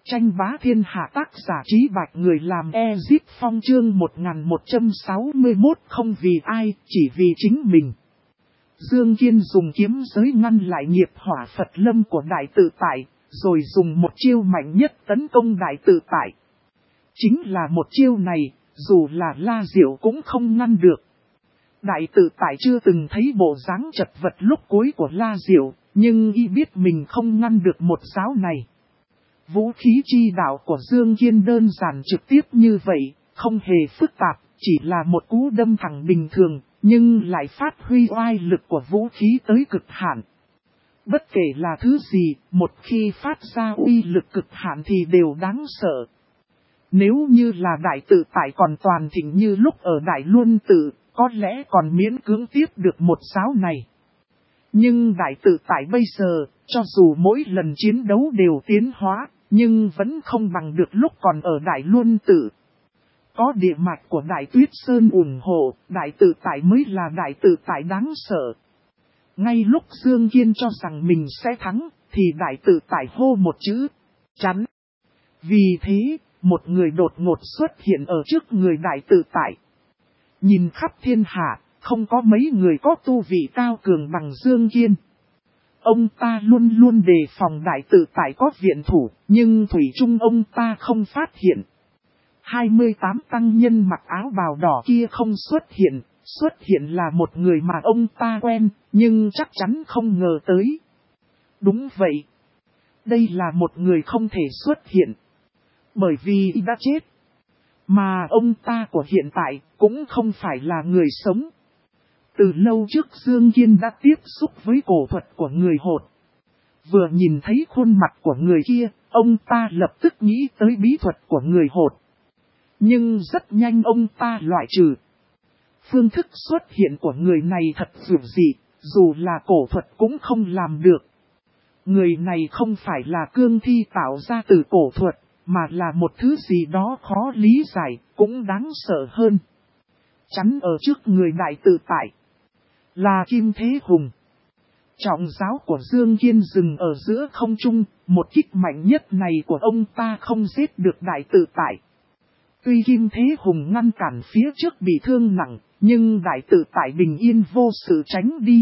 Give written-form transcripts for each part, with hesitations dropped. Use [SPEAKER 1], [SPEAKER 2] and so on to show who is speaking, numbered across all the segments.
[SPEAKER 1] Tranh bá thiên hạ tác giả Trí Bạch người làm Ezip Phong chương 1161 không vì ai, chỉ vì chính mình. Dương Kiên dùng kiếm giới ngăn lại nghiệp hỏa Phật Lâm của Đại Tự Tại, rồi dùng một chiêu mạnh nhất tấn công Đại Tự Tại. Chính là một chiêu này, dù là La Diệu cũng không ngăn được. Đại Tự Tại chưa từng thấy bộ dáng chật vật lúc cuối của La Diệu, nhưng y biết mình không ngăn được một giáo này. Vũ khí chi đạo của Dương Kiên đơn giản trực tiếp như vậy, không hề phức tạp, chỉ là một cú đâm thẳng bình thường, nhưng lại phát huy oai lực của vũ khí tới cực hạn. Bất kể là thứ gì, một khi phát ra uy lực cực hạn thì đều đáng sợ. Nếu như là Đại Tự Tại còn toàn thịnh như lúc ở Đại Luân Tự, có lẽ còn miễn cưỡng tiếp được một giáo này. Nhưng Đại Tự Tại bây giờ, cho dù mỗi lần chiến đấu đều tiến hóa, nhưng vẫn không bằng được lúc còn ở Đại Luân Tự. Có địa mạch của Đại Tuyết Sơn ủng hộ, Đại Tự Tại mới là Đại Tự Tại đáng sợ. Ngay lúc Dương Kiên cho rằng mình sẽ thắng, thì Đại Tự Tại hô một chữ, chắn. Vì thế, một người đột ngột xuất hiện ở trước người Đại Tự Tại. Nhìn khắp thiên hạ, không có mấy người có tu vị cao cường bằng Dương Kiên. Ông ta luôn luôn đề phòng Đại Tự Tại có viện thủ, nhưng thủy chung ông ta không phát hiện. 28 tăng nhân mặc áo bào đỏ kia không xuất hiện là một người mà ông ta quen, nhưng chắc chắn không ngờ tới. Đúng vậy, đây là một người không thể xuất hiện, bởi vì đã chết. Mà ông ta của hiện tại cũng không phải là người sống. Từ lâu trước Dương Kiên đã tiếp xúc với cổ thuật của người hột. Vừa nhìn thấy khuôn mặt của người kia, ông ta lập tức nghĩ tới bí thuật của người hột. Nhưng rất nhanh ông ta loại trừ. Phương thức xuất hiện của người này thật dường dị, dù là cổ thuật cũng không làm được. Người này không phải là cương thi tạo ra từ cổ thuật, mà là một thứ gì đó khó lý giải, cũng đáng sợ hơn. Chắn ở trước người Đại Tự Tại là Kim Thế Hùng. Trọng giáo của Dương Kiên dừng ở giữa không trung, một kích mạnh nhất này của ông ta không giết được Đại Tự Tại. Tuy Kim Thế Hùng ngăn cản phía trước bị thương nặng, nhưng Đại Tự Tại bình yên vô sự tránh đi.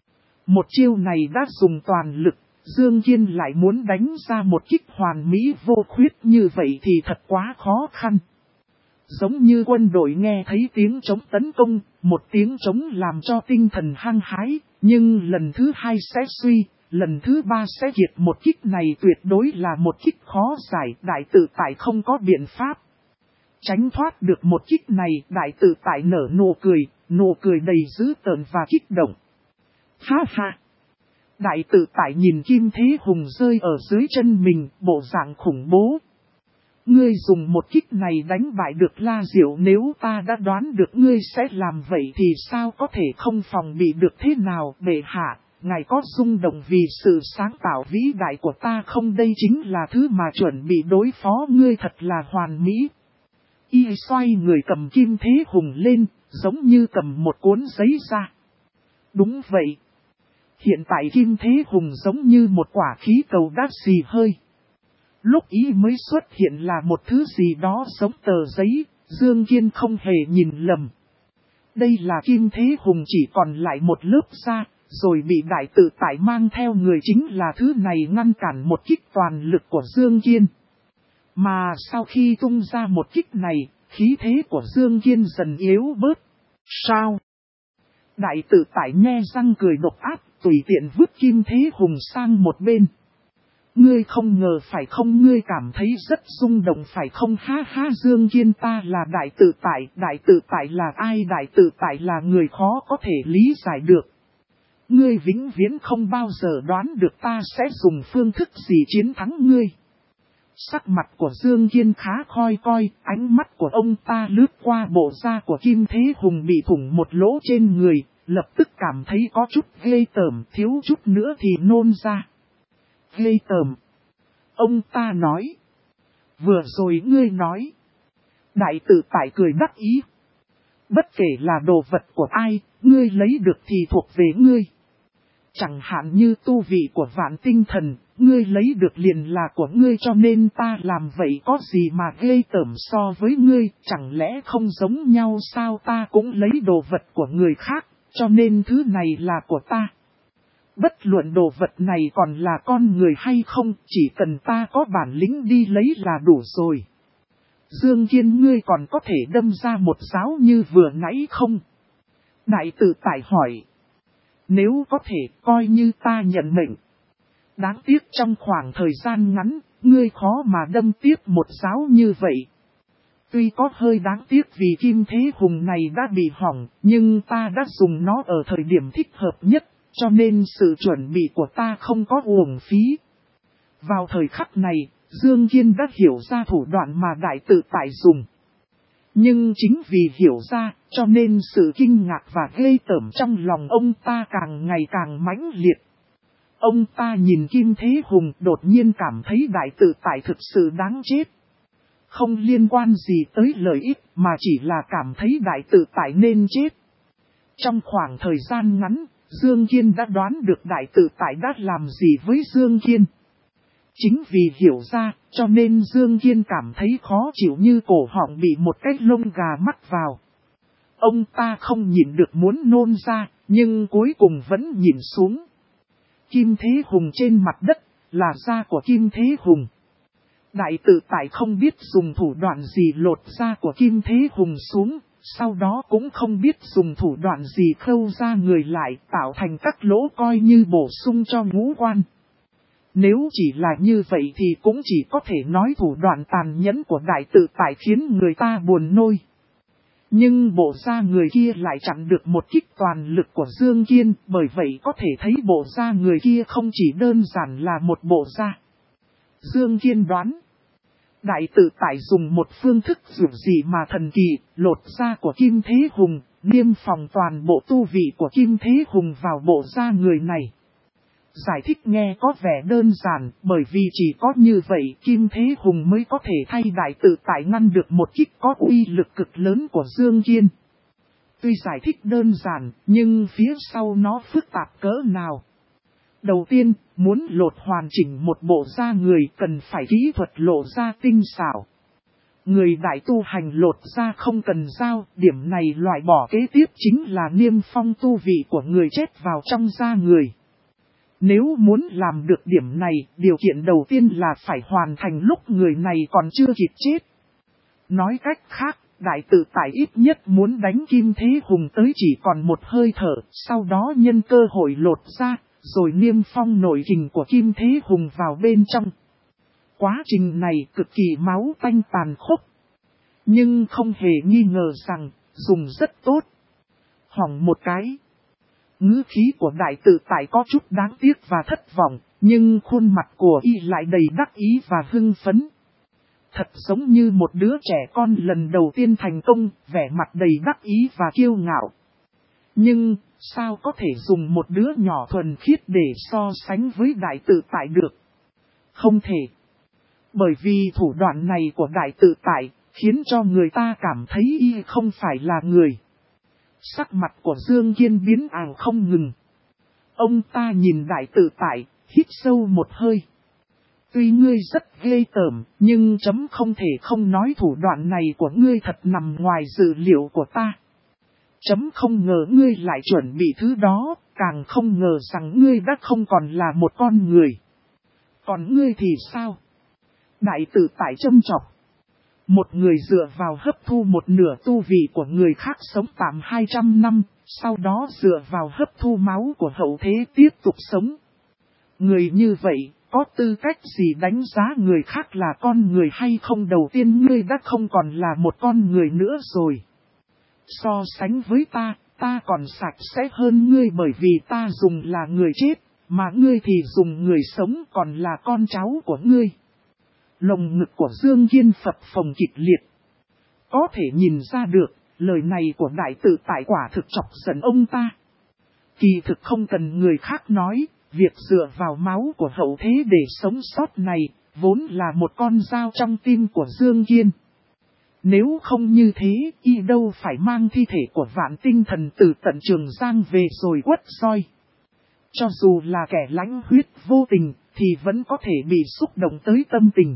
[SPEAKER 1] Một chiêu này đã dùng toàn lực, Dương Kiên lại muốn đánh ra một kích hoàn mỹ vô khuyết như vậy thì thật quá khó khăn. Giống như quân đội nghe thấy tiếng trống tấn công, một tiếng trống làm cho tinh thần hăng hái, nhưng lần thứ hai sẽ suy, lần thứ ba sẽ kiệt. Một kích này tuyệt đối là một kích khó giải, Đại Tự Tại không có biện pháp. Tránh thoát được một kích này, Đại Tự Tại nở nụ cười đầy dữ tợn và kích động. Ha ha! Đại Tự Tại nhìn Kim Thế Hùng rơi ở dưới chân mình, bộ dạng khủng bố. Ngươi dùng một kích này đánh bại được La Diệu, nếu ta đã đoán được ngươi sẽ làm vậy thì sao có thể không phòng bị được thế nào, bệ hạ, ngài có rung động vì sự sáng tạo vĩ đại của ta không? Đây chính là thứ mà chuẩn bị đối phó ngươi, thật là hoàn mỹ. Y xoay người cầm Kim Thế Hùng lên, giống như cầm một cuốn giấy ra. Đúng vậy. Hiện tại Kim Thế Hùng giống như một quả khí cầu đắt xì hơi. Lúc ý mới xuất hiện là một thứ gì đó giống tờ giấy, Dương Kiên không hề nhìn lầm. Đây là Kim Thế Hùng chỉ còn lại một lớp da, rồi bị Đại Tự Tại mang theo người, chính là thứ này ngăn cản một kích toàn lực của Dương Kiên. Mà sau khi tung ra một kích này, khí thế của Dương Kiên dần yếu bớt. Sao? Đại Tự Tại nhe răng cười độc ác, tùy tiện vứt Kim Thế Hùng sang một bên. Ngươi không ngờ phải không, ngươi cảm thấy rất rung động phải không? Ha ha, Dương Kiên, ta là Đại Tự Tại. Đại Tự Tại là ai? Đại Tự Tại là người khó có thể lý giải được. Ngươi vĩnh viễn không bao giờ đoán được ta sẽ dùng phương thức gì chiến thắng ngươi. Sắc mặt của Dương Kiên khá khoi coi, ánh mắt của ông ta lướt qua bộ da của Kim Thế Hùng bị thủng một lỗ trên người, lập tức cảm thấy có chút ghê tởm, thiếu chút nữa thì nôn ra. Ghê tởm. Ông ta nói. Vừa rồi ngươi nói. Đại Tự Tại cười đắc ý. Bất kể là đồ vật của ai, ngươi lấy được thì thuộc về ngươi. Chẳng hạn như tu vị của vạn tinh thần, ngươi lấy được liền là của ngươi cho nên ta làm vậy có gì mà ghê tởm so với ngươi, chẳng lẽ không giống nhau sao, ta cũng lấy đồ vật của người khác, cho nên thứ này là của ta. Bất luận đồ vật này còn là con người hay không, chỉ cần ta có bản lĩnh đi lấy là đủ rồi. Dương Kiên, ngươi còn có thể đâm ra một giáo như vừa nãy không? Đại tự tại hỏi. Nếu có thể, coi như ta nhận mệnh. Đáng tiếc trong khoảng thời gian ngắn, ngươi khó mà đâm tiếp một giáo như vậy. Tuy có hơi đáng tiếc vì kim thế hùng này đã bị hỏng, nhưng ta đã dùng nó ở thời điểm thích hợp nhất, cho nên sự chuẩn bị của ta không có uổng phí. Vào thời khắc này, Dương Kiên đã hiểu ra thủ đoạn mà đại tự tại dùng. Nhưng chính vì hiểu ra, cho nên sự kinh ngạc và ghê tởm trong lòng ông ta càng ngày càng mãnh liệt. Ông ta nhìn Kim Thế Hùng đột nhiên cảm thấy đại tự tại thực sự đáng chết. Không liên quan gì tới lợi ích mà chỉ là cảm thấy đại tự tại nên chết. Trong khoảng thời gian ngắn, Dương Kiên đã đoán được đại tự tại đã làm gì với Dương Kiên. Chính vì hiểu ra, cho nên Dương Kiên cảm thấy khó chịu như cổ họng bị một cái lông gà mắc vào. Ông ta không nhịn được muốn nôn ra, nhưng cuối cùng vẫn nhìn xuống. Kim Thế Hùng trên mặt đất, là da của Kim Thế Hùng. Đại tự tại không biết dùng thủ đoạn gì lột da của Kim Thế Hùng xuống, sau đó cũng không biết dùng thủ đoạn gì khâu ra người lại tạo thành các lỗ coi như bổ sung cho ngũ quan. Nếu chỉ là như vậy thì cũng chỉ có thể nói thủ đoạn tàn nhẫn của đại tự tại khiến người ta buồn nôn. Nhưng bộ da người kia lại chặn được một kích toàn lực của Dương Kiên, bởi vậy có thể thấy bộ da người kia không chỉ đơn giản là một bộ da. Dương Kiên đoán, đại tự tại dùng một phương thức dù gì mà thần kỳ, lột da của Kim Thế Hùng, niêm phòng toàn bộ tu vị của Kim Thế Hùng vào bộ da người này. Giải thích nghe có vẻ đơn giản, bởi vì chỉ có như vậy Kim Thế Hùng mới có thể thay đại tự tại ngăn được một kích có uy lực cực lớn của Dương Kiên. Tuy giải thích đơn giản, nhưng phía sau nó phức tạp cỡ nào. Đầu tiên, muốn lột hoàn chỉnh một bộ da người cần phải kỹ thuật lộ da tinh xảo. Người đại tu hành lột da không cần dao, điểm này loại bỏ kế tiếp chính là niêm phong tu vị của người chết vào trong da người. Nếu muốn làm được điểm này, điều kiện đầu tiên là phải hoàn thành lúc người này còn chưa kịp chết. Nói cách khác, đại tự tại ít nhất muốn đánh Kim Thế Hùng tới chỉ còn một hơi thở, sau đó nhân cơ hội lột ra, rồi niêm phong nội kình của Kim Thế Hùng vào bên trong. Quá trình này cực kỳ máu tanh tàn khốc. Nhưng không hề nghi ngờ rằng, dùng rất tốt. Hỏng một cái. Ngữ khí của đại tự tại có chút đáng tiếc và thất vọng, nhưng khuôn mặt của y lại đầy đắc ý và hưng phấn. Thật giống như một đứa trẻ con lần đầu tiên thành công, vẻ mặt đầy đắc ý và kiêu ngạo. Nhưng, sao có thể dùng một đứa nhỏ thuần khiết để so sánh với đại tự tại được? Không thể. Bởi vì thủ đoạn này của đại tự tại, khiến cho người ta cảm thấy y không phải là người. Sắc mặt của Dương Kiên biến ảo không ngừng. Ông ta nhìn đại tự tại, hít sâu một hơi. Tuy ngươi rất ghê tởm, nhưng chấm không thể không nói thủ đoạn này của ngươi thật nằm ngoài dự liệu của ta. Chấm không ngờ ngươi lại chuẩn bị thứ đó, càng không ngờ rằng ngươi đã không còn là một con người. Còn ngươi thì sao? Đại tự tại châm chọc. Một người dựa vào hấp thu một nửa tu vị của người khác sống tạm 200 năm, sau đó dựa vào hấp thu máu của hậu thế tiếp tục sống. Người như vậy, có tư cách gì đánh giá người khác là con người hay không? Đầu tiên ngươi đã không còn là một con người nữa rồi. So sánh với ta còn sạch sẽ hơn ngươi bởi vì ta dùng là người chết, mà ngươi thì dùng người sống còn là con cháu của ngươi. Lồng ngực của Dương Kiên phập phồng kịch liệt. Có thể nhìn ra được, lời này của đại tự tại quả thực chọc giận ông ta. Kỳ thực không cần người khác nói, việc dựa vào máu của hậu thế để sống sót này, vốn là một con dao trong tim của Dương Kiên. Nếu không như thế, y đâu phải mang thi thể của vạn tinh thần từ tận Trường Giang về rồi quất soi. Cho dù là kẻ lãnh huyết vô tình, thì vẫn có thể bị xúc động tới tâm tình.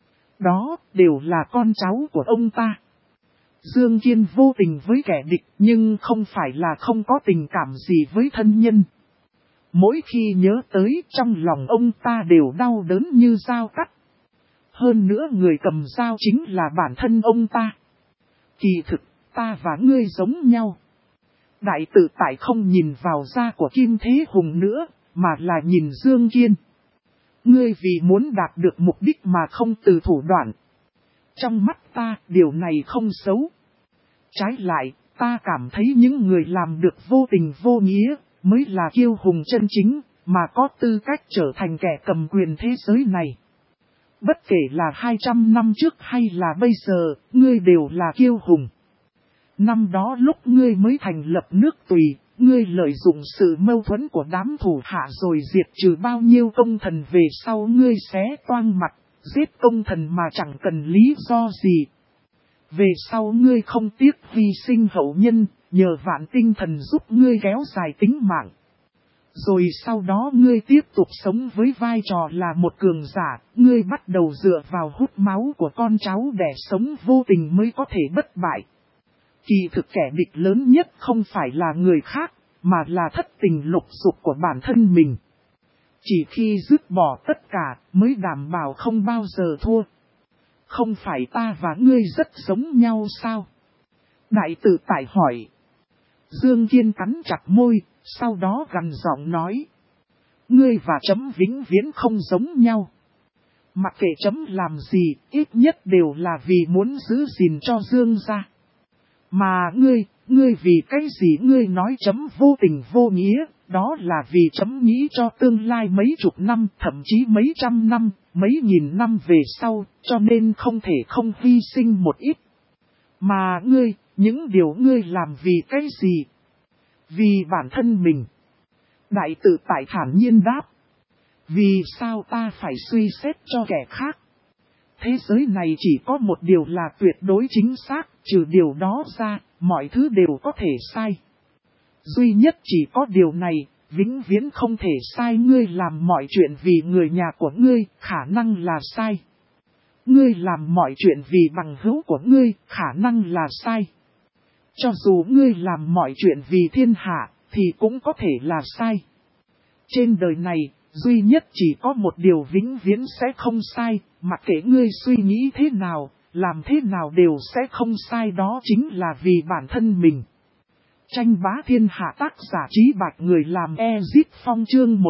[SPEAKER 1] Đó đều là con cháu của ông ta. Dương Kiên vô tình với kẻ địch nhưng không phải là không có tình cảm gì với thân nhân. Mỗi khi nhớ tới trong lòng ông ta đều đau đớn như dao cắt. Hơn nữa người cầm dao chính là bản thân ông ta. Kỳ thực, ta và ngươi giống nhau. Đại tự tại không nhìn vào da của Kim Thế Hùng nữa, mà là nhìn Dương Kiên. Ngươi vì muốn đạt được mục đích mà không từ thủ đoạn. Trong mắt ta, điều này không xấu. Trái lại, ta cảm thấy những người làm được vô tình vô nghĩa, mới là kiêu hùng chân chính, mà có tư cách trở thành kẻ cầm quyền thế giới này. Bất kể là 200 năm trước hay là bây giờ, ngươi đều là kiêu hùng. Năm đó lúc ngươi mới thành lập nước Tùy, ngươi lợi dụng sự mâu thuẫn của đám thủ hạ rồi diệt trừ bao nhiêu công thần, về sau ngươi xé toang mặt, giết công thần mà chẳng cần lý do gì. Về sau ngươi không tiếc hy sinh hậu nhân, nhờ vạn tinh thần giúp ngươi kéo dài tính mạng. Rồi sau đó ngươi tiếp tục sống với vai trò là một cường giả, ngươi bắt đầu dựa vào hút máu của con cháu để sống vô tình mới có thể bất bại. Kỳ thực kẻ địch lớn nhất không phải là người khác, mà là thất tình lục dục của bản thân mình. Chỉ khi dứt bỏ tất cả mới đảm bảo không bao giờ thua. Không phải ta và ngươi rất giống nhau sao? Đại tự tại hỏi. Dương Kiên cắn chặt môi, sau đó gằn giọng nói. Ngươi và chấm vĩnh viễn không giống nhau. Mặc kệ chấm làm gì, ít nhất đều là vì muốn giữ gìn cho Dương gia. Mà ngươi vì cái gì ngươi nói chấm vô tình vô nghĩa, đó là vì chấm nghĩ cho tương lai mấy chục năm, thậm chí mấy trăm năm, mấy nghìn năm về sau, cho nên không thể không hy sinh một ít. Mà ngươi, những điều ngươi làm vì cái gì? Vì bản thân mình. Đại tự tại thản nhiên đáp. Vì sao ta phải suy xét cho kẻ khác? Thế giới này chỉ có một điều là tuyệt đối chính xác, trừ điều đó ra, mọi thứ đều có thể sai. Duy nhất chỉ có điều này, vĩnh viễn không thể sai. Ngươi làm mọi chuyện vì người nhà của ngươi, khả năng là sai. Ngươi làm mọi chuyện vì bằng hữu của ngươi, khả năng là sai. Cho dù ngươi làm mọi chuyện vì thiên hạ, thì cũng có thể là sai. Trên đời này, duy nhất chỉ có một điều vĩnh viễn sẽ không sai, mặc kệ ngươi suy nghĩ thế nào, làm thế nào đều sẽ không sai, đó chính là vì bản thân mình. Tranh bá thiên hạ, tác giả Trí Bạch, người làm Ezit Phong, chương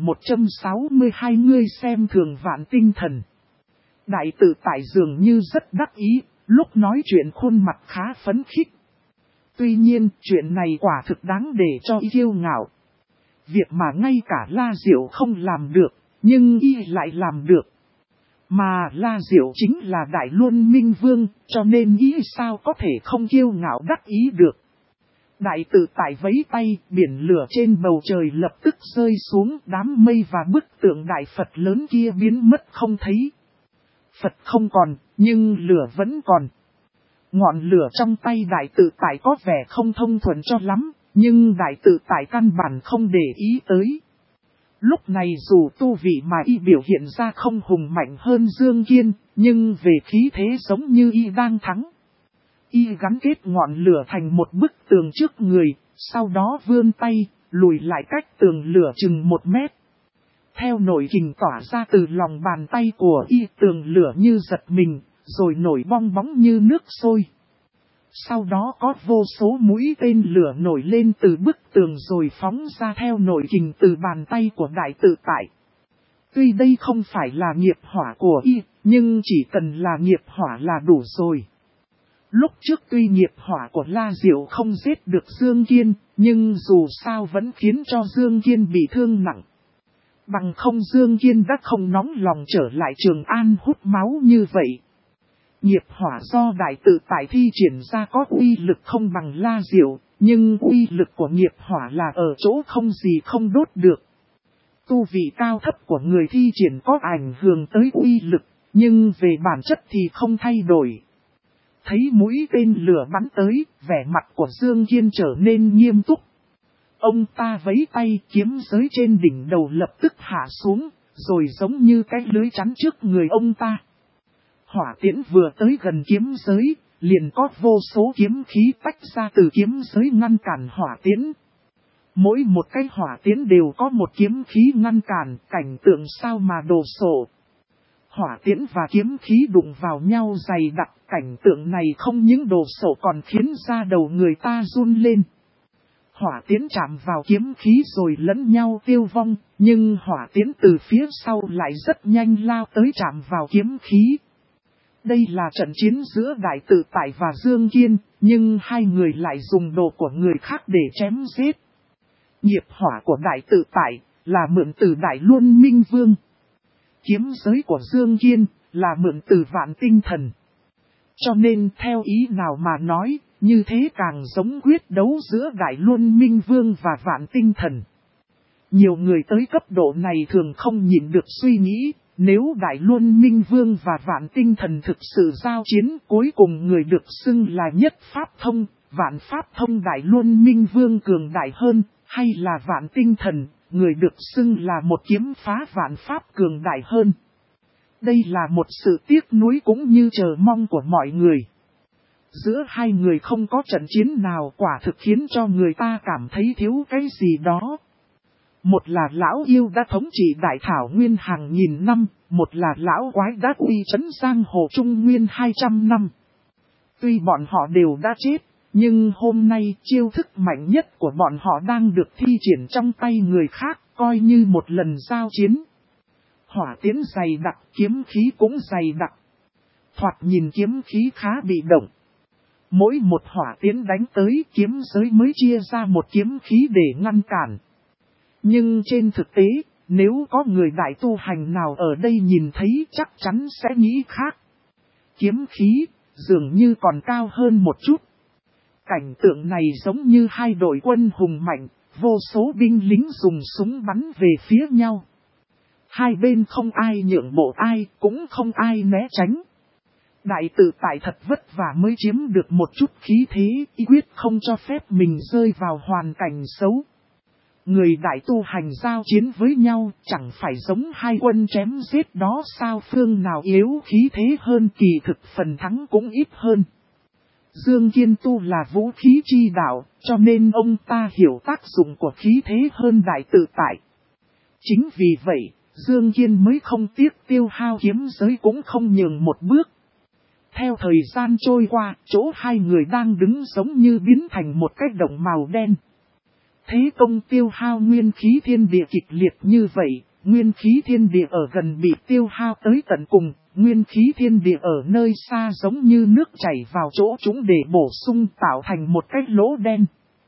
[SPEAKER 1] 1162. Ngươi xem thường vạn tinh thần. Đại tự tại dường như rất đắc ý, lúc nói chuyện khuôn mặt khá phấn khích. Tuy nhiên, chuyện này quả thực đáng để cho y kiêu ngạo. Việc mà ngay cả La Diệu không làm được, nhưng y lại làm được. Mà La Diệu chính là Đại Luân Minh Vương, cho nên y sao có thể không kiêu ngạo đắc ý được. Đại tự tại vẫy tay, biển lửa trên bầu trời lập tức rơi xuống, đám mây và bức tượng Đại Phật lớn kia biến mất không thấy. Phật không còn, nhưng lửa vẫn còn. Ngọn lửa trong tay đại tự tại có vẻ không thông thuận cho lắm, nhưng đại tự tại căn bản không để ý tới. Lúc này dù tu vị mà y biểu hiện ra không hùng mạnh hơn Dương Kiên, nhưng về khí thế giống như y đang thắng. Y gắn kết ngọn lửa thành một bức tường trước người, sau đó vươn tay, lùi lại cách tường lửa chừng 1 mét. Theo nội kình tỏa ra từ lòng bàn tay của y, tường lửa như giật mình, rồi nổi bong bóng như nước sôi. Sau đó có vô số mũi tên lửa nổi lên từ bức tường rồi phóng ra theo nội kình từ bàn tay của đại tự tại. Tuy đây không phải là nghiệp hỏa của y, nhưng chỉ cần là nghiệp hỏa là đủ rồi. Lúc trước tuy nghiệp hỏa của La Diệu không giết được Dương Kiên, nhưng dù sao vẫn khiến cho Dương Kiên bị thương nặng. Bằng không Dương Kiên đã không nóng lòng trở lại Trường An hút máu như vậy. Nghiệp hỏa do đại tự tại thi triển ra có uy lực không bằng La Diệu, nhưng uy lực của nghiệp hỏa là ở chỗ không gì không đốt được. Tu vị cao thấp của người thi triển có ảnh hưởng tới uy lực, nhưng về bản chất thì không thay đổi. Thấy mũi tên lửa bắn tới, vẻ mặt của Dương Kiên trở nên nghiêm túc. Ông ta vẫy tay, kiếm giới trên đỉnh đầu lập tức hạ xuống, rồi giống như cái lưới chắn trước người ông ta. Hỏa tiễn vừa tới gần kiếm giới, liền có vô số kiếm khí tách ra từ kiếm giới ngăn cản hỏa tiễn. Mỗi một cái hỏa tiễn đều có một kiếm khí ngăn cản, cảnh tượng sao mà đồ sộ. Hỏa tiễn và kiếm khí đụng vào nhau dày đặc, cảnh tượng này không những đồ sộ còn khiến da đầu người ta run lên. Hỏa tiễn chạm vào kiếm khí rồi lẫn nhau tiêu vong, nhưng hỏa tiễn từ phía sau lại rất nhanh lao tới chạm vào kiếm khí. Đây là trận chiến giữa Đại Tự Tại và Dương Kiên, nhưng hai người lại dùng đồ của người khác để chém giết. Nghiệp hỏa của Đại Tự Tại là mượn từ Đại Luân Minh Vương. Kiếm giới của Dương Kiên là mượn từ Vạn Tinh Thần. Cho nên theo ý nào mà nói, như thế càng giống quyết đấu giữa Đại Luân Minh Vương và Vạn Tinh Thần. Nhiều người tới cấp độ này thường không nhịn được suy nghĩ, nếu Đại Luân Minh Vương và Vạn Tinh Thần thực sự giao chiến, cuối cùng người được xưng là nhất Pháp Thông, Vạn Pháp Thông Đại Luân Minh Vương cường đại hơn, hay là Vạn Tinh Thần, người được xưng là một kiếm phá vạn pháp cường đại hơn. Đây là một sự tiếc nuối cũng như chờ mong của mọi người. Giữa hai người không có trận chiến nào quả thực khiến cho người ta cảm thấy thiếu cái gì đó. Một là lão yêu đã thống trị đại thảo nguyên hàng nghìn năm, một là lão quái đã uy trấn giang hồ trung nguyên 200 năm. Tuy bọn họ đều đã chết, nhưng hôm nay chiêu thức mạnh nhất của bọn họ đang được thi triển trong tay người khác, coi như một lần giao chiến. Hỏa tiễn dày đặc, kiếm khí cũng dày đặc. Thoạt nhìn kiếm khí khá bị động. Mỗi một hỏa tiễn đánh tới, kiếm giới mới chia ra một kiếm khí để ngăn cản. Nhưng trên thực tế, nếu có người đại tu hành nào ở đây nhìn thấy chắc chắn sẽ nghĩ khác. Kiếm khí, dường như còn cao hơn một chút. Cảnh tượng này giống như hai đội quân hùng mạnh, vô số binh lính dùng súng bắn về phía nhau. Hai bên không ai nhượng bộ ai, cũng không ai né tránh. Đại Tự Tại thật vất vả mới chiếm được một chút khí thế, ý quyết không cho phép mình rơi vào hoàn cảnh xấu. Người đại tu hành giao chiến với nhau chẳng phải giống hai quân chém giết đó sao, phương nào yếu khí thế hơn kỳ thực phần thắng cũng ít hơn. Dương Kiên tu là vũ khí chi đạo, cho nên ông ta hiểu tác dụng của khí thế hơn Đại Tự Tại. Chính vì vậy, Dương Kiên mới không tiếc tiêu hao kiếm giới cũng không nhường một bước. Theo thời gian trôi qua, chỗ hai người đang đứng giống như biến thành một cái động màu đen. Thế công tiêu hao nguyên khí thiên địa kịch liệt như vậy, nguyên khí thiên địa ở gần bị tiêu hao tới tận cùng, nguyên khí thiên địa ở nơi xa giống như nước chảy vào chỗ chúng để bổ sung tạo thành một cái lỗ đen.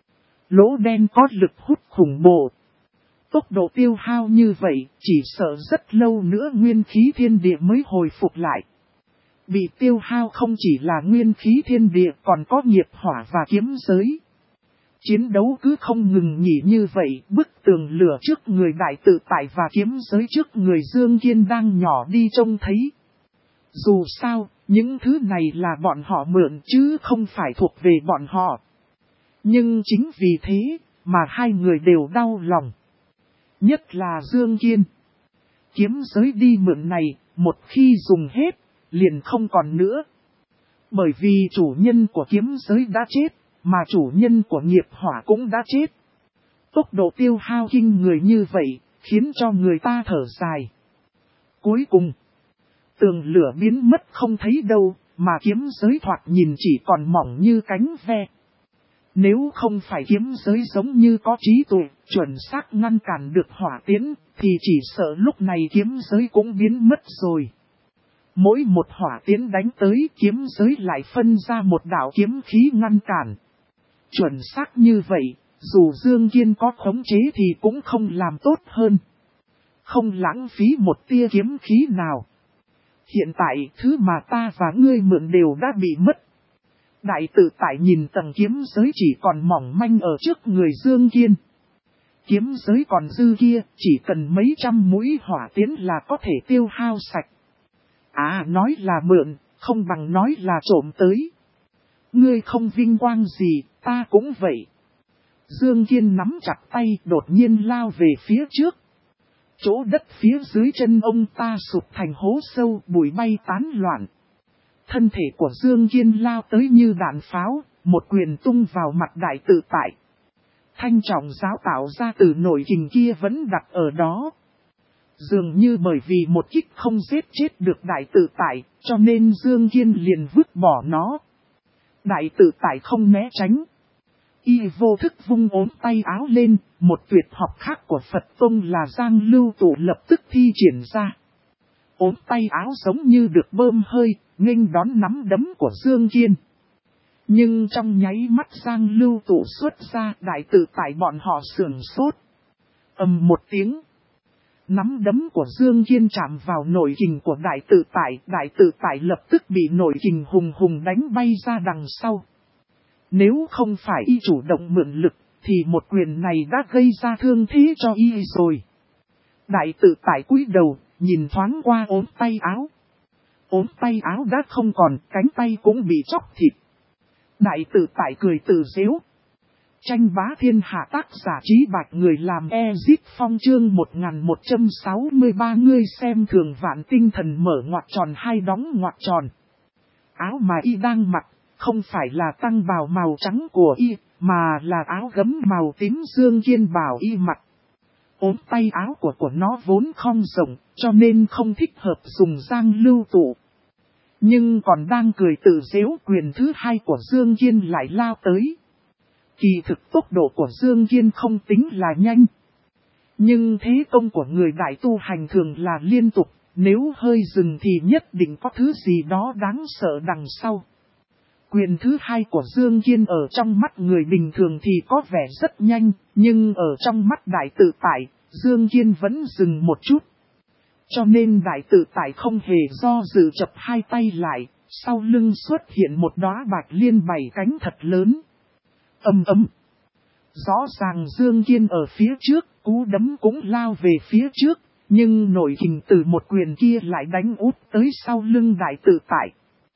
[SPEAKER 1] Lỗ đen có lực hút khủng bố. Tốc độ tiêu hao như vậy, chỉ sợ rất lâu nữa nguyên khí thiên địa mới hồi phục lại. Bị tiêu hao không chỉ là nguyên khí thiên địa còn có nghiệp hỏa và kiếm giới. Chiến đấu cứ không ngừng nghỉ như vậy, bức tường lửa trước người Đại Tự Tại và kiếm giới trước người Dương Kiên đang nhỏ đi trông thấy. Dù sao, những thứ này là bọn họ mượn chứ không phải thuộc về bọn họ. Nhưng chính vì thế, mà hai người đều đau lòng. Nhất là Dương Kiên. Kiếm giới đi mượn này, một khi dùng hết, liền không còn nữa. Bởi vì chủ nhân của kiếm giới đã chết, mà chủ nhân của nghiệp hỏa cũng đã chết. Tốc độ tiêu hao kinh người như vậy, khiến cho người ta thở dài. Cuối cùng, tường lửa biến mất không thấy đâu, mà kiếm giới thoạt nhìn chỉ còn mỏng như cánh ve. Nếu không phải kiếm giới giống như có trí tuệ, chuẩn xác ngăn cản được hỏa tiễn, thì chỉ sợ lúc này kiếm giới cũng biến mất rồi. Mỗi một hỏa tiễn đánh tới, kiếm giới lại phân ra một đạo kiếm khí ngăn cản. Chuẩn xác như vậy, dù Dương Kiên có khống chế thì cũng không làm tốt hơn. Không lãng phí một tia kiếm khí nào. Hiện tại, thứ mà ta và ngươi mượn đều đã bị mất. Đại Tự Tại nhìn tầng kiếm giới chỉ còn mỏng manh ở trước người Dương Kiên. Kiếm giới còn dư kia, chỉ cần mấy trăm mũi hỏa tiễn là có thể tiêu hao sạch. À, nói là mượn, không bằng nói là trộm tới. Ngươi không vinh quang gì, ta cũng vậy. Dương Kiên nắm chặt tay đột nhiên lao về phía trước. Chỗ đất phía dưới chân ông ta sụp thành hố sâu, bụi bay tán loạn. Thân thể của Dương Kiên lao tới như đạn pháo, một quyền tung vào mặt đại tự tại. Thanh trọng giáo tạo ra từ nội kình kia vẫn đặt ở đó. Dường như bởi vì một kích không giết chết được đại tự tại, cho nên Dương Kiên liền vứt bỏ nó. Đại tự tại không né tránh. Y vô thức vung ốm tay áo lên, một tuyệt học khác của Phật Tông là Giang Lưu Tụ lập tức thi triển ra. Ốm tay áo giống như được bơm hơi, nghênh đón nắm đấm của Dương Kiên. Nhưng trong nháy mắt Giang Lưu Tụ xuất ra, đại tự tại bọn họ sửng sốt. Ầm một tiếng. Nắm đấm của Dương Kiên chạm vào nội kình của đại tự tại lập tức bị nội kình hùng hùng đánh bay ra đằng sau. Nếu không phải y chủ động mượn lực, thì một quyền này đã gây ra thương thế cho y rồi. Đại tự tại cúi đầu, nhìn thoáng qua ốm tay áo. Ốm tay áo đã không còn, cánh tay cũng bị chóc thịt. Đại tự tại cười tự giễu. Tranh bá thiên hạ tác giả Trí Bạch người làm Ezit Phong chương 1163 ngươi xem thường vạn tinh thần mở ngoặc tròn hay đóng ngoặc tròn. Áo mà y đang mặc, không phải là tăng bào màu trắng của y, mà là áo gấm màu tím Dương Kiên bảo y mặc. Ốm tay áo của nó vốn không rộng, cho nên không thích hợp dùng Giang Lưu Tụ. Nhưng còn đang cười tự giễu, quyền thứ hai của Dương Kiên lại lao tới. Kỳ thực tốc độ của Dương Kiên không tính là nhanh. Nhưng thế công của người đại tu hành thường là liên tục, nếu hơi dừng thì nhất định có thứ gì đó đáng sợ đằng sau. Quyền thứ hai của Dương Kiên ở trong mắt người bình thường thì có vẻ rất nhanh, nhưng ở trong mắt đại tự tại, Dương Kiên vẫn dừng một chút. Cho nên đại tự tại không hề do dự chập hai tay lại, sau lưng xuất hiện một đóa bạch liên bảy cánh thật lớn. Ầm ầm. Rõ ràng Dương Kiên ở phía trước, cú đấm cũng lao về phía trước, nhưng nội kình từ một quyền kia lại đánh út tới sau lưng đại tự tại.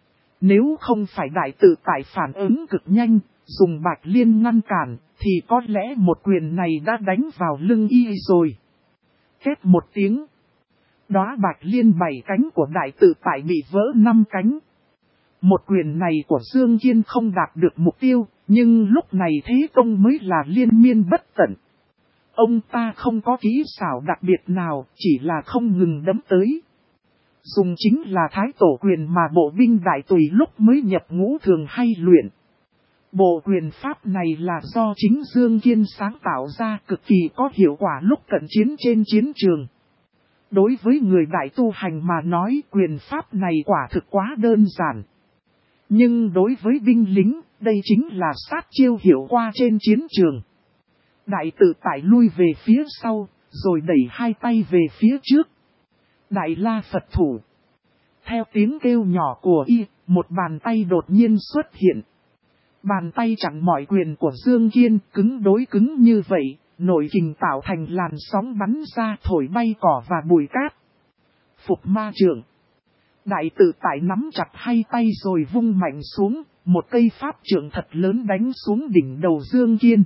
[SPEAKER 1] Nếu không phải đại tự tại phản ứng cực nhanh, dùng bạch liên ngăn cản, thì có lẽ một quyền này đã đánh vào lưng y rồi. Kết một tiếng. Đóa bạch liên bảy cánh của đại tự tại bị vỡ 5 cánh. Một quyền này của Dương Kiên không đạt được mục tiêu, nhưng lúc này thế công mới là liên miên bất tận. Ông ta không có kỹ xảo đặc biệt nào, chỉ là không ngừng đấm tới. Dùng chính là thái tổ quyền mà bộ binh đại tùy lúc mới nhập ngũ thường hay luyện. Bộ quyền pháp này là do chính Dương Kiên sáng tạo ra, cực kỳ có hiệu quả lúc cận chiến trên chiến trường. Đối với người đại tu hành mà nói, quyền pháp này quả thực quá đơn giản. Nhưng đối với binh lính, đây chính là sát chiêu hiệu qua trên chiến trường. Đại tự tại lui về phía sau, rồi đẩy hai tay về phía trước. Đại la Phật thủ. Theo tiếng kêu nhỏ của y, một bàn tay đột nhiên xuất hiện. Bàn tay chặn mọi quyền của Dương Kiên, cứng đối cứng như vậy, nội kình tạo thành làn sóng bắn ra thổi bay cỏ và bụi cát. Phục ma trượng. Đại tự tại nắm chặt hai tay rồi vung mạnh xuống, một cây pháp trượng thật lớn đánh xuống đỉnh đầu Dương Kiên.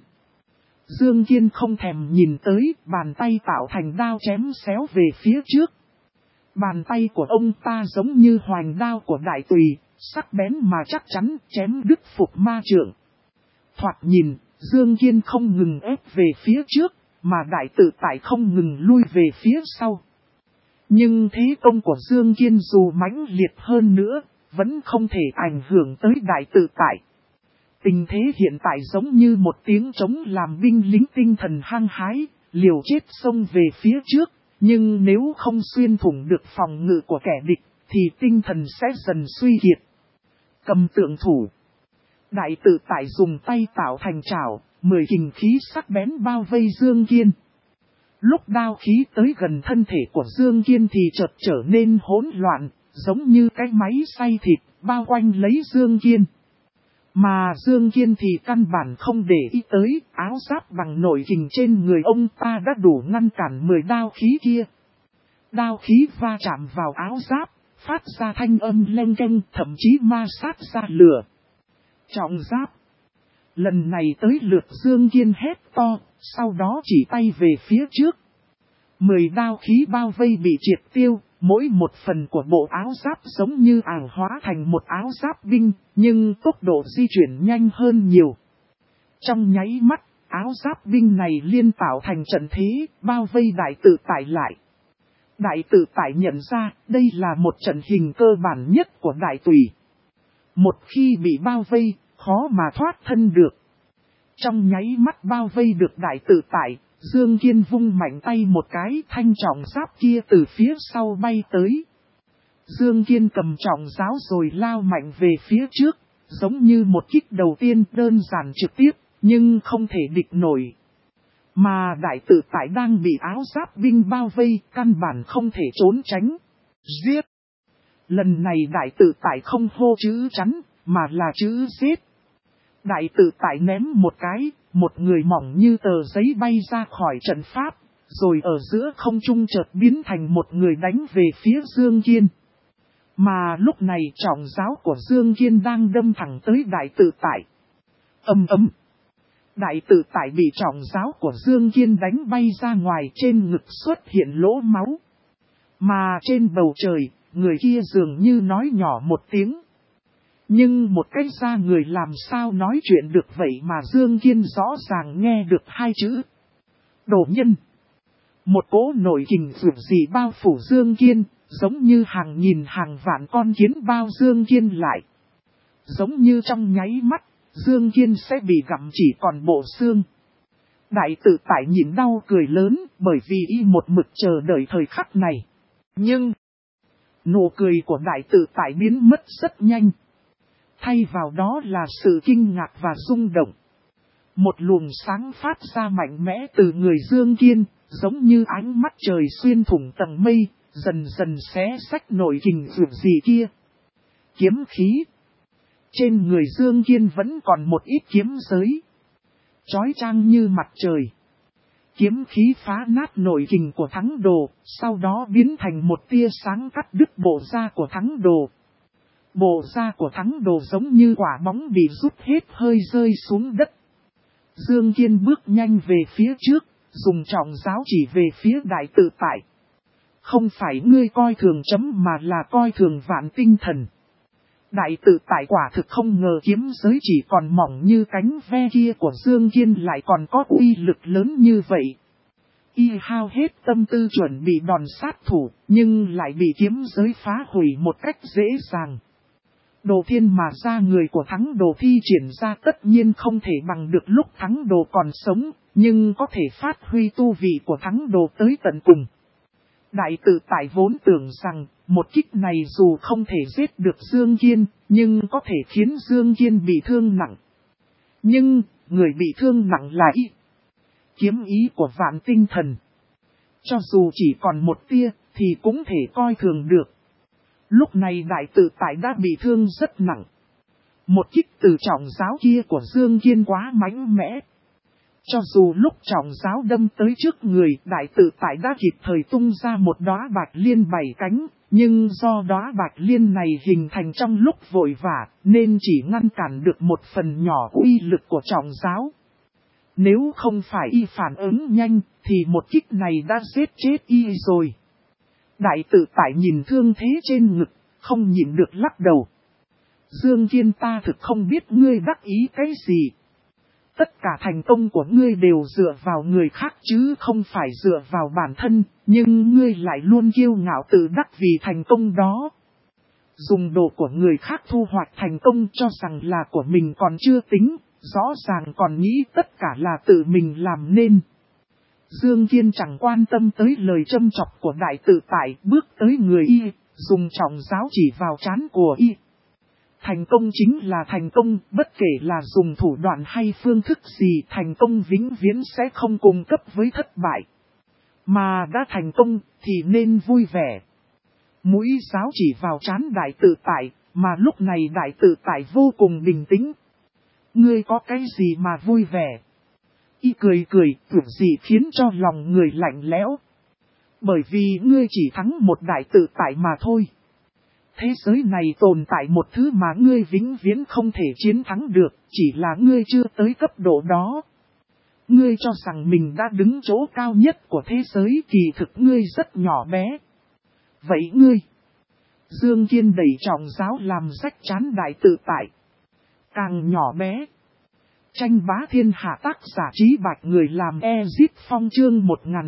[SPEAKER 1] Dương Kiên không thèm nhìn tới, bàn tay tạo thành đao chém xéo về phía trước. Bàn tay của ông ta giống như hoành đao của đại tùy, sắc bén mà chắc chắn chém đứt phục ma trượng. Thoạt nhìn, Dương Kiên không ngừng ép về phía trước, mà đại tự tại không ngừng lui về phía sau. Nhưng thế công của Dương Kiên dù mãnh liệt hơn nữa, vẫn không thể ảnh hưởng tới đại tự tại. Tình thế hiện tại giống như một tiếng trống làm binh lính tinh thần hăng hái, liều chết xông về phía trước, nhưng nếu không xuyên thủng được phòng ngự của kẻ địch, thì tinh thần sẽ dần suy kiệt. Cầm tượng thủ. Đại tự tại dùng tay tạo thành chảo, 10 kình khí sắc bén bao vây Dương Kiên. Lúc đao khí tới gần thân thể của Dương Kiên thì chợt trở nên hỗn loạn, giống như cái máy xay thịt, bao quanh lấy Dương Kiên. Mà Dương Kiên thì căn bản không để ý tới, áo giáp bằng nội kình trên người ông ta đã đủ ngăn cản 10 đao khí kia. Đao khí va chạm vào áo giáp, phát ra thanh âm leng keng, thậm chí ma sát ra lửa. Trọng giáp. Lần này tới lượt Dương Kiên hét to, sau đó chỉ tay về phía trước. 10 đao khí bao vây bị triệt tiêu, mỗi một phần của bộ áo giáp giống như ảo hóa thành một áo giáp binh, nhưng tốc độ di chuyển nhanh hơn nhiều. Trong nháy mắt, áo giáp binh này liên tạo thành trận thế, bao vây đại tự tại lại. Đại tự tại nhận ra, đây là một trận hình cơ bản nhất của đại tùy. Một khi bị bao vây, khó mà thoát thân được. Trong nháy mắt bao vây được đại tự tại, Dương Kiên vung mạnh tay một cái, thanh trọng giáp kia từ phía sau bay tới. Dương Kiên cầm trọng giáo rồi lao mạnh về phía trước, giống như một kích đầu tiên đơn giản trực tiếp, nhưng không thể địch nổi. Mà đại tự tại đang bị áo giáp binh bao vây, căn bản không thể trốn tránh. Giết! Lần này đại tự tại không hô chữ chắn, mà là chữ giết. Đại tự tại ném một cái, một người mỏng như tờ giấy bay ra khỏi trận pháp, rồi ở giữa không trung chợt biến thành một người đánh về phía Dương Kiên. Mà lúc này trọng giáo của Dương Kiên đang đâm thẳng tới đại tự tại. Ầm ầm. Đại tự tại bị trọng giáo của Dương Kiên đánh bay ra ngoài, trên ngực xuất hiện lỗ máu. Mà trên bầu trời, người kia dường như nói nhỏ một tiếng. Nhưng một cái da người làm sao nói chuyện được vậy mà Dương Kiên rõ ràng nghe được hai chữ. Đồ nhân. Một cỗ nổi kình dường gì bao phủ Dương Kiên, giống như hàng nghìn hàng vạn con kiến bao Dương Kiên lại. Giống như trong nháy mắt, Dương Kiên sẽ bị gặm chỉ còn bộ xương. Đại tự tại nhìn đau cười lớn, bởi vì y một mực chờ đợi thời khắc này. Nhưng, nụ cười của đại tự tại biến mất rất nhanh. Thay vào đó là sự kinh ngạc và rung động. Một luồng sáng phát ra mạnh mẽ từ người Dương Kiên, giống như ánh mắt trời xuyên thủng tầng mây, dần dần xé xách nổi kình dường gì kia. Kiếm khí. Trên người Dương Kiên vẫn còn một ít kiếm giới. Chói chang như mặt trời. Kiếm khí phá nát nổi kình của thắng đồ, sau đó biến thành một tia sáng cắt đứt bộ da của thắng đồ. Bộ da của thắng đồ giống như quả bóng bị rút hết hơi rơi xuống đất. Dương Kiên bước nhanh về phía trước, dùng trọng giáo chỉ về phía đại tự tại. Không phải ngươi coi thường chấm mà là coi thường vạn tinh thần. Đại tự tại quả thực không ngờ kiếm giới chỉ còn mỏng như cánh ve kia của Dương Kiên lại còn có uy lực lớn như vậy. Y hao hết tâm tư chuẩn bị đòn sát thủ, nhưng lại bị kiếm giới phá hủy một cách dễ dàng. Đồ thiên mà ra người của thắng đồ thi triển ra tất nhiên không thể bằng được lúc thắng đồ còn sống, nhưng có thể phát huy tu vị của thắng đồ tới tận cùng. Đại tự tại vốn tưởng rằng, một kích này dù không thể giết được Dương Kiên, nhưng có thể khiến Dương Kiên bị thương nặng. Nhưng, người bị thương nặng là y. Kiếm ý của vạn tinh thần. Cho dù chỉ còn một tia, thì cũng thể coi thường được. Lúc này đại tự tại đã bị thương rất nặng. Một kích từ trọng giáo kia của Dương Kiên quá mạnh mẽ. Cho dù lúc trọng giáo đâm tới trước người, đại tự tại đã kịp thời tung ra một đóa bạch liên 7 cánh, nhưng do đóa bạch liên này hình thành trong lúc vội vã, nên chỉ ngăn cản được một phần nhỏ uy lực của trọng giáo. Nếu không phải y phản ứng nhanh, thì một kích này đã giết chết y rồi. Đại tự tại nhìn thương thế trên ngực, không nhịn được lắc đầu. Dương Kiên, ta thực không biết ngươi đắc ý cái gì. Tất cả thành công của ngươi đều dựa vào người khác chứ không phải dựa vào bản thân, nhưng ngươi lại luôn kiêu ngạo tự đắc vì thành công đó. Dùng đồ của người khác thu hoạch thành công cho rằng là của mình còn chưa tính, rõ ràng còn nghĩ tất cả là tự mình làm nên. Dương Kiên chẳng quan tâm tới lời châm chọc của đại tự tại, bước tới người y, dùng trọng giáo chỉ vào trán của y. Thành công chính là thành công, bất kể là dùng thủ đoạn hay phương thức gì, thành công vĩnh viễn sẽ không cùng cấp với thất bại. Mà đã thành công thì nên vui vẻ. Mũi giáo chỉ vào trán đại tự tại, mà lúc này đại tự tại vô cùng bình tĩnh. Ngươi có cái gì mà vui vẻ? Y cười cười, tưởng gì khiến cho lòng người lạnh lẽo. Bởi vì ngươi chỉ thắng một đại tự tại mà thôi. Thế giới này tồn tại một thứ mà ngươi vĩnh viễn không thể chiến thắng được, chỉ là ngươi chưa tới cấp độ đó. Ngươi cho rằng mình đã đứng chỗ cao nhất của thế giới, kỳ thực ngươi rất nhỏ bé. Vậy ngươi, Dương Kiên đẩy trọng giáo làm rách trán đại tự tại. Càng nhỏ bé. Tranh bá thiên hạ tác giả Trí Bạch người làm Ezip Phong chương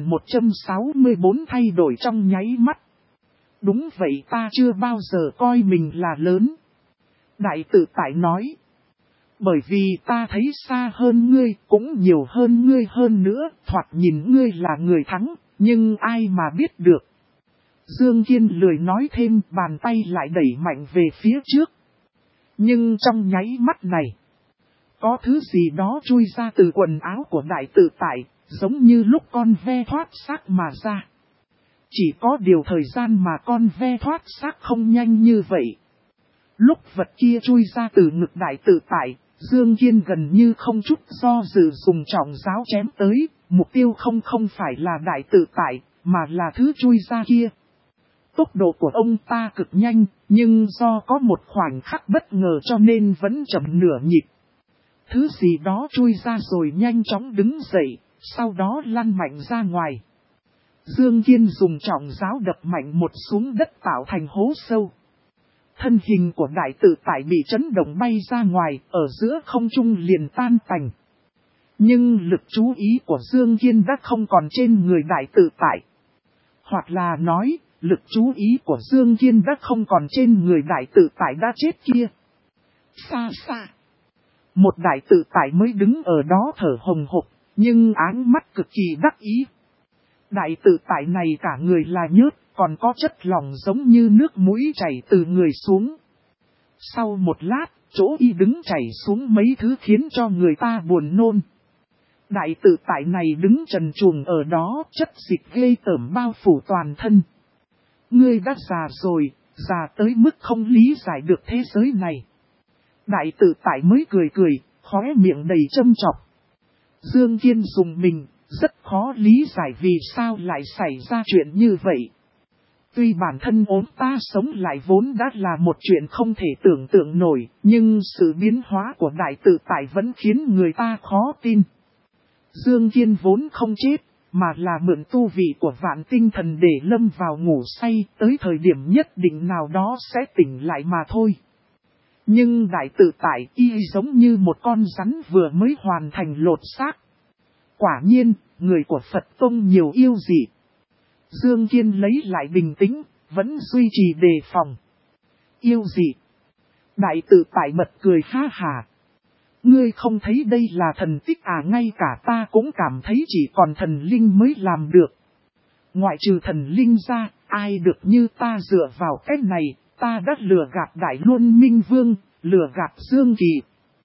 [SPEAKER 1] 1164 thay đổi trong nháy mắt. Đúng vậy, ta chưa bao giờ coi mình là lớn. Đại tự tại nói. Bởi vì ta thấy xa hơn ngươi, cũng nhiều hơn ngươi hơn nữa, thoạt nhìn ngươi là người thắng, nhưng ai mà biết được. Dương Kiên lười nói thêm, bàn tay lại đẩy mạnh về phía trước. Nhưng trong nháy mắt này, có thứ gì đó chui ra từ quần áo của đại tự tại, giống như lúc con ve thoát xác mà ra. Chỉ có điều thời gian mà con ve thoát xác không nhanh như vậy. Lúc vật kia chui ra từ ngực đại tự tại, Dương Kiên gần như không chút do dự dùng trọng giáo chém tới, mục tiêu không phải là đại tự tại, mà là thứ chui ra kia. Tốc độ của ông ta cực nhanh, nhưng do có một khoảnh khắc bất ngờ cho nên vẫn chậm nửa nhịp. Thứ gì đó chui ra rồi nhanh chóng đứng dậy, sau đó lăn mạnh ra ngoài. Dương Kiên dùng trọng giáo đập mạnh một xuống đất tạo thành hố sâu. Thân hình của đại tự tại bị chấn động bay ra ngoài, ở giữa không trung liền tan tành. Nhưng lực chú ý của Dương Kiên đã không còn trên người đại tự tại. Hoặc là nói, lực chú ý của Dương Kiên đã không còn trên người đại tự tại đã chết kia. Xa xa. Một đại tự tại mới đứng ở đó thở hồng hộc, nhưng áng mắt cực kỳ đắc ý. Đại tự tại này cả người là nhớt, còn có chất lỏng giống như nước mũi chảy từ người xuống. Sau một lát, chỗ y đứng chảy xuống mấy thứ khiến cho người ta buồn nôn. Đại tự tại này đứng trần truồng ở đó, chất dịch ghê tởm bao phủ toàn thân. Ngươi đã già rồi, già tới mức không lý giải được thế giới này. Đại tự tại mới cười cười, khóe miệng đầy châm chọc. Dương Kiên dùng mình, rất khó lý giải vì sao lại xảy ra chuyện như vậy. Tuy bản thân ốm ta sống lại vốn đã là một chuyện không thể tưởng tượng nổi, nhưng sự biến hóa của đại tự tại vẫn khiến người ta khó tin. Dương Kiên vốn không chết, mà là mượn tu vị của vạn tinh thần để lâm vào ngủ say, tới thời điểm nhất định nào đó sẽ tỉnh lại mà thôi. Nhưng đại tự tại y giống như một con rắn vừa mới hoàn thành lột xác. Quả nhiên, người của Phật Tông nhiều yêu dị. Dương Kiên lấy lại bình tĩnh, vẫn duy trì đề phòng. Yêu dị. Đại tự tại bật cười ha hà. Ngươi không thấy đây là thần tích à, ngay cả ta cũng cảm thấy chỉ còn thần linh mới làm được. Ngoại trừ thần linh ra, ai được như ta dựa vào cách này, ta đã lừa gạt Đại Luân Minh Vương, lừa gạt Dương Kỳ.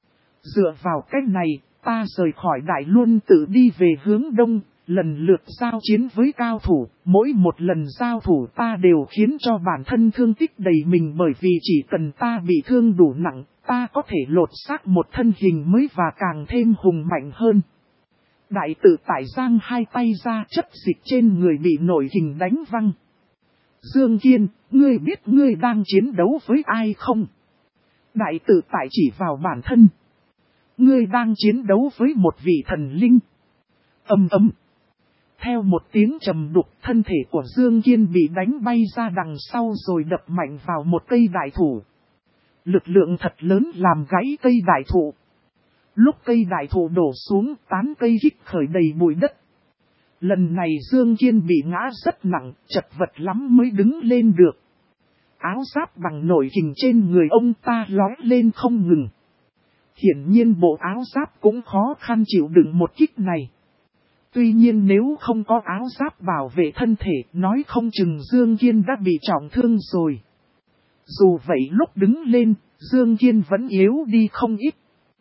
[SPEAKER 1] Dựa vào cách này, ta rời khỏi Đại Luân tự đi về hướng đông, lần lượt giao chiến với cao thủ, mỗi một lần giao thủ ta đều khiến cho bản thân thương tích đầy mình, bởi vì chỉ cần ta bị thương đủ nặng, ta có thể lột xác một thân hình mới và càng thêm hùng mạnh hơn. Đại tự tại giang hai tay ra, chất dịch trên người bị nổi hình đánh văng. Dương Kiên, ngươi biết ngươi đang chiến đấu với ai không? Đại tự tại chỉ vào bản thân. Ngươi đang chiến đấu với một vị thần linh. Ầm ầm. Theo một tiếng trầm đục, thân thể của Dương Kiên bị đánh bay ra đằng sau rồi đập mạnh vào một cây đại thụ. Lực lượng thật lớn làm gãy cây đại thụ. Lúc cây đại thụ đổ xuống, tán cây hít khởi đầy bụi đất. Lần này Dương Kiên bị ngã rất nặng, chật vật lắm mới đứng lên được. Áo giáp bằng nổi hình trên người ông ta lói lên không ngừng. Hiển nhiên bộ áo giáp cũng khó khăn chịu đựng một kích này. Tuy nhiên nếu không có áo giáp bảo vệ thân thể, nói không chừng Dương Kiên đã bị trọng thương rồi. Dù vậy lúc đứng lên, Dương Kiên vẫn yếu đi không ít.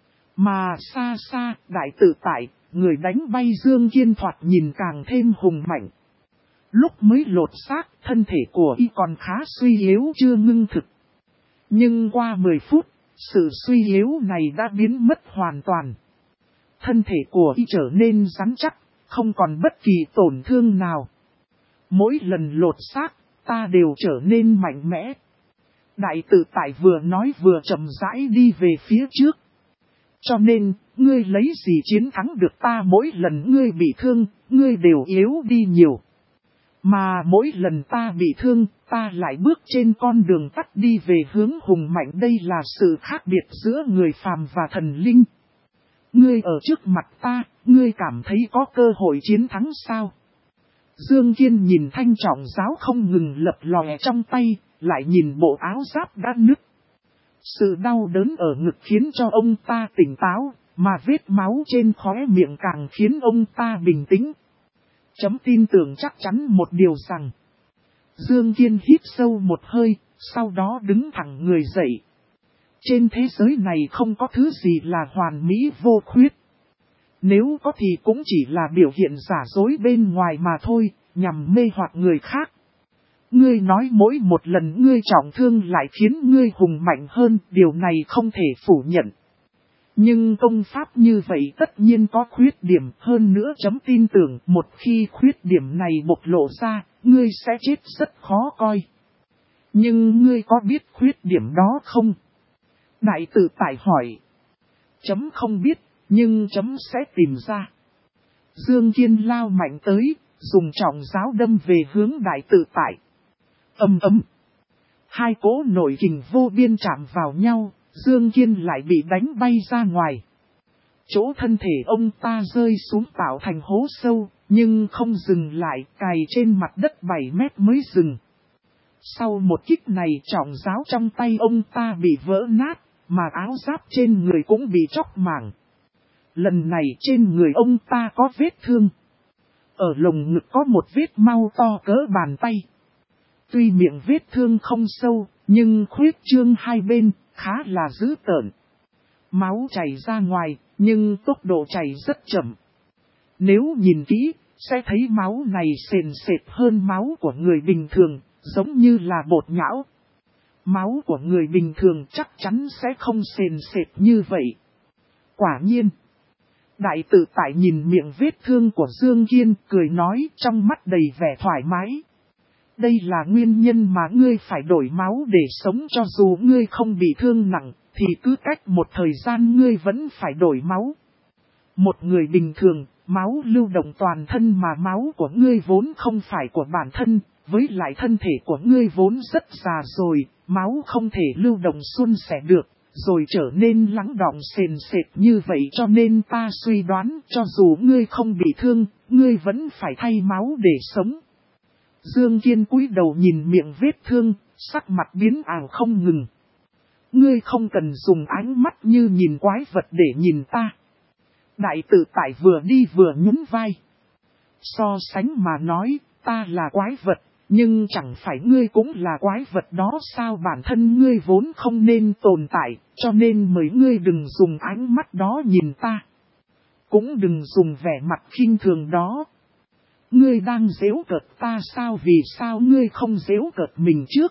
[SPEAKER 1] Mà xa xa, đại tự tại, người đánh bay Dương Kiên thoạt nhìn càng thêm hùng mạnh. Lúc mới lột xác, thân thể của y còn khá suy yếu chưa ngưng thực. Nhưng qua 10 phút, sự suy yếu này đã biến mất hoàn toàn. Thân thể của y trở nên rắn chắc, không còn bất kỳ tổn thương nào. Mỗi lần lột xác, ta đều trở nên mạnh mẽ. Đại tự tại vừa nói vừa chậm rãi đi về phía trước. Cho nên, ngươi lấy gì chiến thắng được ta? Mỗi lần ngươi bị thương, ngươi đều yếu đi nhiều. Mà mỗi lần ta bị thương, ta lại bước trên con đường tắt đi về hướng hùng mạnh. Đây là sự khác biệt giữa người phàm và thần linh. Ngươi ở trước mặt ta, ngươi cảm thấy có cơ hội chiến thắng sao? Dương Kiên nhìn thanh trọng giáo không ngừng lập lòe trong tay, lại nhìn bộ áo giáp đã nứt. Sự đau đớn ở ngực khiến cho ông ta tỉnh táo, mà vết máu trên khóe miệng càng khiến ông ta bình tĩnh. Tin tưởng chắc chắn một điều rằng, Dương Kiên hít sâu một hơi, sau đó đứng thẳng người dậy. Trên thế giới này không có thứ gì là hoàn mỹ vô khuyết. Nếu có thì cũng chỉ là biểu hiện giả dối bên ngoài mà thôi, nhằm mê hoặc người khác. Ngươi nói mỗi một lần ngươi trọng thương lại khiến ngươi hùng mạnh hơn, điều này không thể phủ nhận. Nhưng công pháp như vậy tất nhiên có khuyết điểm hơn nữa. Tin tưởng một khi khuyết điểm này bộc lộ ra, ngươi sẽ chết rất khó coi. Nhưng ngươi có biết khuyết điểm đó không? Đại tự tại hỏi. Không biết, nhưng sẽ tìm ra. Dương Kiên lao mạnh tới, dùng trọng giáo đâm về hướng đại tự tại. Ầm ầm. Hai cỗ nội kình vô biên chạm vào nhau, Dương Kiên lại bị đánh bay ra ngoài. Chỗ thân thể ông ta rơi xuống tạo thành hố sâu, nhưng không dừng lại, cày trên mặt đất 7 mét mới dừng. Sau một kích này trọng giáo trong tay ông ta bị vỡ nát, mà áo giáp trên người cũng bị chóc mảng. Lần này trên người ông ta có vết thương. Ở lồng ngực có một vết mau to cỡ bàn tay. Tuy miệng vết thương không sâu, nhưng khuyết trương hai bên, khá là dữ tợn. Máu chảy ra ngoài, nhưng tốc độ chảy rất chậm. Nếu nhìn kỹ, sẽ thấy máu này sền sệt hơn máu của người bình thường, giống như là bột nhão. Máu của người bình thường chắc chắn sẽ không sền sệt như vậy. Quả nhiên. Đại tự tại nhìn miệng vết thương của Dương Kiên, cười nói trong mắt đầy vẻ thoải mái. Đây là nguyên nhân mà ngươi phải đổi máu để sống. Cho dù ngươi không bị thương nặng, thì cứ cách một thời gian ngươi vẫn phải đổi máu. Một người bình thường, máu lưu động toàn thân mà máu của ngươi vốn không phải của bản thân, với lại thân thể của ngươi vốn rất già rồi, máu không thể lưu động suôn sẻ được, rồi trở nên lắng đọng sền sệt như vậy. Cho nên ta suy đoán cho dù ngươi không bị thương, ngươi vẫn phải thay máu để sống. Dương Kiên cúi đầu nhìn miệng vết thương, sắc mặt biến ảo không ngừng. Ngươi không cần dùng ánh mắt như nhìn quái vật để nhìn ta. Đại tự tại vừa đi vừa nhún vai. So sánh mà nói, ta là quái vật, nhưng chẳng phải ngươi cũng là quái vật đó sao? Bản thân ngươi vốn không nên tồn tại, cho nên mời ngươi đừng dùng ánh mắt đó nhìn ta. Cũng đừng dùng vẻ mặt khinh thường đó. Ngươi đang giễu cợt ta sao? Vì sao ngươi không giễu cợt mình trước?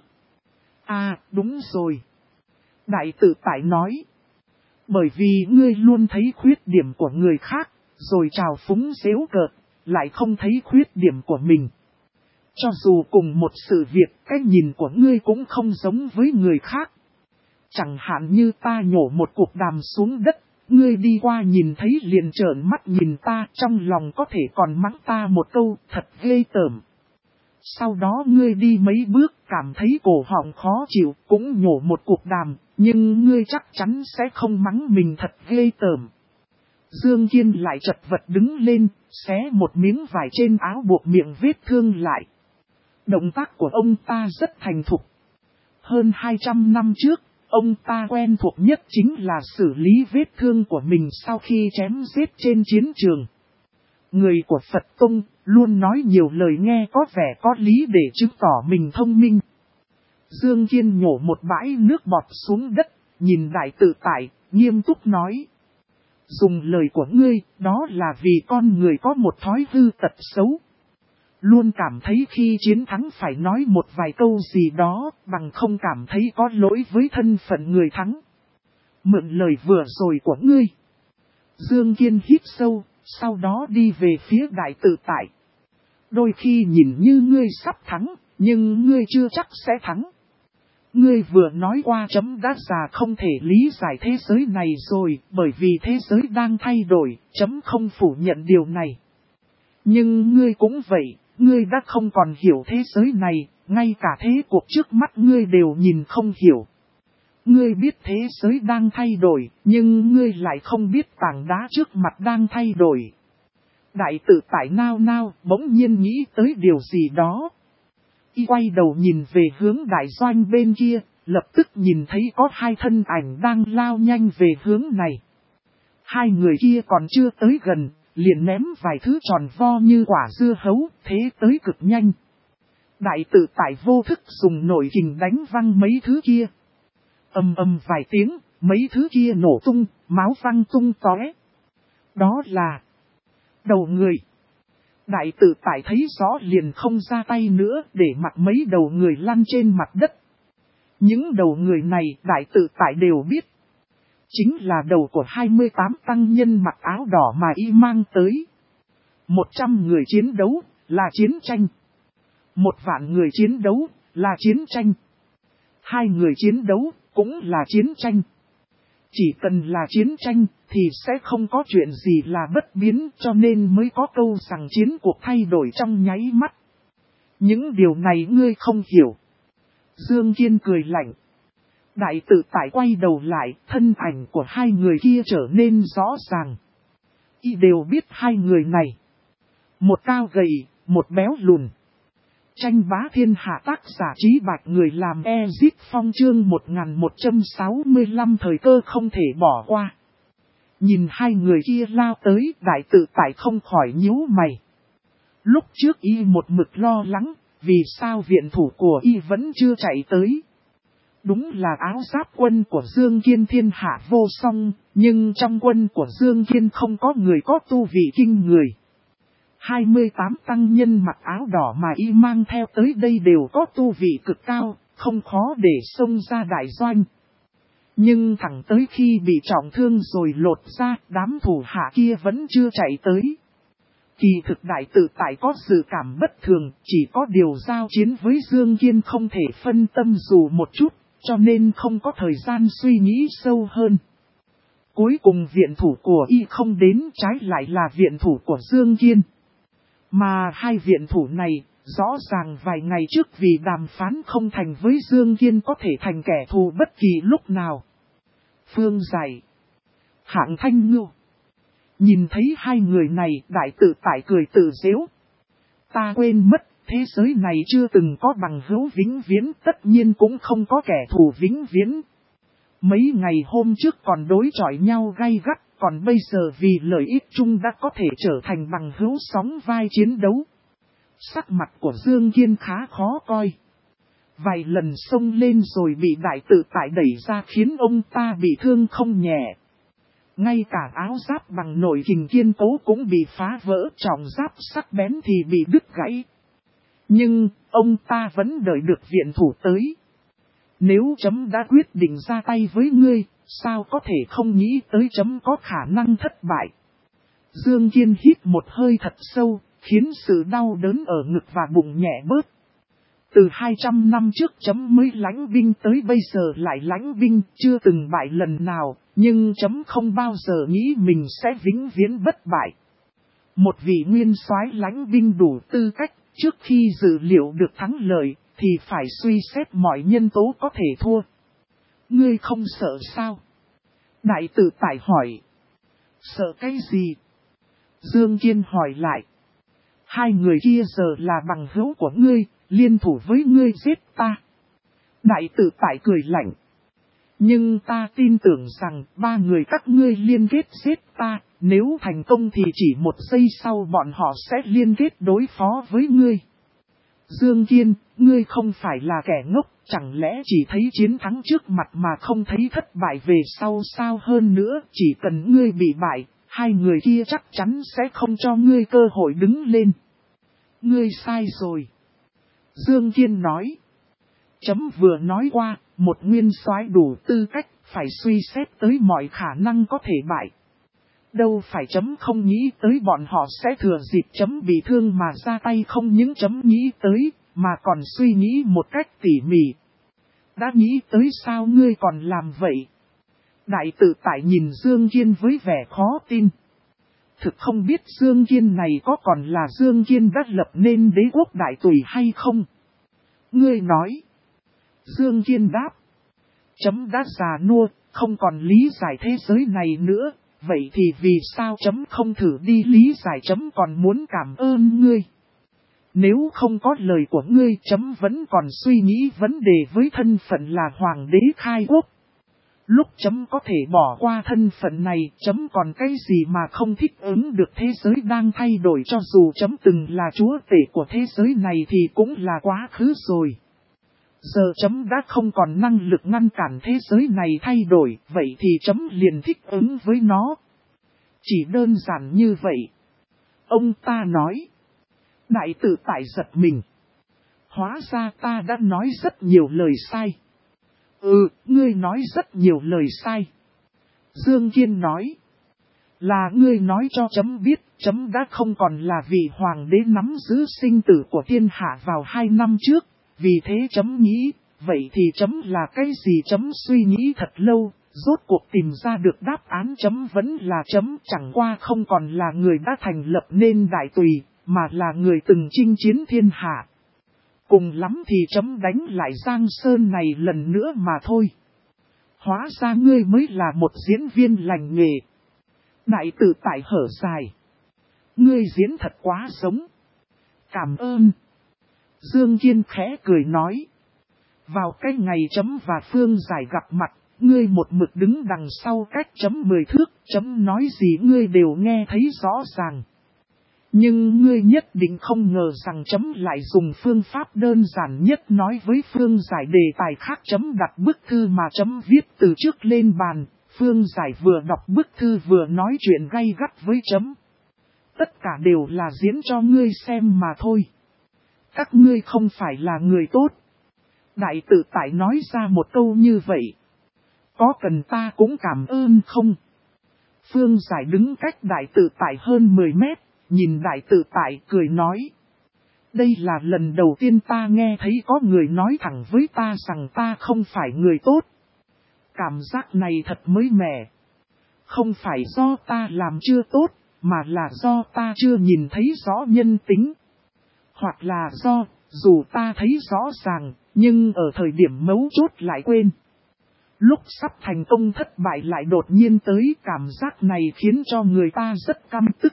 [SPEAKER 1] À, đúng rồi. Đại tự tại nói. Bởi vì ngươi luôn thấy khuyết điểm của người khác, rồi trào phúng giễu cợt, lại không thấy khuyết điểm của mình. Cho dù cùng một sự việc, cách nhìn của ngươi cũng không giống với người khác. Chẳng hạn như ta nhổ một cục đàm xuống đất, ngươi đi qua nhìn thấy liền trợn mắt nhìn ta, trong lòng có thể còn mắng ta một câu, thật ghê tởm. Sau đó ngươi đi mấy bước, cảm thấy cổ họng khó chịu, cũng nhổ một cục đàm, nhưng ngươi chắc chắn sẽ không mắng mình thật ghê tởm. Dương Kiên lại chật vật đứng lên, xé một miếng vải trên áo buộc miệng vết thương lại. Động tác của ông ta rất thành thục. Hơn 200 năm trước, ông ta quen thuộc nhất chính là xử lý vết thương của mình sau khi chém giết trên chiến trường. Người của Phật Tông luôn nói nhiều lời nghe có vẻ có lý để chứng tỏ mình thông minh. Dương Kiên nhổ một bãi nước bọt xuống đất, nhìn đại tự tại, nghiêm túc nói. Dùng lời của ngươi, đó là vì con người có một thói hư tật xấu. Luôn cảm thấy khi chiến thắng phải nói một vài câu gì đó, bằng không cảm thấy có lỗi với thân phận người thắng. Mượn lời vừa rồi của ngươi. Dương Kiên hít sâu, sau đó đi về phía đại tự tại. Đôi khi nhìn như ngươi sắp thắng, nhưng ngươi chưa chắc sẽ thắng. Ngươi vừa nói qua chấm đã già không thể lý giải thế giới này rồi, bởi vì thế giới đang thay đổi, chấm không phủ nhận điều này. Nhưng ngươi cũng vậy, ngươi đã không còn hiểu thế giới này, ngay cả thế cuộc trước mắt ngươi đều nhìn không hiểu. Ngươi biết thế giới đang thay đổi, nhưng ngươi lại không biết tảng đá trước mặt đang thay đổi. Đại tự tại nao nao, bỗng nhiên nghĩ tới điều gì đó. Y quay đầu nhìn về hướng đại doanh bên kia, lập tức nhìn thấy có hai thân ảnh đang lao nhanh về hướng này. Hai người kia còn chưa tới gần, liền ném vài thứ tròn vo như quả dưa hấu, thế tới cực nhanh. Đại tự tại vô thức dùng nội kình đánh văng mấy thứ kia. Ầm ầm vài tiếng, mấy thứ kia nổ tung, máu văng tung tóe. Đó là đầu người. Đại tự tại thấy rõ liền không ra tay nữa để mặc mấy đầu người lăn trên mặt đất. Những đầu người này đại tự tại đều biết. Chính là đầu của 28 tăng nhân mặc áo đỏ mà y mang tới. 100 người chiến đấu là chiến tranh. 1.000.000 người chiến đấu là chiến tranh. 2 người chiến đấu cũng là chiến tranh. Chỉ cần là chiến tranh thì sẽ không có chuyện gì là bất biến, cho nên mới có câu rằng chiến cuộc thay đổi trong nháy mắt. Những điều này ngươi không hiểu. Dương Kiên cười lạnh. Đại tự tại quay đầu lại, thân ảnh của hai người kia trở nên rõ ràng. Y đều biết hai người này. Một cao gầy, một béo lùn. Tranh bá thiên hạ tác giả Trí Bạch người làm Ezip Phong chương 1165 thời cơ không thể bỏ qua. Nhìn hai người kia lao tới, đại tự tại không khỏi nhíu mày. Lúc trước y một mực lo lắng, vì sao viện thủ của y vẫn chưa chạy tới. Đúng là áo giáp quân của Dương Kiên thiên hạ vô song, nhưng trong quân của Dương Kiên không có người có tu vị kinh người. 28 tăng nhân mặc áo đỏ mà y mang theo tới đây đều có tu vị cực cao, không khó để xông ra đại doanh. Nhưng thẳng tới khi bị trọng thương rồi lột ra, đám thủ hạ kia vẫn chưa chạy tới. Kỳ thực đại tự tại có dự cảm bất thường, chỉ có điều giao chiến với Dương Kiên không thể phân tâm dù một chút, cho nên không có thời gian suy nghĩ sâu hơn. Cuối cùng viện thủ của y không đến, trái lại là viện thủ của Dương Kiên. Mà hai viện thủ này, rõ ràng vài ngày trước vì đàm phán không thành với Dương Kiên có thể thành kẻ thù bất kỳ lúc nào. Phương Giải, Hạng Thanh Ngưu. Nhìn thấy hai người này, đại tự tại cười tự giễu. Ta quên mất, thế giới này chưa từng có bằng hữu vĩnh viễn, tất nhiên cũng không có kẻ thù vĩnh viễn. Mấy ngày hôm trước còn đối chọi nhau gay gắt, còn bây giờ vì lợi ích chung đã có thể trở thành bằng hữu sóng vai chiến đấu. Sắc mặt của Dương Kiên khá khó coi. Vài lần xông lên rồi bị đại tự tại đẩy ra khiến ông ta bị thương không nhẹ. Ngay cả áo giáp bằng nội kình kiên cố cũng bị phá vỡ, trọng giáp sắc bén thì bị đứt gãy. Nhưng, ông ta vẫn đợi được viện thủ tới. Nếu chấm đã quyết định ra tay với ngươi, sao có thể không nghĩ tới chấm có khả năng thất bại. Dương Kiên hít một hơi thật sâu, khiến sự đau đớn ở ngực và bụng nhẹ bớt. Từ 200 năm trước chấm mới lãnh binh tới bây giờ lại lãnh binh, chưa từng bại lần nào, nhưng chấm không bao giờ nghĩ mình sẽ vĩnh viễn bất bại. Một vị nguyên soái lãnh binh đủ tư cách, trước khi dự liệu được thắng lợi, thì phải suy xét mọi nhân tố có thể thua. Ngươi không sợ sao? Đại tự tại hỏi. Sợ cái gì? Dương Kiên hỏi lại. Hai người kia giờ là bằng hữu của ngươi, liên thủ với ngươi giết ta. Đại tự tại cười lạnh. Nhưng ta tin tưởng rằng ba người các ngươi liên kết giết ta, nếu thành công thì chỉ một giây sau bọn họ sẽ liên kết đối phó với ngươi. Dương Kiên, ngươi không phải là kẻ ngốc, chẳng lẽ chỉ thấy chiến thắng trước mặt mà không thấy thất bại về sau sao? Hơn nữa, chỉ cần ngươi bị bại, hai người kia chắc chắn sẽ không cho ngươi cơ hội đứng lên. Ngươi sai rồi. Dương Kiên nói. Chấm vừa nói qua, một nguyên soái đủ tư cách, phải suy xét tới mọi khả năng có thể bại. Đâu phải chấm không nghĩ tới bọn họ sẽ thừa dịp chấm bị thương mà ra tay, không những chấm nghĩ tới, mà còn suy nghĩ một cách tỉ mỉ. Đã nghĩ tới sao ngươi còn làm vậy? Đại tự tại nhìn Dương Kiên với vẻ khó tin. Thực không biết Dương Kiên này có còn là Dương Kiên đã lập nên đế quốc đại tùy hay không? Ngươi nói. Dương Kiên đáp. Chấm đã già nua, không còn lý giải thế giới này nữa. Vậy thì vì sao chấm không thử đi lý giải, chấm còn muốn cảm ơn ngươi. Nếu không có lời của ngươi, chấm vẫn còn suy nghĩ vấn đề với thân phận là hoàng đế khai quốc. Lúc chấm có thể bỏ qua thân phận này, chấm còn cái gì mà không thích ứng được thế giới đang thay đổi, cho dù chấm từng là chúa tể của thế giới này thì cũng là quá khứ rồi. Giờ chấm đã không còn năng lực ngăn cản thế giới này thay đổi, vậy thì chấm liền thích ứng với nó. Chỉ đơn giản như vậy. Ông ta nói. Đại tự tại giật mình. Hóa ra ta đã nói rất nhiều lời sai. Ngươi nói rất nhiều lời sai. Dương Kiên nói. Là ngươi nói cho chấm biết, chấm đã không còn là vị hoàng đế nắm giữ sinh tử của thiên hạ vào 2 năm trước. Vì thế chấm nghĩ, vậy thì chấm là cái gì? Chấm suy nghĩ thật lâu, rốt cuộc tìm ra được đáp án. Chấm vẫn là chấm, chẳng qua không còn là người đã thành lập nên đại tùy, mà là người từng chinh chiến thiên hạ. Cùng lắm thì chấm đánh lại Giang Sơn này lần nữa mà thôi. Hóa ra ngươi mới là một diễn viên lành nghề. Đại tự tại hở dài. Ngươi diễn thật quá sống. Cảm ơn. Dương Kiên khẽ cười nói. Vào cái ngày chấm và Phương Giải gặp mặt, ngươi một mực đứng đằng sau cách chấm 10 thước, chấm nói gì ngươi đều nghe thấy rõ ràng. Nhưng ngươi nhất định không ngờ rằng chấm lại dùng phương pháp đơn giản nhất nói với Phương Giải đề tài khác. Chấm đặt bức thư mà chấm viết từ trước lên bàn, Phương Giải vừa đọc bức thư vừa nói chuyện gay gắt với chấm. Tất cả đều là diễn cho ngươi xem mà thôi. Các ngươi không phải là người tốt. Đại tự tại nói ra một câu như vậy. Có cần ta cũng cảm ơn không? Phương Giải đứng cách đại tự tại hơn 10 mét, nhìn đại tự tại cười nói. Đây là lần đầu tiên ta nghe thấy có người nói thẳng với ta rằng ta không phải người tốt. Cảm giác này thật mới mẻ. Không phải do ta làm chưa tốt, mà là do ta chưa nhìn thấy rõ nhân tính. Hoặc là do, dù ta thấy rõ ràng, nhưng ở thời điểm mấu chốt lại quên. Lúc sắp thành công thất bại lại đột nhiên tới, cảm giác này khiến cho người ta rất căm tức.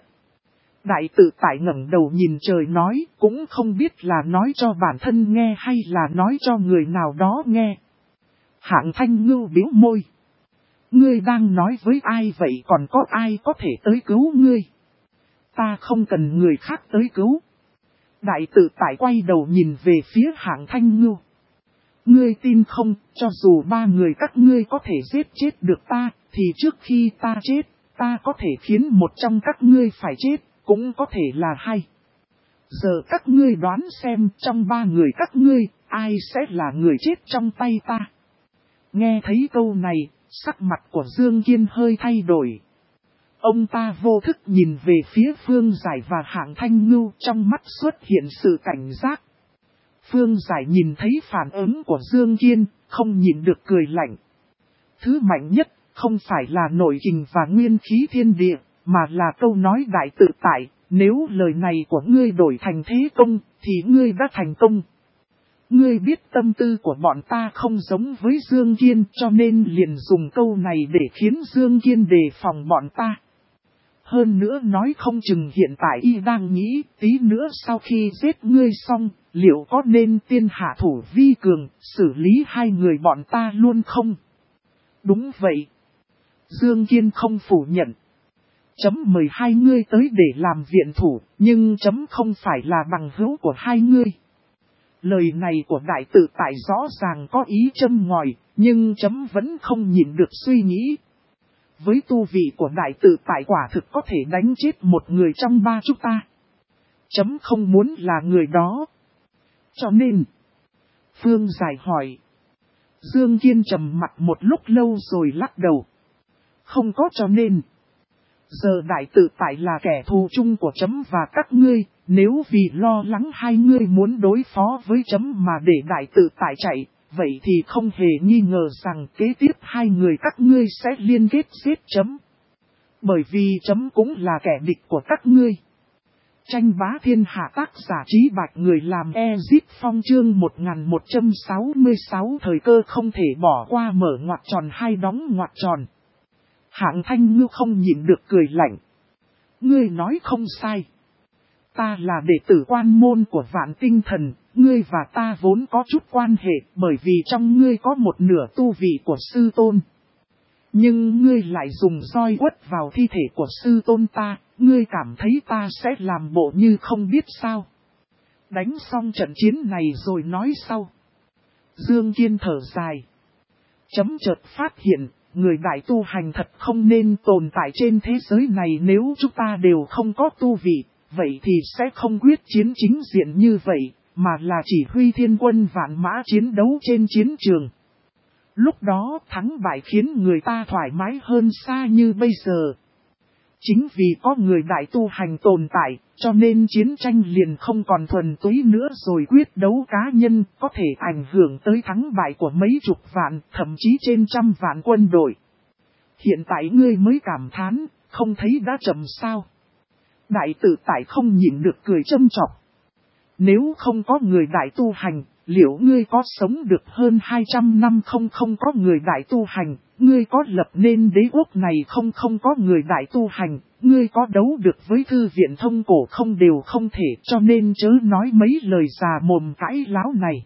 [SPEAKER 1] Đại tự tại ngẩng đầu nhìn trời nói, cũng không biết là nói cho bản thân nghe hay là nói cho người nào đó nghe. Hạng Thanh Ngưu bĩu môi. Ngươi đang nói với ai vậy, còn có ai có thể tới cứu ngươi? Ta không cần người khác tới cứu. Đại tự tại quay đầu nhìn về phía Hạng Thanh Ngưu. Ngươi tin không, cho dù 3 người các ngươi có thể giết chết được ta, thì trước khi ta chết, ta có thể khiến một trong các ngươi phải chết, cũng có thể là 2. Giờ các ngươi đoán xem trong 3 người các ngươi, ai sẽ là người chết trong tay ta? Nghe thấy câu này, sắc mặt của Dương Kiên hơi thay đổi. Ông ta vô thức nhìn về phía Phương Giải và Hạng Thanh Ngưu, trong mắt xuất hiện sự cảnh giác. Phương Giải nhìn thấy phản ứng của Dương Kiên, không nhìn được cười lạnh. Thứ mạnh nhất, không phải là nội kình và nguyên khí thiên địa, mà là câu nói đại tự tại. Nếu lời này của ngươi đổi thành thế công, thì ngươi đã thành công. Ngươi biết tâm tư của bọn ta không giống với Dương Kiên, cho nên liền dùng câu này để khiến Dương Kiên đề phòng bọn ta. Hơn nữa nói không chừng hiện tại y đang nghĩ, tí nữa sau khi giết ngươi xong, liệu có nên tiên hạ thủ vi cường, xử lý 2 người bọn ta luôn không? Đúng vậy. Dương Kiên không phủ nhận. Chấm mời 2 ngươi tới để làm viện thủ, nhưng chấm không phải là bằng hữu của 2 ngươi. Lời này của đại tự tại rõ ràng có ý châm ngòi, nhưng chấm vẫn không nhịn được suy nghĩ. Với tu vị của đại tự tại quả thực có thể đánh chết một người trong 3 chúng ta. Chấm không muốn là người đó. Cho nên, Phương Giải hỏi. Dương Kiên trầm mặt một lúc lâu rồi lắc đầu. Không có cho nên. Giờ đại tự tại là kẻ thù chung của chấm và các ngươi, nếu vì lo lắng 2 ngươi muốn đối phó với chấm mà để đại tự tại chạy, vậy thì không hề nghi ngờ rằng kế tiếp hai người các ngươi sẽ liên kết giết chấm. Bởi vì chấm cũng là kẻ địch của các ngươi. Tranh bá thiên hạ tác giả Trí Bạch người làm Ezip Phong chương 1166 thời cơ không thể bỏ qua mở ngoặc tròn hai đóng ngoặc tròn. Hạng Thanh Ngưu không nhịn được cười lạnh. Ngươi nói không sai. Ta là đệ tử quan môn của Vạn Tinh Thần, ngươi và ta vốn có chút quan hệ bởi vì trong ngươi có một nửa tu vị của sư tôn. Nhưng ngươi lại dùng roi quất vào thi thể của sư tôn ta, ngươi cảm thấy ta sẽ làm bộ như không biết sao. Đánh xong trận chiến này rồi nói sau. Dương Kiên thở dài. Chấm chợt phát hiện, người đại tu hành thật không nên tồn tại trên thế giới này nếu chúng ta đều không có tu vị, vậy thì sẽ không quyết chiến chính diện như vậy, mà là chỉ huy thiên quân vạn mã chiến đấu trên chiến trường. Lúc đó thắng bại khiến người ta thoải mái hơn xa như bây giờ. Chính vì có người đại tu hành tồn tại, cho nên chiến tranh liền không còn thuần túy nữa rồi quyết đấu cá nhân có thể ảnh hưởng tới thắng bại của mấy chục vạn, thậm chí trên trăm vạn quân đội. Hiện tại ngươi mới cảm thán, không thấy đã chậm sao. Đại tự tại không nhịn được cười châm chọc. Nếu không có người đại tu hành, liệu ngươi có sống được hơn 200 năm không có người đại tu hành, ngươi có lập nên đế quốc này không có người đại tu hành, ngươi có đấu được với thư viện thông cổ không đều không thể cho nên chớ nói mấy lời già mồm cãi láo này.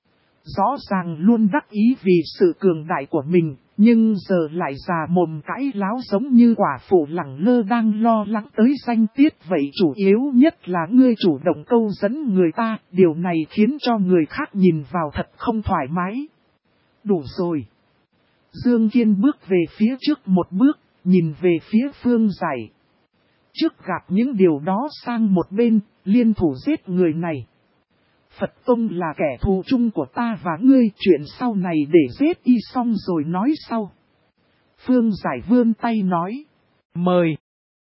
[SPEAKER 1] Rõ ràng luôn đắc ý vì sự cường đại của mình, nhưng giờ lại già mồm cãi láo giống như quả phụ lẳng lơ đang lo lắng tới danh tiết vậy. Chủ yếu nhất là ngươi chủ động câu dẫn người ta, điều này khiến cho người khác nhìn vào thật không thoải mái. Đủ rồi. Dương Kiên bước về phía trước một bước, nhìn về phía Phương Giải. Trước gặp những điều đó sang một bên, liên thủ giết người này. Phật Tông là kẻ thù chung của ta và ngươi, chuyện sau này để giết y xong rồi nói sau. Phương Giải vươn tay nói. Mời.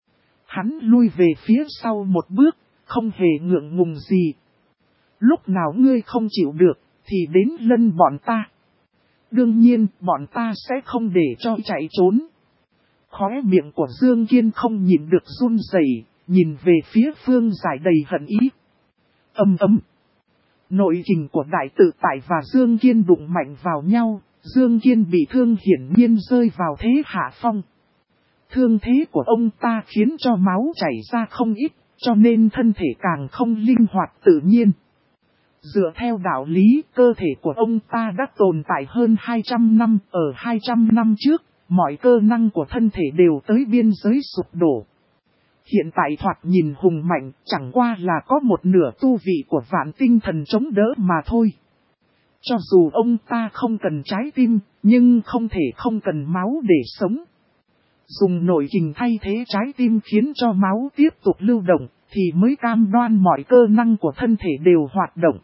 [SPEAKER 1] Hắn lui về phía sau một bước, không hề ngượng ngùng gì. Lúc nào ngươi không chịu được, thì đến lân bọn ta. Đương nhiên, bọn ta sẽ không để cho chạy trốn. Khóe miệng của Dương Kiên không nhịn được run rẩy, nhìn về phía Phương Giải đầy hận ý. Ầm ầm. Nội kình của Đại Tự Tại và Dương Kiên đụng mạnh vào nhau, Dương Kiên bị thương hiển nhiên rơi vào thế hạ phong. Thương thế của ông ta khiến cho máu chảy ra không ít, cho nên thân thể càng không linh hoạt tự nhiên. Dựa theo đạo lý, cơ thể của ông ta đã tồn tại hơn 200 năm, ở 200 năm trước, mọi cơ năng của thân thể đều tới biên giới sụp đổ. Hiện tại thoạt nhìn hùng mạnh, chẳng qua là có một nửa tu vị của Vạn Tinh Thần chống đỡ mà thôi. Cho dù ông ta không cần trái tim, nhưng không thể không cần máu để sống. Dùng nội kình thay thế trái tim khiến cho máu tiếp tục lưu động, thì mới cam đoan mọi cơ năng của thân thể đều hoạt động.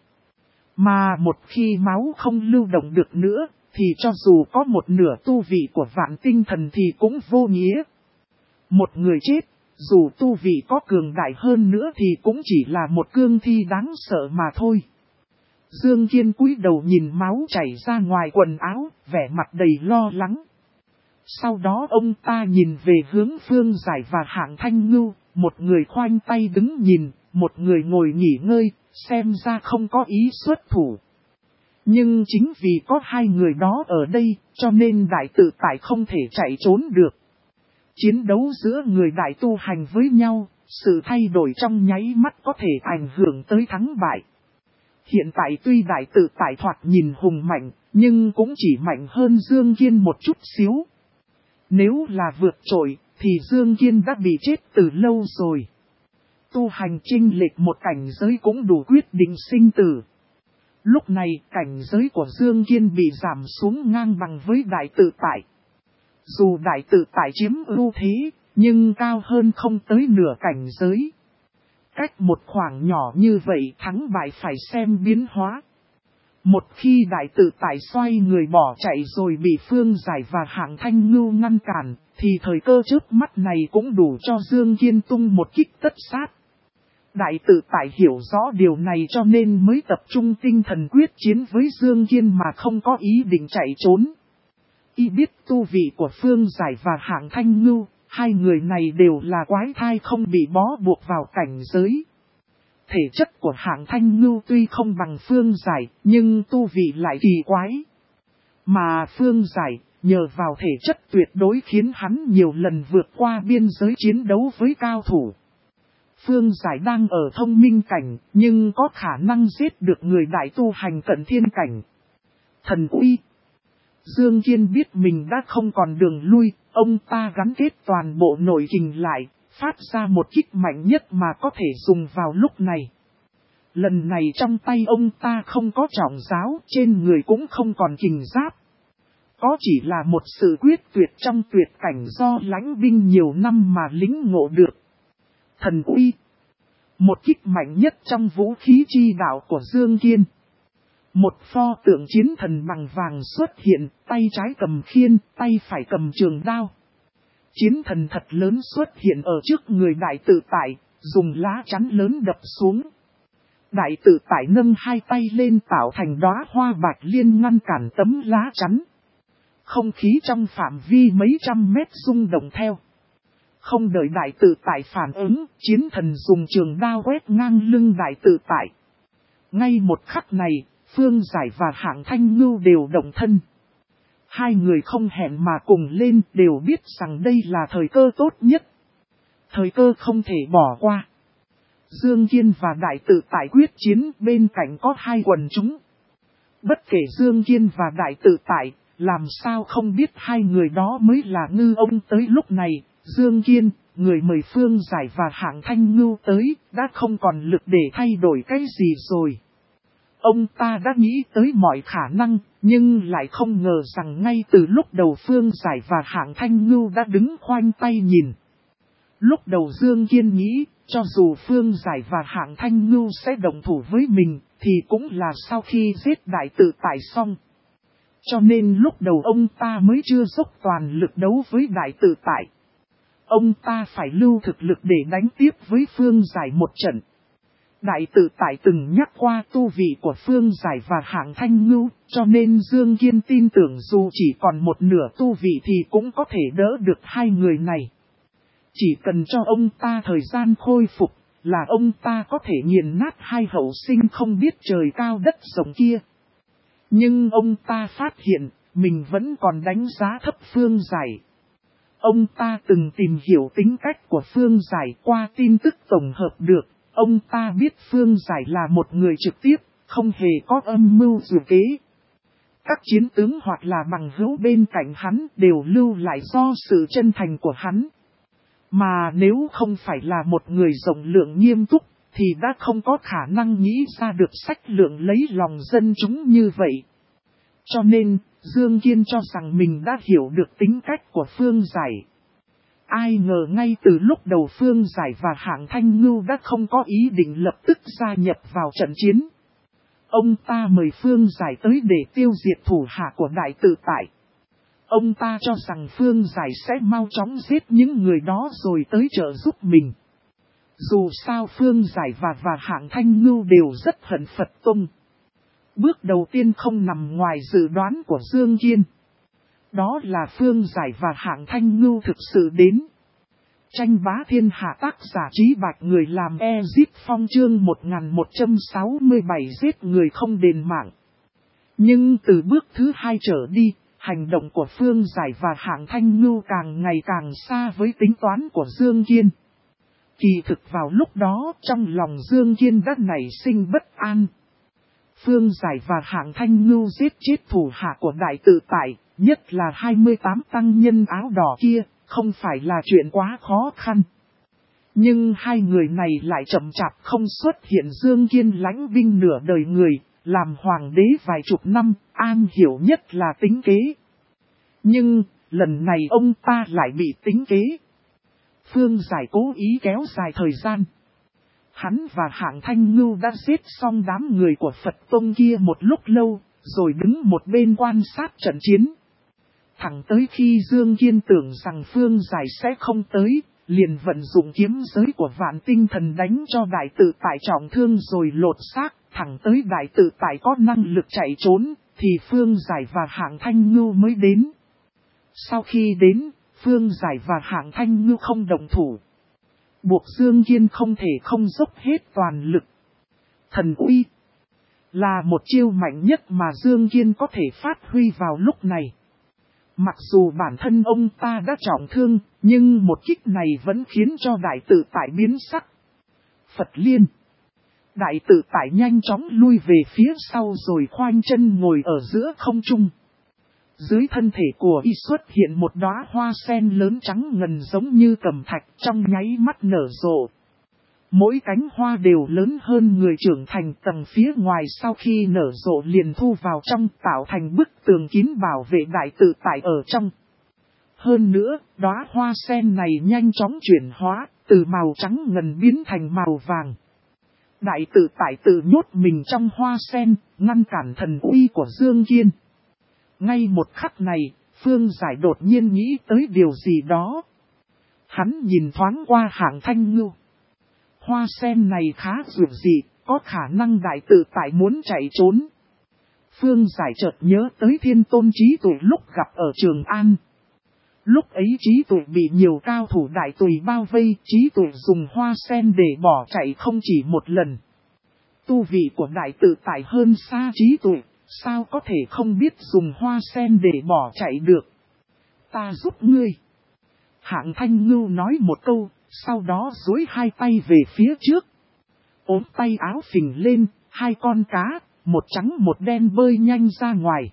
[SPEAKER 1] Mà một khi máu không lưu động được nữa, thì cho dù có một nửa tu vị của Vạn Tinh Thần thì cũng vô nghĩa. Một người chết, dù tu vị có cường đại hơn nữa thì cũng chỉ là một cương thi đáng sợ mà thôi. Dương Kiên cúi đầu nhìn máu chảy ra ngoài quần áo, vẻ mặt đầy lo lắng. Sau đó ông ta nhìn về hướng Phương Giải và Hạng Thanh Ngưu, một người khoanh tay đứng nhìn, một người ngồi nghỉ ngơi, xem ra không có ý xuất thủ. Nhưng chính vì có hai người đó ở đây, cho nên Đại Tự Tại không thể chạy trốn được. Chiến đấu giữa người đại tu hành với nhau, sự thay đổi trong nháy mắt có thể ảnh hưởng tới thắng bại. Hiện tại tuy Đại Tự Tại thoạt nhìn hùng mạnh, nhưng cũng chỉ mạnh hơn Dương Kiên một chút xíu. Nếu là vượt trội, thì Dương Kiên đã bị chết từ lâu rồi. Tu hành chênh lệch một cảnh giới cũng đủ quyết định sinh tử. Lúc này cảnh giới của Dương Kiên bị giảm xuống ngang bằng với Đại Tự Tại. Dù Đại Tự Tại chiếm ưu thế, nhưng cao hơn không tới nửa cảnh giới. Cách một khoảng nhỏ như vậy thắng bại phải xem biến hóa. Một khi Đại Tự Tại xoay người bỏ chạy rồi bị Phương Giải và Hạng Thanh Ngưu ngăn cản, thì thời cơ trước mắt này cũng đủ cho Dương Kiên tung một kích tất sát. Đại tự tại hiểu rõ điều này cho nên mới tập trung tinh thần quyết chiến với Dương Kiên mà không có ý định chạy trốn. Y biết tu vị của Phương Giải và Hạng Thanh Ngưu, hai người này đều là quái thai không bị bó buộc vào cảnh giới. Thể chất của Hạng Thanh Ngưu tuy không bằng Phương Giải, nhưng tu vị lại kỳ quái. Mà Phương Giải, nhờ vào thể chất tuyệt đối khiến hắn nhiều lần vượt qua biên giới chiến đấu với cao thủ. Phương Giải đang ở thông minh cảnh, nhưng có khả năng giết được người đại tu hành cận thiên cảnh. Thần uy. Dương Kiên biết mình đã không còn đường lui, ông ta gắn kết toàn bộ nội kình lại, phát ra một kích mạnh nhất mà có thể dùng vào lúc này. Lần này trong tay ông ta không có trọng giáo, trên người cũng không còn kình giáp. Có chỉ là một sự quyết tuyệt trong tuyệt cảnh do lãnh binh nhiều năm mà lĩnh ngộ được. Thần uy. Một kích mạnh nhất trong vũ khí chi đạo của Dương Kiên. Một pho tượng chiến thần bằng vàng xuất hiện, tay trái cầm khiên, tay phải cầm trường đao. Chiến thần thật lớn xuất hiện ở trước người đại tự tại, dùng lá chắn lớn đập xuống. Đại tự tại nâng hai tay lên tạo thành đóa hoa bạch liên ngăn cản tấm lá chắn. Không khí trong phạm vi mấy trăm mét rung động theo. Không đợi đại tự tại phản ứng, chiến thần dùng trường đao quét ngang lưng đại tự tại. Ngay một khắc này, Phương Giải và Hạng Thanh Ngưu đều động thân. Hai người không hẹn mà cùng lên, đều biết rằng đây là thời cơ tốt nhất. Thời cơ không thể bỏ qua. Dương Kiên và đại tự tại quyết chiến, bên cạnh có hai quần chúng. Bất kể Dương Kiên và đại tự tại, làm sao không biết hai người đó mới là ngư ông tới lúc này. Dương Kiên, người mời Phương Giải và Hạng Thanh Ngưu tới, đã không còn lực để thay đổi cái gì rồi. Ông ta đã nghĩ tới mọi khả năng, nhưng lại không ngờ rằng ngay từ lúc đầu Phương Giải và Hạng Thanh Ngưu đã đứng khoanh tay nhìn. Lúc đầu Dương Kiên nghĩ, cho dù Phương Giải và Hạng Thanh Ngưu sẽ đồng thủ với mình, thì cũng là sau khi giết đại tự tại xong. Cho nên lúc đầu ông ta mới chưa dốc toàn lực đấu với đại tự tại. Ông ta phải lưu thực lực để đánh tiếp với Phương Giải một trận. Đại tự tại từng nhắc qua tu vị của Phương Giải và Hạng Thanh Ngưu, cho nên Dương Kiên tin tưởng dù chỉ còn một nửa tu vị thì cũng có thể đỡ được hai người này. Chỉ cần cho ông ta thời gian khôi phục, là ông ta có thể nghiền nát hai hậu sinh không biết trời cao đất rộng kia. Nhưng ông ta phát hiện, mình vẫn còn đánh giá thấp Phương Giải. Ông ta từng tìm hiểu tính cách của Phương Giải qua tin tức tổng hợp được. Ông ta biết Phương Giải là một người trực tiếp, không hề có âm mưu dự kế. Các chiến tướng hoặc là bằng hữu bên cạnh hắn đều lưu lại do sự chân thành của hắn. Mà nếu không phải là một người rộng lượng nghiêm túc, thì đã không có khả năng nghĩ ra được sách lượng lấy lòng dân chúng như vậy. Cho nên, Dương Kiên cho rằng mình đã hiểu được tính cách của Phương Giải. Ai ngờ ngay từ lúc đầu Phương Giải và Hạng Thanh Ngưu đã không có ý định lập tức gia nhập vào trận chiến. Ông ta mời Phương Giải tới để tiêu diệt thủ hạ của đại tự tại. Ông ta cho rằng Phương Giải sẽ mau chóng giết những người đó rồi tới trợ giúp mình. Dù sao Phương Giải và Hạng Thanh Ngưu đều rất hận Phật Tông. Bước đầu tiên không nằm ngoài dự đoán của Dương Kiên. Đó là Phương Giải và Hạng Thanh Ngưu thực sự đến. Tranh bá thiên hạ tác giả Trí Bạch người làm Ezip Phong chương 1167 giết người không đền mạng. Nhưng từ bước thứ hai trở đi, hành động của Phương Giải và Hạng Thanh Ngưu càng ngày càng xa với tính toán của Dương Kiên. Kỳ thực vào lúc đó trong lòng Dương Kiên đã nảy sinh bất an. Phương Giải và Hạng Thanh Ngưu giết chết thủ hạ của đại tự tại, nhất là 28 tăng nhân áo đỏ kia, không phải là chuyện quá khó khăn. Nhưng hai người này lại chậm chạp không xuất hiện. Dương Kiên lãnh binh nửa đời người, làm hoàng đế vài chục năm, an hiểu nhất là tính kế. Nhưng, lần này ông ta lại bị tính kế. Phương Giải cố ý kéo dài thời gian. Hắn và Hạng Thanh Ngưu đã giết xong đám người của Phật Tông kia một lúc lâu, rồi đứng một bên quan sát trận chiến. Thẳng tới khi Dương Kiên tưởng rằng Phương Giải sẽ không tới, liền vận dụng kiếm giới của Vạn Tinh Thần đánh cho đại tự tại trọng thương rồi lột xác, thẳng tới đại tự tại có năng lực chạy trốn, thì Phương Giải và Hạng Thanh Ngưu mới đến. Sau khi đến, Phương Giải và Hạng Thanh Ngưu không đồng thủ, buộc Dương Kiên không thể không dốc hết toàn lực. Thần uy là một chiêu mạnh nhất mà Dương Kiên có thể phát huy vào lúc này. Mặc dù bản thân ông ta đã trọng thương, nhưng một kích này vẫn khiến cho đại tự tại biến sắc. Phật Liên. Đại tự tại nhanh chóng lui về phía sau rồi khoanh chân ngồi ở giữa không trung. Dưới thân thể của y xuất hiện một đóa hoa sen lớn trắng ngần giống như cẩm thạch, trong nháy mắt nở rộ. Mỗi cánh hoa đều lớn hơn người trưởng thành, tầng phía ngoài sau khi nở rộ liền thu vào trong, tạo thành bức tường kín bảo vệ đại tự tại ở trong. Hơn nữa, đóa hoa sen này nhanh chóng chuyển hóa, từ màu trắng ngần biến thành màu vàng. Đại tự tại tự nhốt mình trong hoa sen, ngăn cản thần uy của Dương Kiên. Ngay một khắc này, Phương Giải đột nhiên nghĩ tới điều gì đó. Hắn nhìn thoáng qua Hạng Thanh Ngưu. Hoa sen này khá dịu dị, có khả năng đại tự tại muốn chạy trốn. Phương Giải chợt nhớ tới Thiên Tôn Trí Tuệ lúc gặp ở Trường An. Lúc ấy Trí Tuệ bị nhiều cao thủ đại tùy bao vây, Trí Tuệ dùng hoa sen để bỏ chạy không chỉ một lần. Tu vị của đại tự tại hơn xa Trí Tuệ, sao có thể không biết dùng hoa sen để bỏ chạy được. Ta giúp ngươi. Hạng Thanh Ngưu nói một câu, sau đó duỗi hai tay về phía trước. Ốm tay áo phình lên, hai con cá, một trắng một đen bơi nhanh ra ngoài.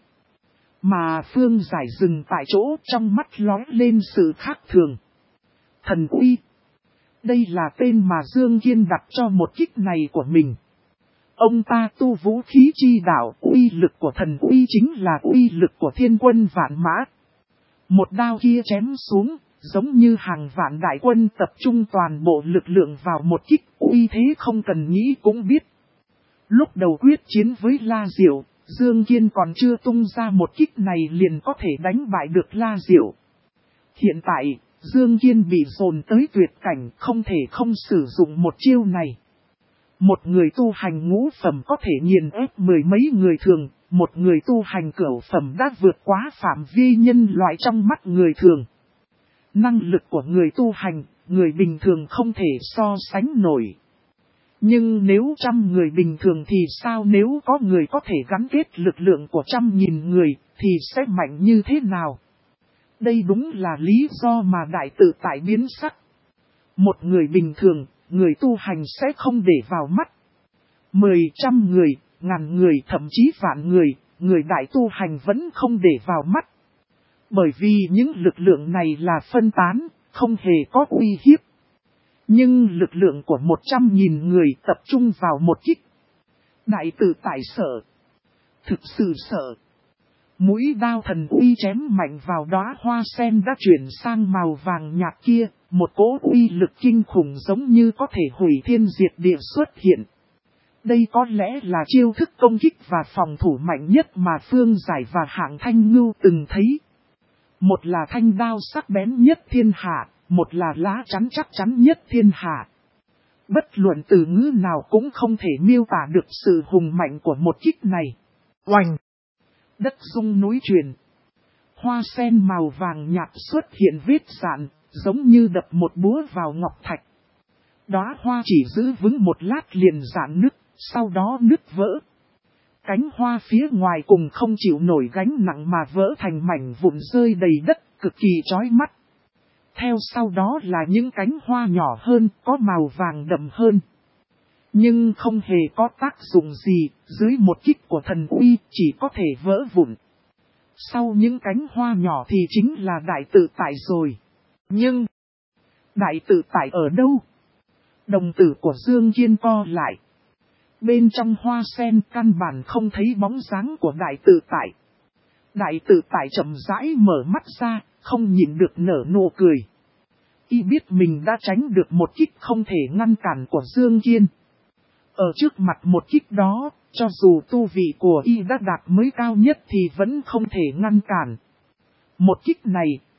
[SPEAKER 1] Mà Phương Giải dừng tại chỗ, trong mắt lóe lên sự khác thường. Thần uy. Đây là tên mà Dương Kiên đặt cho một kích này của mình. Ông ta tu vũ khí chi đạo, uy lực của thần uy chính là uy lực của thiên quân vạn mã. Một đao kia chém xuống, giống như hàng vạn đại quân tập trung toàn bộ lực lượng vào một kích, uy thế không cần nghĩ cũng biết. Lúc đầu quyết chiến với La Diệu, Dương Kiên còn chưa tung ra một kích này liền có thể đánh bại được La Diệu. Hiện tại, Dương Kiên bị dồn tới tuyệt cảnh, không thể không sử dụng một chiêu này. Một người tu hành ngũ phẩm có thể nghiền ép mười mấy người thường, một người tu hành cửu phẩm đã vượt quá phạm vi nhân loại trong mắt người thường. Năng lực của người tu hành, người bình thường không thể so sánh nổi. Nhưng nếu 100 người bình thường thì sao, nếu có người có thể gắn kết lực lượng của 100.000 người thì sẽ mạnh như thế nào? Đây đúng là lý do mà đại tự tại biến sắc. Một người bình thường, người tu hành sẽ không để vào mắt. 100 người, ngàn người, thậm chí vạn người, người đại tu hành vẫn không để vào mắt. Bởi vì những lực lượng này là phân tán, không hề có uy hiếp. Nhưng lực lượng của 100.000 người tập trung vào một kích. Đại tự tại sợ. Thực sự sợ. Mũi đao thần uy chém mạnh vào đóa hoa sen đã chuyển sang màu vàng nhạt kia. Một cỗ uy lực kinh khủng giống như có thể hủy thiên diệt địa xuất hiện. Đây có lẽ là chiêu thức công kích và phòng thủ mạnh nhất mà Phương Giải và Hạng Thanh Ngưu từng thấy. Một là thanh đao sắc bén nhất thiên hạ, một là lá chắn chắc chắn nhất thiên hạ. Bất luận từ ngữ nào cũng không thể miêu tả được sự hùng mạnh của một kích này. Oanh! Đất rung núi chuyển. Hoa sen màu vàng nhạt xuất hiện vết rạn, giống như đập một búa vào ngọc thạch. Đóa hoa chỉ giữ vững một lát liền rạn nứt, sau đó nứt vỡ. Cánh hoa phía ngoài cùng không chịu nổi gánh nặng mà vỡ thành mảnh vụn rơi đầy đất, cực kỳ chói mắt. Theo sau đó là những cánh hoa nhỏ hơn, có màu vàng đậm hơn. Nhưng không hề có tác dụng gì, dưới một kích của thần uy chỉ có thể vỡ vụn. Sau những cánh hoa nhỏ thì chính là đại tự tại rồi. Nhưng, đại tự tại ở đâu? Đồng tử của Dương Kiên co lại. Bên trong hoa sen căn bản không thấy bóng dáng của đại tự tại. Đại tự tại chậm rãi mở mắt ra, không nhìn được nở nụ cười. Y biết mình đã tránh được một kích không thể ngăn cản của Dương Kiên. Ở trước mặt một kích đó, cho dù tu vị của Y đã đạt mới cao nhất thì vẫn không thể ngăn cản. Một kích này,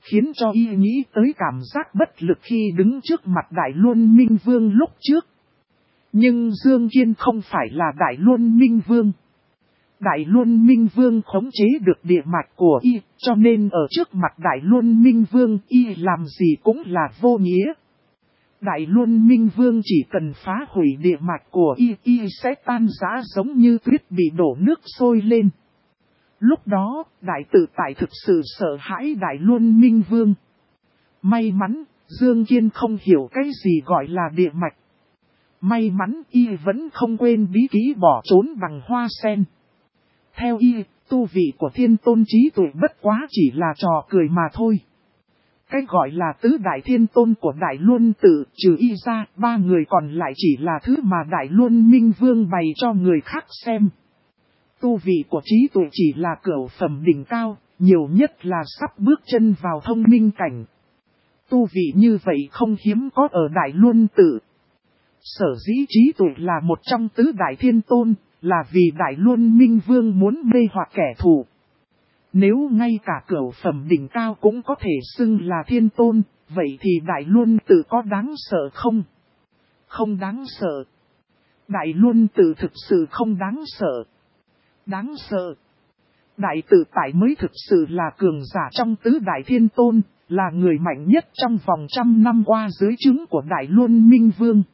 [SPEAKER 1] khiến cho y nghĩ tới cảm giác bất lực khi đứng trước mặt Đại Luân Minh Vương lúc trước. Nhưng Dương Kiên không phải là Đại Luân Minh Vương. Đại Luân Minh Vương khống chế được địa mạch của y, cho nên ở trước mặt Đại Luân Minh Vương y làm gì cũng là vô nghĩa. Đại Luân Minh Vương chỉ cần phá hủy địa mạch của y sẽ tan rã giống như tuyết bị đổ nước sôi lên. Lúc đó, Đại Tự Tại thực sự sợ hãi Đại Luân Minh Vương. May mắn, Dương Kiên không hiểu cái gì gọi là địa mạch. May mắn y vẫn không quên bí kỹ bỏ trốn bằng hoa sen. Theo y, tu vị của Thiên Tôn trí tuệ bất quá chỉ là trò cười mà thôi. Cái gọi là tứ đại thiên tôn của Đại Luân Tự, trừ y ra, ba người còn lại chỉ là thứ mà Đại Luân Minh Vương bày cho người khác xem. Tu vị của trí tuệ chỉ là cửu phẩm đỉnh cao, nhiều nhất là sắp bước chân vào thông minh cảnh. Tu vị như vậy không hiếm có ở Đại Luân Tự. Sở dĩ trí tuệ là một trong tứ đại thiên tôn, là vì Đại Luân Minh Vương muốn mê hoặc kẻ thù. Nếu ngay cả cửu phẩm đỉnh cao cũng có thể xưng là thiên tôn, vậy thì Đại Luân Tự có đáng sợ không? Không đáng sợ. Đại Luân Tự thực sự không đáng sợ. Đáng sợ. Đại Tự Tại mới thực sự là cường giả trong tứ đại thiên tôn, là người mạnh nhất trong vòng 100 năm qua dưới trướng của Đại Luân Minh Vương.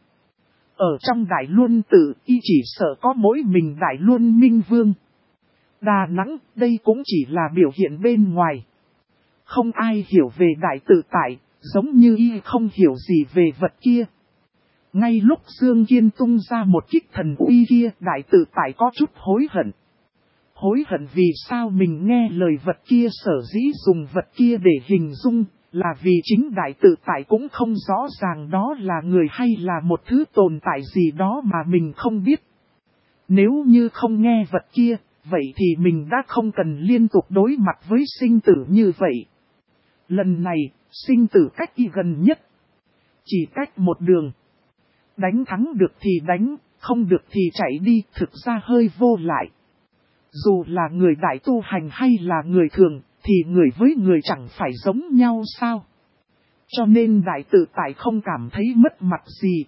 [SPEAKER 1] Ở trong Đại Luân Tự, y chỉ sợ có mỗi mình Đại Luân Minh Vương. Đà Nẵng, đây cũng chỉ là biểu hiện bên ngoài. Không ai hiểu về Đại Tự Tại, giống như y không hiểu gì về vật kia. Ngay lúc Dương Kiên tung ra một kích thần uy kia, Đại Tự Tại có chút hối hận. Hối hận vì sao mình nghe lời vật kia, sở dĩ dùng vật kia để hình dung, là vì chính Đại Tự Tại cũng không rõ ràng đó là người hay là một thứ tồn tại gì đó mà mình không biết. Nếu như không nghe vật kia, vậy thì mình đã không cần liên tục đối mặt với sinh tử như vậy. Lần này, sinh tử cách y gần nhất. Chỉ cách một đường. Đánh thắng được thì đánh, không được thì chạy đi, thực ra hơi vô lại. Dù là người đại tu hành hay là người thường, thì người với người chẳng phải giống nhau sao? Cho nên Đại Tự Tại không cảm thấy mất mặt gì.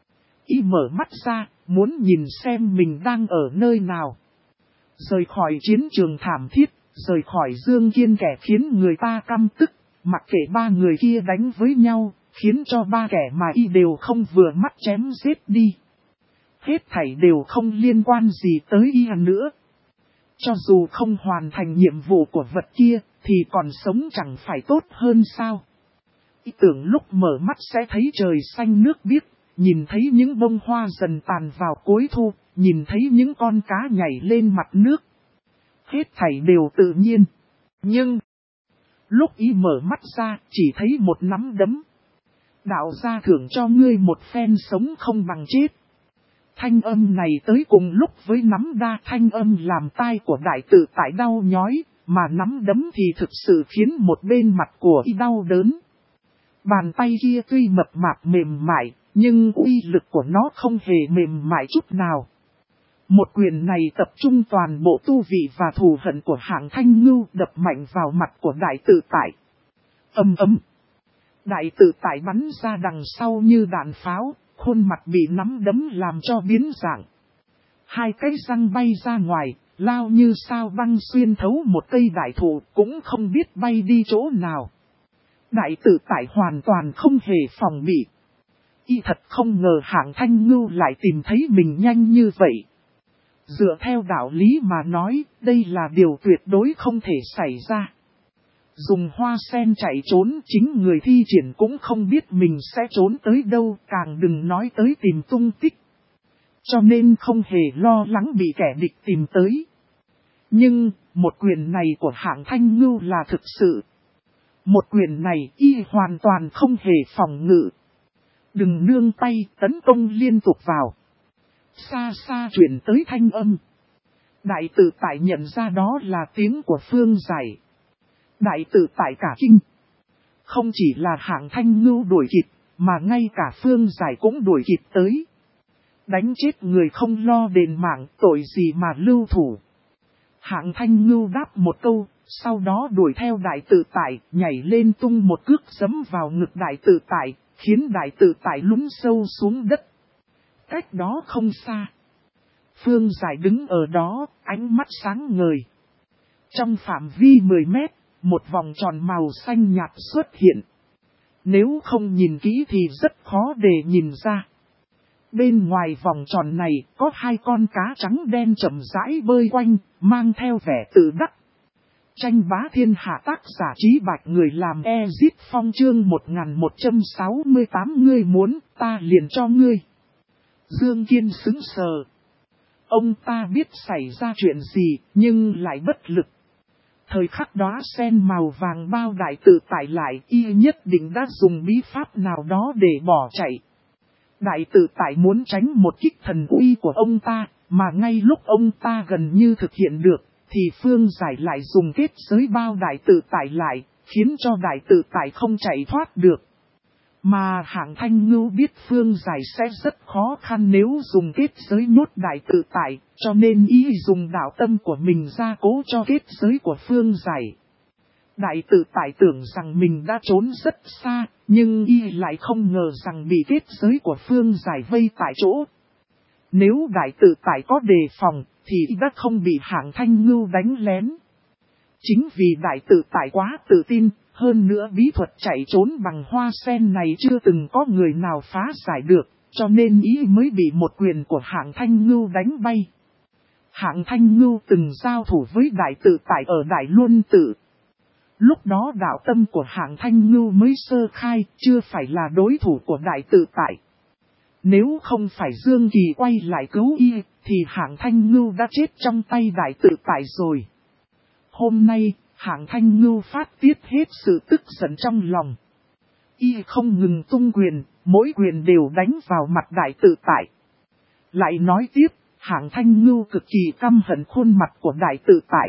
[SPEAKER 1] Y mở mắt ra, muốn nhìn xem mình đang ở nơi nào. Rời khỏi chiến trường thảm thiết, rời khỏi Dương Kiên kẻ khiến người ta căm tức, mặc kệ ba người kia đánh với nhau, khiến cho ba kẻ mà y đều không vừa mắt chém giết đi. Hết thảy đều không liên quan gì tới y nữa. Cho dù không hoàn thành nhiệm vụ của vật kia, thì còn sống chẳng phải tốt hơn sao? Y tưởng lúc mở mắt sẽ thấy trời xanh nước biếc, nhìn thấy những bông hoa dần tàn vào cuối thu, nhìn thấy những con cá nhảy lên mặt nước. Hết thảy đều tự nhiên. Nhưng, lúc y mở mắt ra, chỉ thấy một nắm đấm. Đạo gia thưởng cho ngươi một phen sống không bằng chết. Thanh âm này tới cùng lúc với nắm đa, thanh âm làm tai của Đại Tự Tại đau nhói, mà nắm đấm thì thực sự khiến một bên mặt của y đau đớn. Bàn tay kia tuy mập mạp mềm mại, nhưng uy lực của nó không hề mềm mại chút nào. Một quyền này tập trung toàn bộ tu vị và thù hận của Hạng Thanh Ngưu, đập mạnh vào mặt của Đại Tự Tại. Ầm ầm. Đại Tự Tại bắn ra đằng sau như đạn pháo, khuôn mặt bị nắm đấm làm cho biến dạng. Hai cái răng bay ra ngoài, lao như sao băng xuyên thấu một cây đại thụ, cũng không biết bay đi chỗ nào. Đại Tự Tại hoàn toàn không hề phòng bị. Y thật không ngờ Hạng Thanh Ngưu lại tìm thấy mình nhanh như vậy. Dựa theo đạo lý mà nói, đây là điều tuyệt đối không thể xảy ra. Dùng hoa sen chạy trốn, chính người thi triển cũng không biết mình sẽ trốn tới đâu, càng đừng nói tới tìm tung tích. Cho nên không hề lo lắng bị kẻ địch tìm tới. Nhưng, một quyền này của Hạng Thanh Ngưu là thực sự. Một quyền này y hoàn toàn không hề phòng ngự. Đừng nương tay, tấn công liên tục vào. Xa xa chuyển tới thanh âm. Đại Tự Tại nhận ra đó là tiếng của Phương Giải. Đại Tự Tại cả kinh. Không chỉ là Hạng Thanh Ngưu đuổi kịp, mà ngay cả Phương Giải cũng đuổi kịp tới. Đánh chết người không lo đền mạng, tội gì mà lưu thủ. Hạng Thanh Ngưu đáp một câu, sau đó đuổi theo đại tự tại, nhảy lên tung một cước giẫm vào ngực đại tự tại, khiến đại tự tại lún sâu xuống đất. Cách đó không xa. Phương Giải đứng ở đó, ánh mắt sáng ngời. Trong phạm vi 10 mét, một vòng tròn màu xanh nhạt xuất hiện. Nếu không nhìn kỹ thì rất khó để nhìn ra. Bên ngoài vòng tròn này có hai con cá trắng đen chậm rãi bơi quanh, mang theo vẻ tự đắc. Tranh bá thiên hạ tác giả Trí Bạch người làm Ezit Phong chương 1168 ngươi muốn, ta liền cho ngươi. Dương Kiên sững sờ. Ông ta biết xảy ra chuyện gì, nhưng lại bất lực. Thời khắc đó sen màu vàng bao đại tự tại lại, y nhất định đã dùng bí pháp nào đó để bỏ chạy. Đại tự tại muốn tránh một kích thần uy của ông ta, mà ngay lúc ông ta gần như thực hiện được, thì Phương Giải lại dùng kết giới bao đại tự tại lại, khiến cho đại tự tại không chạy thoát được. Mà Hạng Thanh Ngưu biết Phương Giải sẽ rất khó khăn nếu dùng kết giới nhốt đại tự tại, cho nên ý dùng đạo tâm của mình ra cố cho kết giới của Phương Giải. Đại tự tại tưởng rằng mình đã trốn rất xa, nhưng y lại không ngờ rằng bị kết giới của Phương Giải vây tại chỗ. Nếu đại tự tại có đề phòng, thì y đã không bị Hạng Thanh Ngưu đánh lén. Chính vì đại tự tại quá tự tin, hơn nữa bí thuật chạy trốn bằng hoa sen này chưa từng có người nào phá giải được, cho nên ý mới bị một quyền của Hạng Thanh Ngưu đánh bay. Hạng Thanh Ngưu từng giao thủ với đại tự tại ở Đại Luân Tự. Lúc đó đạo tâm của Hạng Thanh Ngưu mới sơ khai, chưa phải là đối thủ của đại tự tại. Nếu không phải Dương Kỳ quay lại cứu y, thì Hạng Thanh Ngưu đã chết trong tay đại tự tại rồi. Hôm nay, Hạng Thanh Ngưu phát tiết hết sự tức giận trong lòng. Y không ngừng tung quyền, mỗi quyền đều đánh vào mặt đại tự tại. Lại nói tiếp, Hạng Thanh Ngưu cực kỳ căm hận khuôn mặt của đại tự tại.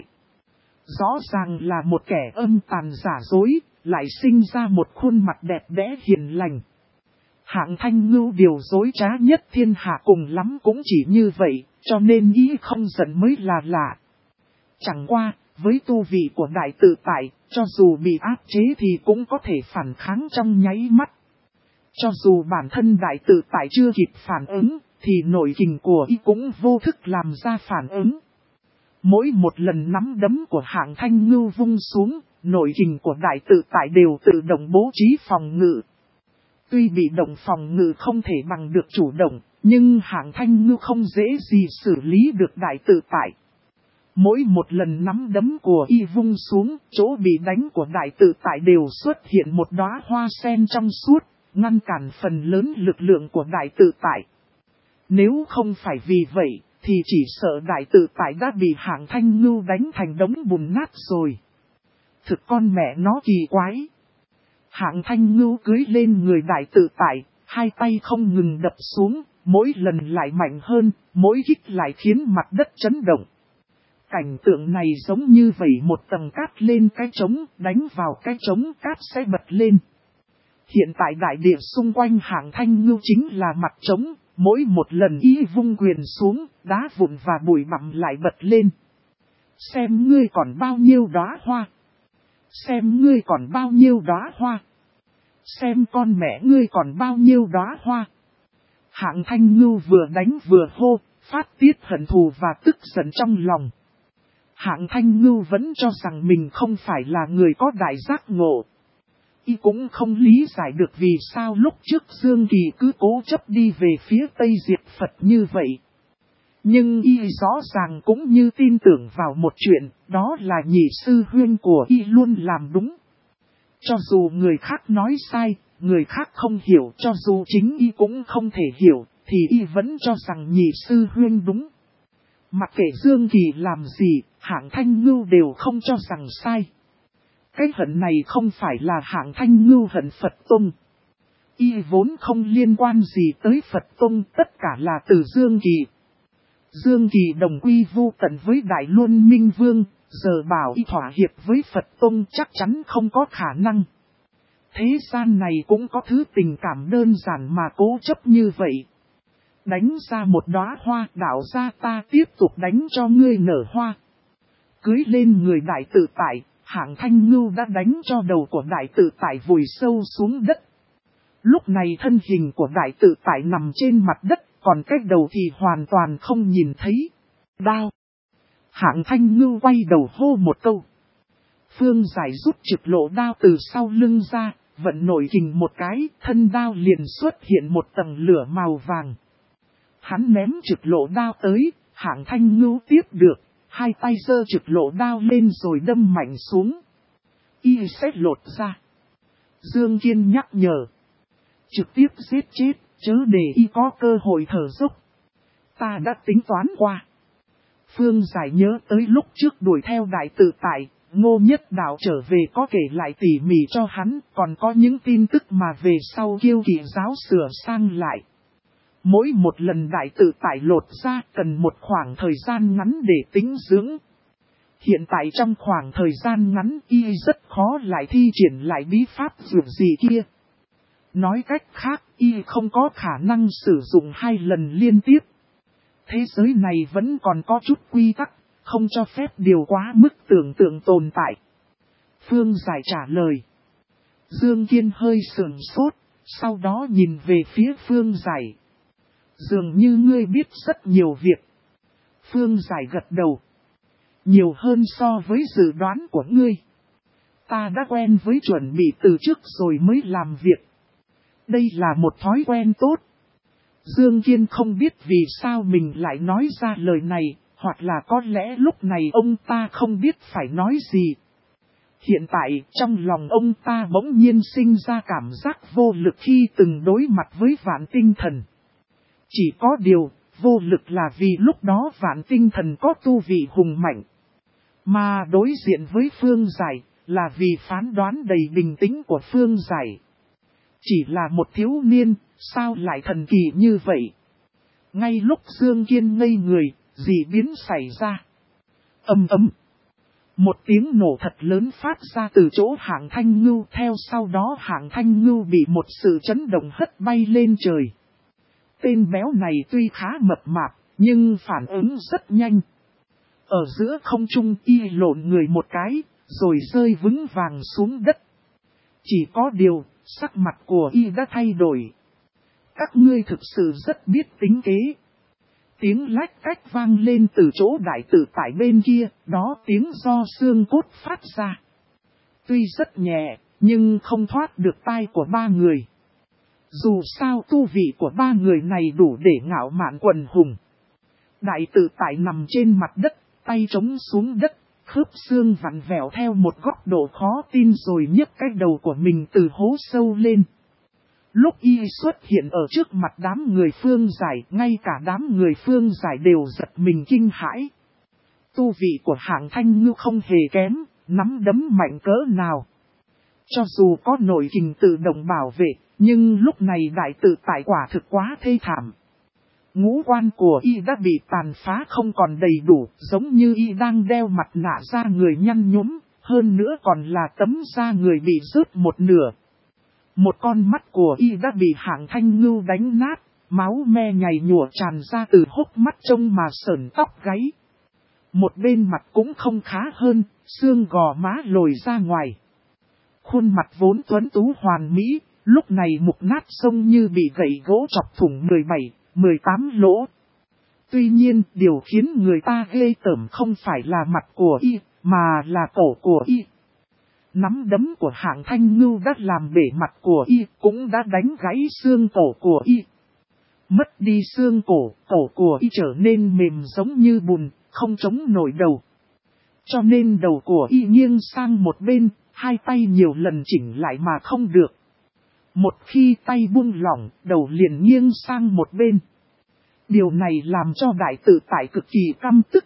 [SPEAKER 1] Rõ ràng là một kẻ âm tàn giả dối, lại sinh ra một khuôn mặt đẹp đẽ hiền lành. Hạng Thanh Ngưu điều dối trá nhất thiên hạ cùng lắm cũng chỉ như vậy, cho nên ý không giận mới là lạ. Chẳng qua, với tu vị của đại tự tại, cho dù bị áp chế thì cũng có thể phản kháng trong nháy mắt. Cho dù bản thân đại tự tại chưa kịp phản ứng, thì nội kình của y cũng vô thức làm ra phản ứng. Mỗi một lần nắm đấm của Hạng Thanh Ngưu vung xuống, nội kình của đại tự tại đều tự động bố trí phòng ngự. Tuy bị động phòng ngự không thể bằng được chủ động, nhưng Hạng Thanh Ngưu không dễ gì xử lý được đại tự tại. Mỗi một lần nắm đấm của y vung xuống, chỗ bị đánh của đại tự tại đều xuất hiện một đóa hoa sen trong suốt, ngăn cản phần lớn lực lượng của đại tự tại. Nếu không phải vì vậy, thì chỉ sợ đại tự tại đã bị Hạng Thanh Ngưu đánh thành đống bùn nát rồi. Thực con mẹ nó kỳ quái. Hạng Thanh Ngưu cưới lên người đại tự tại, hai tay không ngừng đập xuống, mỗi lần lại mạnh hơn, mỗi kích lại khiến mặt đất chấn động. Cảnh tượng này giống như vẩy một tầng cát lên cái trống, đánh vào cái trống cát sẽ bật lên. Hiện tại đại địa xung quanh Hạng Thanh Ngưu chính là mặt trống, mỗi một lần y vung quyền xuống, đá vụn và bụi bặm lại bật lên. Xem ngươi còn bao nhiêu đóa hoa. Xem ngươi còn bao nhiêu đóa hoa. Xem con mẹ ngươi còn bao nhiêu đóa hoa. Hạng Thanh Ngưu vừa đánh vừa hô, phát tiết hận thù và tức giận trong lòng. Hạng Thanh Ngưu vẫn cho rằng mình không phải là người có đại giác ngộ. Y cũng không lý giải được vì sao lúc trước Dương Kỳ cứ cố chấp đi về phía Tây diệt Phật như vậy. Nhưng y rõ ràng cũng như tin tưởng vào một chuyện, đó là nhị sư huynh của y luôn làm đúng. Cho dù người khác nói sai, người khác không hiểu, cho dù chính y cũng không thể hiểu, thì y vẫn cho rằng nhị sư huynh đúng. Mặc kệ Dương Kỳ làm gì, Hạng Thanh Ngưu đều không cho rằng sai. Cái hận này không phải là Hạng Thanh Ngưu hận Phật Tông. Y vốn không liên quan gì tới Phật Tông, tất cả là từ Dương Kỳ. Dương Kỳ đồng quy vu tận với Đại Luân Minh Vương, giờ bảo y thỏa hiệp với Phật Tông chắc chắn không có khả năng. Thế gian này cũng có thứ tình cảm đơn giản mà cố chấp như vậy. Đánh ra một đóa hoa, đạo ra ta tiếp tục đánh cho ngươi nở hoa. cưới lên người đại tự tại, Hạng Thanh Ngưu đã đánh cho đầu của đại tự tại vùi sâu xuống đất. Lúc này thân hình của đại tự tại nằm trên mặt đất, còn cái đầu thì hoàn toàn không nhìn thấy. Đao! Hạng Thanh Ngưu quay đầu hô một câu. Phương Giải rút trực lộ đao từ sau lưng ra, vận nội kình một cái, thân đao liền xuất hiện một tầng lửa màu vàng. Hắn ném trực lộ đao tới, Hạng Thanh Ngưu tiếp được, hai tay giơ trực lộ đao lên rồi đâm mạnh xuống. Y sẽ lột ra. Dương Kiên nhắc nhở. Trực tiếp giết chết, chớ để y có cơ hội thở dốc. Ta đã tính toán qua. Phương Giải nhớ tới lúc trước đuổi theo đại tự tại, Ngô Nhất Đạo trở về có kể lại tỉ mỉ cho hắn, còn có những tin tức mà về sau Kiêu Kỵ giáo sửa sang lại. Mỗi một lần đại tự tại lột ra cần một khoảng thời gian ngắn để tĩnh dưỡng. Hiện tại trong khoảng thời gian ngắn y rất khó lại thi triển lại bí pháp dược gì kia. Nói cách khác y không có khả năng sử dụng 2 lần liên tiếp. Thế giới này vẫn còn có chút quy tắc, không cho phép điều quá mức tưởng tượng tồn tại. Phương Giải trả lời. Dương Kiên hơi sườn sốt, sau đó nhìn về phía Phương Giải. Dường như ngươi biết rất nhiều việc. Phương Giải gật đầu. Nhiều hơn so với dự đoán của ngươi. Ta đã quen với chuẩn bị từ trước rồi mới làm việc. Đây là một thói quen tốt. Dương Kiên không biết vì sao mình lại nói ra lời này, hoặc là có lẽ lúc này ông ta không biết phải nói gì. Hiện tại trong lòng ông ta bỗng nhiên sinh ra cảm giác vô lực khi từng đối mặt với Vạn Tinh Thần. Chỉ có điều, vô lực là vì lúc đó Vạn Tinh Thần có tu vị hùng mạnh. Mà đối diện với Phương Giải là vì phán đoán đầy bình tĩnh của Phương Giải. Chỉ là một thiếu niên, sao lại thần kỳ như vậy? Ngay lúc Dương Kiên ngây người, dị biến xảy ra. Ầm ầm. Một tiếng nổ thật lớn phát ra từ chỗ Hạng Thanh Ngưu, theo sau đó Hạng Thanh Ngưu bị một sự chấn động hất bay lên trời. Tên béo này tuy khá mập mạp, nhưng phản ứng rất nhanh. Ở giữa không trung y lộn người một cái, rồi rơi vững vàng xuống đất. Chỉ có điều, sắc mặt của y đã thay đổi. Các ngươi thực sự rất biết tính kế. Tiếng lách cách vang lên từ chỗ đại tự tại bên kia, đó tiếng do xương cốt phát ra. Tuy rất nhẹ, nhưng không thoát được tai của 3 người. Dù sao tu vị của 3 người này đủ để ngạo mạn quần hùng. Đại tự tại nằm trên mặt đất, tay chống xuống đất, khớp xương vặn vẹo theo một góc độ khó tin rồi nhấc cái đầu của mình từ hố sâu lên. Lúc y xuất hiện ở trước mặt đám người Phương Giải, ngay cả đám người Phương Giải đều giật mình kinh hãi. Tu vị của Hạng Thanh Ngưu không hề kém, nắm đấm mạnh cỡ nào. Cho dù có nội kình tự động bảo vệ, nhưng lúc này đại tự tại quả thực quá thê thảm. Ngũ quan của y đã bị tàn phá không còn đầy đủ, giống như y đang đeo mặt nạ da người nhăn nhúm, hơn nữa còn là tấm da người bị rớt một nửa. Một con mắt của y đã bị Hạng Thanh Ngưu đánh nát, máu me nhảy nhủa tràn ra từ hốc mắt trông mà sởn tóc gáy. Một bên mặt cũng không khá hơn, xương gò má lồi ra ngoài. Khuôn mặt vốn tuấn tú hoàn mỹ, lúc này mục nát sông như bị gậy gỗ chọc thủng 17, 18 lỗ. Tuy nhiên, điều khiến người ta ghê tởm không phải là mặt của y, mà là cổ của y. Nắm đấm của Hạng Thanh Ngưu đã làm bể mặt của y, cũng đã đánh gãy xương cổ của y. Mất đi xương cổ, cổ của y trở nên mềm giống như bùn, không chống nổi đầu. Cho nên đầu của y nghiêng sang một bên, hai tay nhiều lần chỉnh lại mà không được. Một khi tay buông lỏng, đầu liền nghiêng sang một bên. Điều này làm cho đại tự tại cực kỳ căm tức.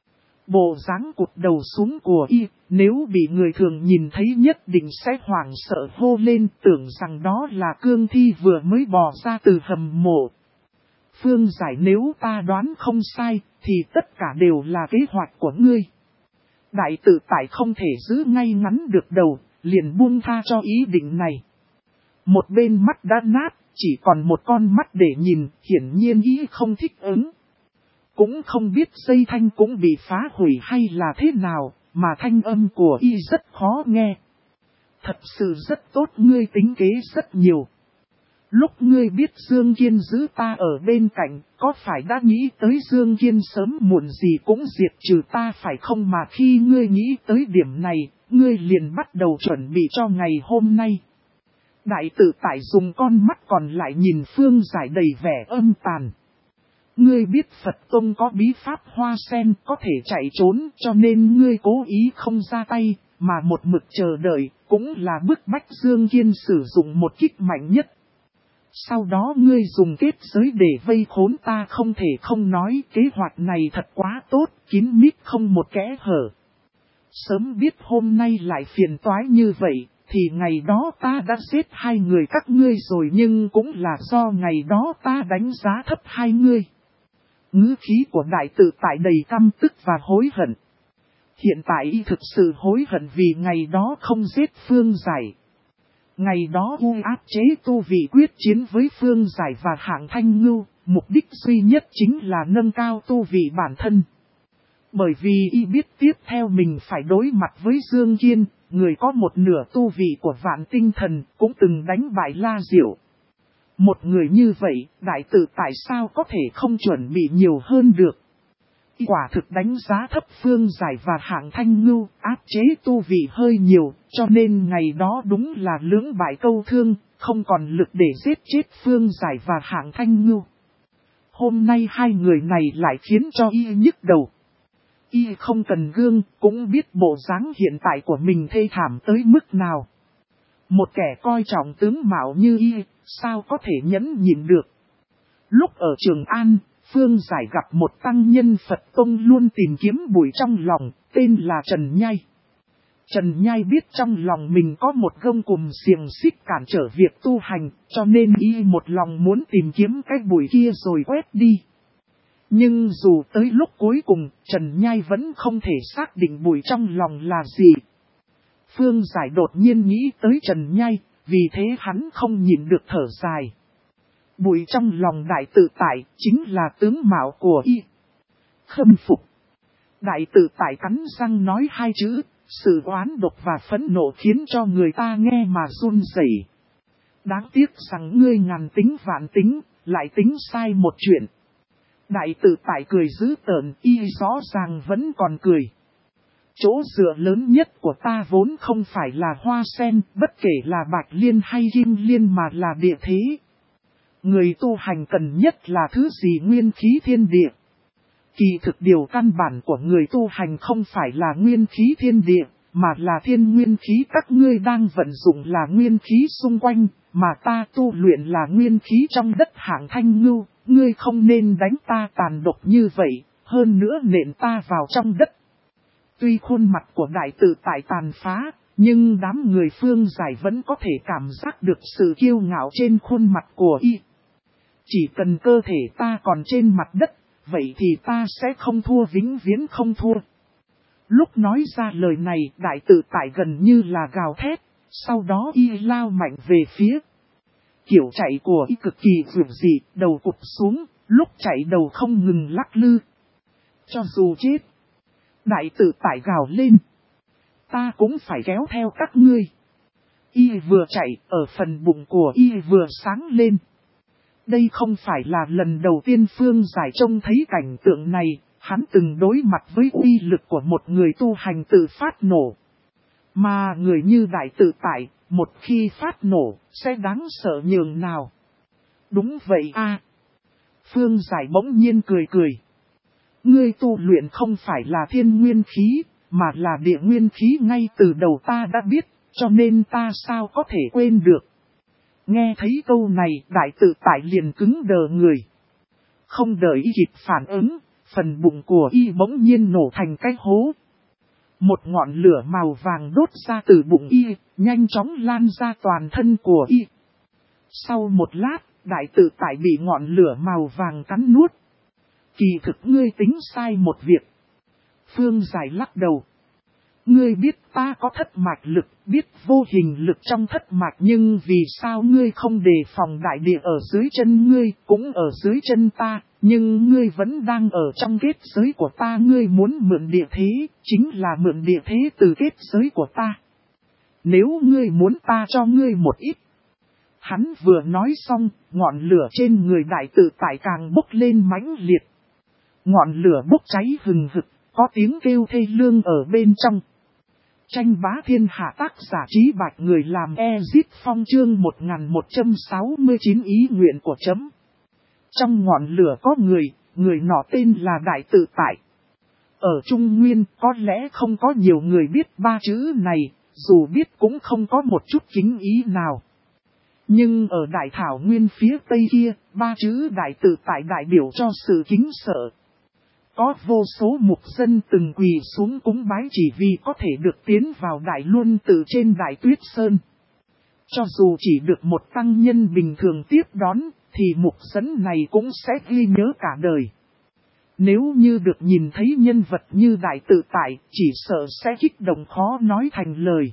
[SPEAKER 1] Bộ dáng cụt đầu xuống của y, nếu bị người thường nhìn thấy nhất định sẽ hoảng sợ hô lên, tưởng rằng đó là cương thi vừa mới bò ra từ hầm mộ. Phương Giải, nếu ta đoán không sai, thì tất cả đều là kế hoạch của ngươi. Đại tự tại không thể giữ ngay ngắn được đầu, liền buông tha cho ý định này. Một bên mắt đã nát, chỉ còn một con mắt để nhìn, hiển nhiên ý không thích ứng. cũng không biết dây thanh cũng bị phá hủy hay là thế nào, mà thanh âm của y rất khó nghe. Thật sự rất tốt, ngươi tính kế rất nhiều. Lúc ngươi biết Dương Kiên giữ ta ở bên cạnh, có phải đã nghĩ tới Dương Kiên sớm muộn gì cũng diệt trừ ta phải không, mà khi ngươi nghĩ tới điểm này, ngươi liền bắt đầu chuẩn bị cho ngày hôm nay. Đại tự tại dùng con mắt còn lại nhìn Phương Giải đầy vẻ âm tàn. Ngươi biết Phật Tông có bí pháp hoa sen có thể chạy trốn, cho nên ngươi cố ý không ra tay, mà một mực chờ đợi, cũng là bức bách Dương Kiên sử dụng một kích mạnh nhất. Sau đó ngươi dùng kết giới để vây khốn ta, không thể không nói kế hoạch này thật quá tốt, kín mít không một kẽ hở. Sớm biết hôm nay lại phiền toái như vậy, thì ngày đó ta đã giết hai người các ngươi rồi, nhưng cũng là do ngày đó ta đánh giá thấp hai ngươi. Ngữ khí của đại tự tại đầy căm tức và hối hận. Hiện tại y thực sự hối hận vì ngày đó không giết Phương Giải. Ngày đó y áp chế tu vị quyết chiến với Phương Giải và Hạng Thanh Ngưu, mục đích duy nhất chính là nâng cao tu vị bản thân. Bởi vì y biết tiếp theo mình phải đối mặt với Dương Kiên, người có một nửa tu vị của Vạn Tinh Thần, cũng từng đánh bại La Diệu. Một người như vậy, đại tử tại sao có thể không chuẩn bị nhiều hơn được? Y quả thực đánh giá thấp Phương Giải và Hạng Thanh Ngưu, áp chế tu vị hơi nhiều, cho nên ngày đó đúng là lưỡng bại câu thương, không còn lực để giết chết Phương Giải và Hạng Thanh Ngưu. Hôm nay hai người này lại khiến cho y nhức đầu. Y không cần gương, cũng biết bộ dáng hiện tại của mình thê thảm tới mức nào. Một kẻ coi trọng tướng mạo như y, sao có thể nhẫn nhịn được. Lúc ở Trường An, Phương Giải gặp một tăng nhân Phật Tông luôn tìm kiếm bụi trong lòng, tên là Trần Nhai. Trần Nhai biết trong lòng mình có một gông cùm xiềng xích cản trở việc tu hành, cho nên y một lòng muốn tìm kiếm cái bụi kia rồi quét đi. Nhưng dù tới lúc cuối cùng, Trần Nhai vẫn không thể xác định bụi trong lòng là gì. Phương Giải đột nhiên nghĩ tới Trần Nhai, vì thế hắn không nhịn được thở dài. Bụi trong lòng đại tự tại chính là tướng mạo của y. Khâm phục. Đại tự tại cắn răng nói hai chữ, sự oán độc và phẫn nộ khiến cho người ta nghe mà run rẩy. Đáng tiếc rằng ngươi ngàn tính vạn tính, lại tính sai một chuyện. Đại tự tại cười dữ tợn, y rõ ràng vẫn còn cười. Chỗ dựa lớn nhất của ta vốn không phải là hoa sen, bất kể là bạch liên hay kim liên mà là địa thế. Người tu hành cần nhất là thứ gì? Nguyên khí thiên địa. Kỳ thực điều căn bản của người tu hành không phải là nguyên khí thiên địa, mà là thiên nguyên khí các ngươi đang vận dụng là nguyên khí xung quanh, mà ta tu luyện là nguyên khí trong đất Hạng Thanh Ngưu, ngươi không nên đánh ta tàn độc như vậy, hơn nữa nện ta vào trong đất. Tuy khuôn mặt của đại tự tại tàn phá, nhưng đám người Phương Giải vẫn có thể cảm giác được sự kiêu ngạo trên khuôn mặt của y. Chỉ cần cơ thể ta còn trên mặt đất, vậy thì ta sẽ không thua, vĩnh viễn không thua. Lúc nói ra lời này, đại tự tại gần như là gào thét, sau đó y lao mạnh về phía. Kiểu chạy của y cực kỳ dường dị, đầu cụp xuống, lúc chạy đầu không ngừng lắc lư. Cho dù chết, đại tự tại gào lên, ta cũng phải kéo theo các ngươi. Y vừa chạy, ở phần bụng của y vừa sáng lên. Đây không phải là lần đầu tiên Phương Giải trông thấy cảnh tượng này, hắn từng đối mặt với uy lực của một người tu hành tự phát nổ. Mà người như đại tự tại, một khi phát nổ, sẽ đáng sợ nhường nào. Đúng vậy a. Phương Giải bỗng nhiên cười cười. Ngươi tu luyện không phải là thiên nguyên khí, mà là địa nguyên khí, ngay từ đầu ta đã biết, cho nên ta sao có thể quên được. Nghe thấy câu này, đại tự tại liền cứng đờ người. Không đợi y kịp phản ứng, phần bụng của y bỗng nhiên nổ thành cái hố. Một ngọn lửa màu vàng đốt ra từ bụng y, nhanh chóng lan ra toàn thân của y. Sau một lát, đại tự tại bị ngọn lửa màu vàng cắn nuốt. Kỳ thực ngươi tính sai một việc. Phương Giải lắc đầu. Ngươi biết ta có thất mạch lực, biết vô hình lực trong thất mạch, nhưng vì sao ngươi không đề phòng đại địa ở dưới chân ngươi, cũng ở dưới chân ta, nhưng ngươi vẫn đang ở trong kết giới của ta. Ngươi muốn mượn địa thế, chính là mượn địa thế từ kết giới của ta. Nếu ngươi muốn ta cho ngươi một ít. Hắn vừa nói xong, ngọn lửa trên người đại tự tại càng bốc lên mãnh liệt. Ngọn lửa bốc cháy hừng hực, có tiếng kêu thê lương ở bên trong. Tranh bá thiên hạ, tác giả Trí Bạch, người làm Ezit Phong, chương 1169 ý nguyện của chấm. Trong ngọn lửa có người nọ tên là Đại Tự Tại. Ở Trung Nguyên có lẽ không có nhiều người biết ba chữ này, dù biết cũng không có một chút kính ý nào. Nhưng ở Đại Thảo Nguyên phía Tây kia, ba chữ Đại Tự Tại đại biểu cho sự kính sợ. Có vô số mục dân từng quỳ xuống cúng bái chỉ vì có thể được tiến vào Đại Luân Tự trên Đại Tuyết Sơn. Cho dù chỉ được một tăng nhân bình thường tiếp đón, thì mục dân này cũng sẽ ghi nhớ cả đời. Nếu như được nhìn thấy nhân vật như Đại Tự Tại, chỉ sợ sẽ kích động khó nói thành lời.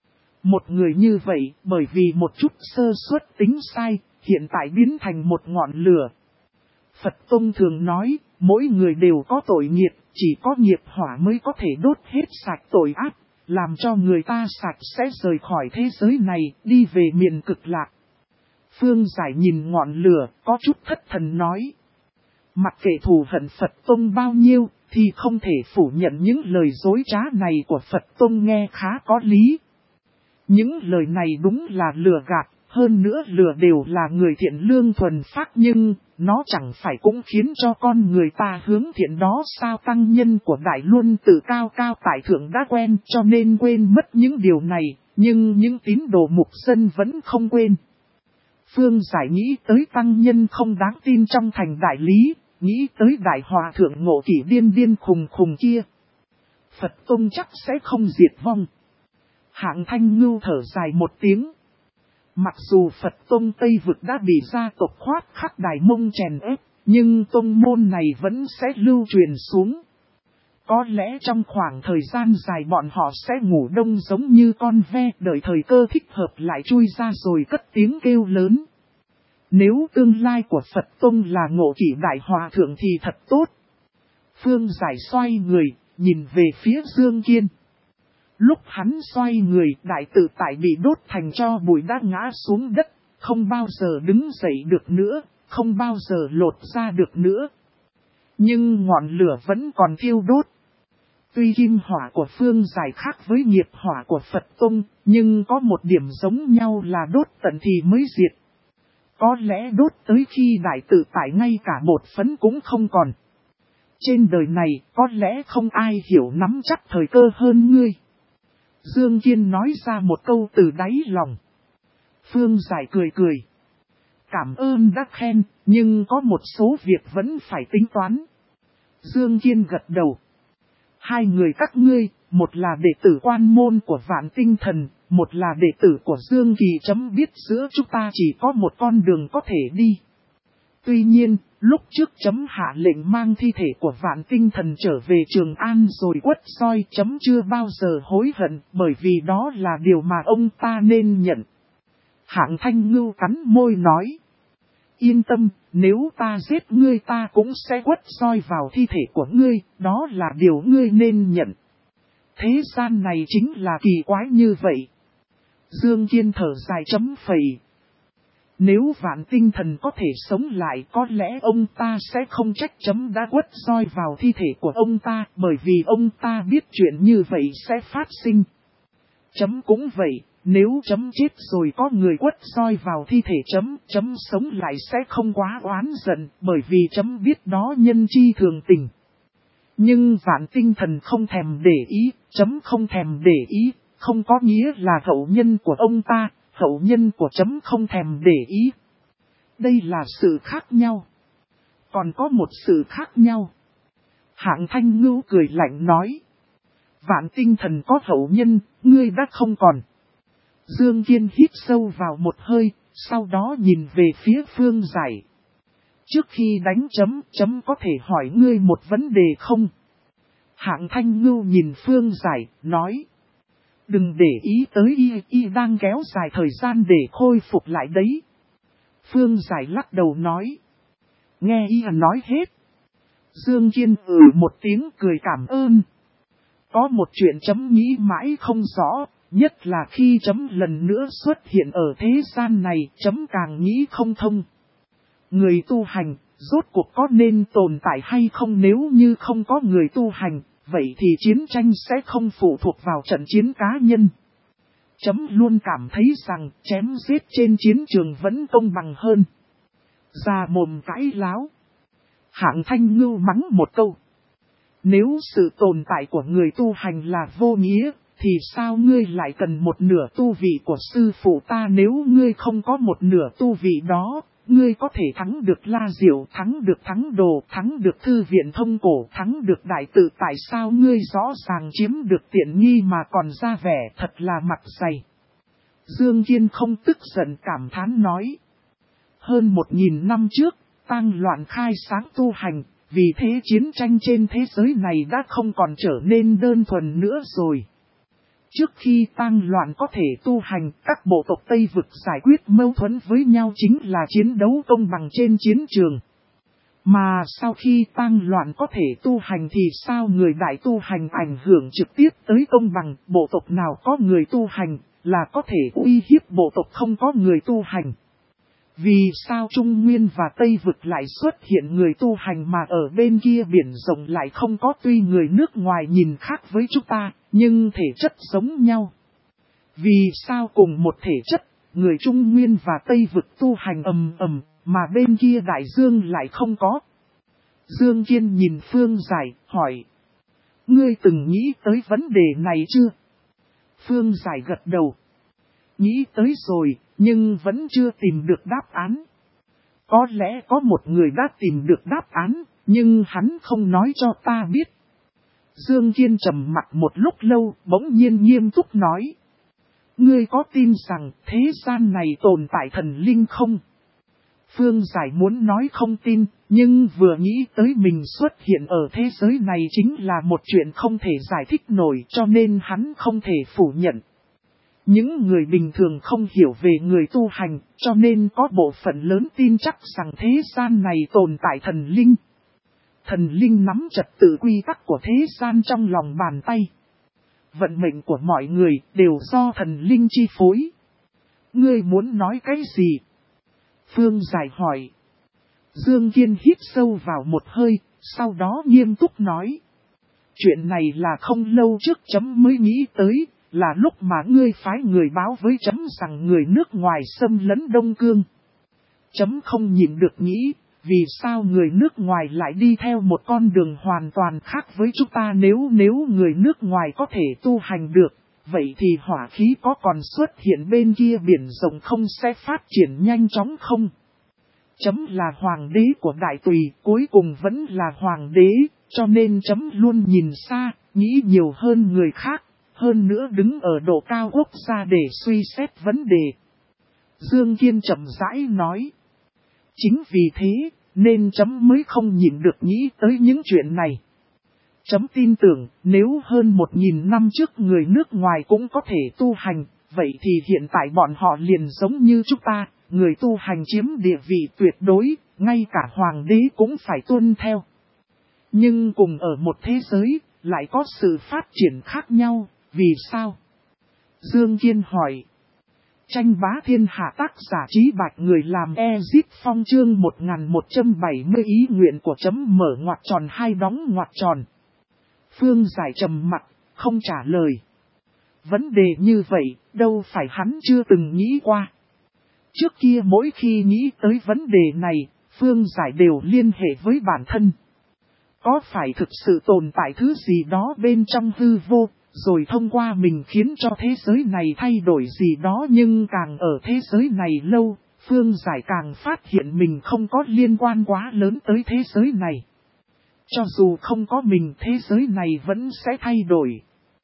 [SPEAKER 1] Một người như vậy, bởi vì một chút sơ suất tính sai, hiện tại biến thành một ngọn lửa. Phật Tông thường nói, mỗi người đều có tội nghiệp, chỉ có nghiệp hỏa mới có thể đốt hết sạch tội ác, làm cho người ta sạch sẽ rời khỏi thế giới này, đi về miền cực lạc. Phương Giải nhìn ngọn lửa, có chút thất thần nói. Mặc kệ thù hận Phật Tông bao nhiêu, thì không thể phủ nhận những lời dối trá này của Phật Tông nghe khá có lý. Những lời này đúng là lừa gạt, hơn nữa lừa đều là người thiện lương thuần phác, nhưng nó chẳng phải cũng khiến cho con người ta hướng thiện đó sao? Tăng nhân của Đại Luân Tự cao cao tại thượng đã quen cho nên quên mất những điều này, nhưng những tín đồ mục dân vẫn không quên. Phương Giải nghĩ tới tăng nhân không đáng tin trong thành Đại Lý, nghĩ tới Đại Hòa Thượng Ngộ Kỷ điên khùng kia. Phật Tông chắc sẽ không diệt vong. Hạng Thanh Ngưu thở dài một tiếng. Mặc dù Phật Tông Tây Vực đã bị gia tộc Khoát Khắc Đài Mông chèn ép, nhưng tông môn này vẫn sẽ lưu truyền xuống. Có lẽ trong khoảng thời gian dài bọn họ sẽ ngủ đông giống như con ve, đợi thời cơ thích hợp lại chui ra rồi cất tiếng kêu lớn. Nếu tương lai của Phật Tông là Ngộ Kỷ Đại Hòa Thượng thì thật tốt. Phương Giải xoay người, nhìn về phía Dương Kiên. Lúc hắn xoay người, Đại Tự Tại bị đốt thành tro bụi đã ngã xuống đất, không bao giờ đứng dậy được nữa, không bao giờ lột ra được nữa. Nhưng ngọn lửa vẫn còn thiêu đốt. Tuy kim hỏa của Phương Giải khác với nghiệp hỏa của Phật Tông, nhưng có một điểm giống nhau là đốt tận thì mới diệt. Có lẽ đốt tới khi Đại Tự Tại ngay cả một phấn cũng không còn. Trên đời này có lẽ không ai hiểu nắm chắc thời cơ hơn ngươi. Dương Kiên nói ra một câu từ đáy lòng. Phương Giải cười. Cảm ơn đã khen, nhưng có một số việc vẫn phải tính toán. Dương Kiên gật đầu. Hai người các ngươi, một là đệ tử quan môn của Vạn Tinh Thần, một là đệ tử của Dương Kỳ, chấm biết giữa chúng ta chỉ có một con đường có thể đi. Tuy nhiên, lúc trước chấm hạ lệnh mang thi thể của Vạn Tinh Thần trở về Trường An rồi quất soi, chấm chưa bao giờ hối hận, bởi vì đó là điều mà ông ta nên nhận. Hạng Thanh Ngưu cắn môi nói. Yên tâm, nếu ta giết ngươi ta cũng sẽ quất soi vào thi thể của ngươi, đó là điều ngươi nên nhận. Thế gian này chính là kỳ quái như vậy. Dương Kiên thở dài chấm phẩy. Nếu Vạn Tinh Thần có thể sống lại, có lẽ ông ta sẽ không trách chấm đã quất soi vào thi thể của ông ta, bởi vì ông ta biết chuyện như vậy sẽ phát sinh. Chấm cũng vậy, nếu chấm chết rồi có người quất soi vào thi thể chấm sống lại sẽ không quá oán giận, bởi vì chấm biết đó nhân chi thường tình. Nhưng Vạn Tinh Thần không thèm để ý, chấm không thèm để ý, không có nghĩa là hậu nhân của ông ta. Hậu nhân của chấm không thèm để ý. Đây là sự khác nhau. Còn có một sự khác nhau. Hạng Thanh Ngưu cười lạnh nói. Vạn Tinh Thần có hậu nhân, ngươi đã không còn. Dương Kiên hít sâu vào một hơi, sau đó nhìn về phía Phương Giải. Trước khi đánh chấm có thể hỏi ngươi một vấn đề không? Hạng Thanh Ngưu nhìn Phương Giải, nói. Đừng để ý tới y đang kéo dài thời gian để khôi phục lại đấy. Phương Giải lắc đầu nói. Nghe y nói hết. Dương Kiên một tiếng cười cảm ơn. Có một chuyện chấm nghĩ mãi không rõ, nhất là khi chấm lần nữa xuất hiện ở thế gian này, chấm càng nghĩ không thông. Người tu hành, rốt cuộc có nên tồn tại hay không? Nếu như không có người tu hành, vậy thì chiến tranh sẽ không phụ thuộc vào trận chiến cá nhân. Chấm luôn cảm thấy rằng chém giết trên chiến trường vẫn công bằng hơn. Già mồm cãi láo. Hạng Thanh Ngưu mắng một câu. Nếu sự tồn tại của người tu hành là vô nghĩa, thì sao ngươi lại cần một nửa tu vị của sư phụ ta? Nếu ngươi không có một nửa tu vị đó, ngươi có thể thắng được La Diệu, thắng được Thắng Đồ, thắng được Thư viện Thông Cổ, thắng được Đại Tự. Tại sao ngươi rõ ràng chiếm được tiện nghi mà còn ra vẻ thật là mặt dày? Dương Kiên không tức giận cảm thán nói. Hơn 1000 năm trước, Tang Loạn khai sáng tu hành, vì thế chiến tranh trên thế giới này đã không còn trở nên đơn thuần nữa rồi. Trước khi Tang Loạn có thể tu hành, các bộ tộc Tây Vực giải quyết mâu thuẫn với nhau chính là chiến đấu công bằng trên chiến trường. Mà sau khi Tang Loạn có thể tu hành thì sao người đại tu hành ảnh hưởng trực tiếp tới công bằng? Bộ tộc nào có người tu hành là có thể uy hiếp bộ tộc không có người tu hành. Vì sao Trung Nguyên và Tây Vực lại xuất hiện người tu hành mà ở bên kia biển rộng lại không có? Tuy người nước ngoài nhìn khác với chúng ta, nhưng thể chất giống nhau. Vì sao cùng một thể chất, người Trung Nguyên và Tây Vực tu hành mà bên kia đại dương lại không có? Dương Kiên nhìn Phương Giải, hỏi. Ngươi từng nghĩ tới vấn đề này chưa? Phương Giải gật đầu. Nghĩ tới rồi, nhưng vẫn chưa tìm được đáp án. Có lẽ có một người đã tìm được đáp án, nhưng hắn không nói cho ta biết. Dương Kiên trầm mặc một lúc lâu, bỗng nhiên nghiêm túc nói. Ngươi có tin rằng thế gian này tồn tại thần linh không? Phương Giải muốn nói không tin, nhưng vừa nghĩ tới mình xuất hiện ở thế giới này chính là một chuyện không thể giải thích nổi, cho nên hắn không thể phủ nhận. Những người bình thường không hiểu về người tu hành, cho nên có bộ phận lớn tin chắc rằng thế gian này tồn tại thần linh. Thần linh nắm trật tự quy tắc của thế gian trong lòng bàn tay. Vận mệnh của mọi người đều do thần linh chi phối. Ngươi muốn nói cái gì? Phương Giải hỏi. Dương Kiên hít sâu vào một hơi, sau đó nghiêm túc nói. Chuyện này là không lâu trước chấm mới nghĩ tới. Là lúc mà ngươi phái người báo với chấm rằng người nước ngoài xâm lấn Đông Cương. Chấm không nhịn được nghĩ, vì sao người nước ngoài lại đi theo một con đường hoàn toàn khác với chúng ta? Nếu người nước ngoài có thể tu hành được, vậy thì hỏa khí có còn xuất hiện bên kia biển rộng không? Sẽ phát triển nhanh chóng không? Chấm là hoàng đế của Đại Tùy, cuối cùng vẫn là hoàng đế, cho nên chấm luôn nhìn xa, nghĩ nhiều hơn người khác. Hơn nữa đứng ở độ cao quốc gia để suy xét vấn đề. Dương Kiên chậm rãi nói. Chính vì thế, nên chấm mới không nhịn được nghĩ tới những chuyện này. Chấm tin tưởng, nếu hơn 1000 năm trước người nước ngoài cũng có thể tu hành, vậy thì hiện tại bọn họ liền giống như chúng ta, người tu hành chiếm địa vị tuyệt đối, ngay cả hoàng đế cũng phải tuân theo. Nhưng cùng ở một thế giới, lại có sự phát triển khác nhau. Vì sao? Dương Kiên hỏi. Tranh bá thiên hạ tác giả Trí Bạch người làm Ezip Phong chương 1170 ý nguyện của chấm mở ngoặc tròn hai đóng ngoặc tròn. Phương Giải trầm mặt, không trả lời. Vấn đề như vậy, đâu phải hắn chưa từng nghĩ qua. Trước kia mỗi khi nghĩ tới vấn đề này, Phương Giải đều liên hệ với bản thân. Có phải thực sự tồn tại thứ gì đó bên trong hư vô? Rồi thông qua mình khiến cho thế giới này thay đổi gì đó, nhưng càng ở thế giới này lâu, Phương Giải càng phát hiện mình không có liên quan quá lớn tới thế giới này. Cho dù không có mình, thế giới này vẫn sẽ thay đổi.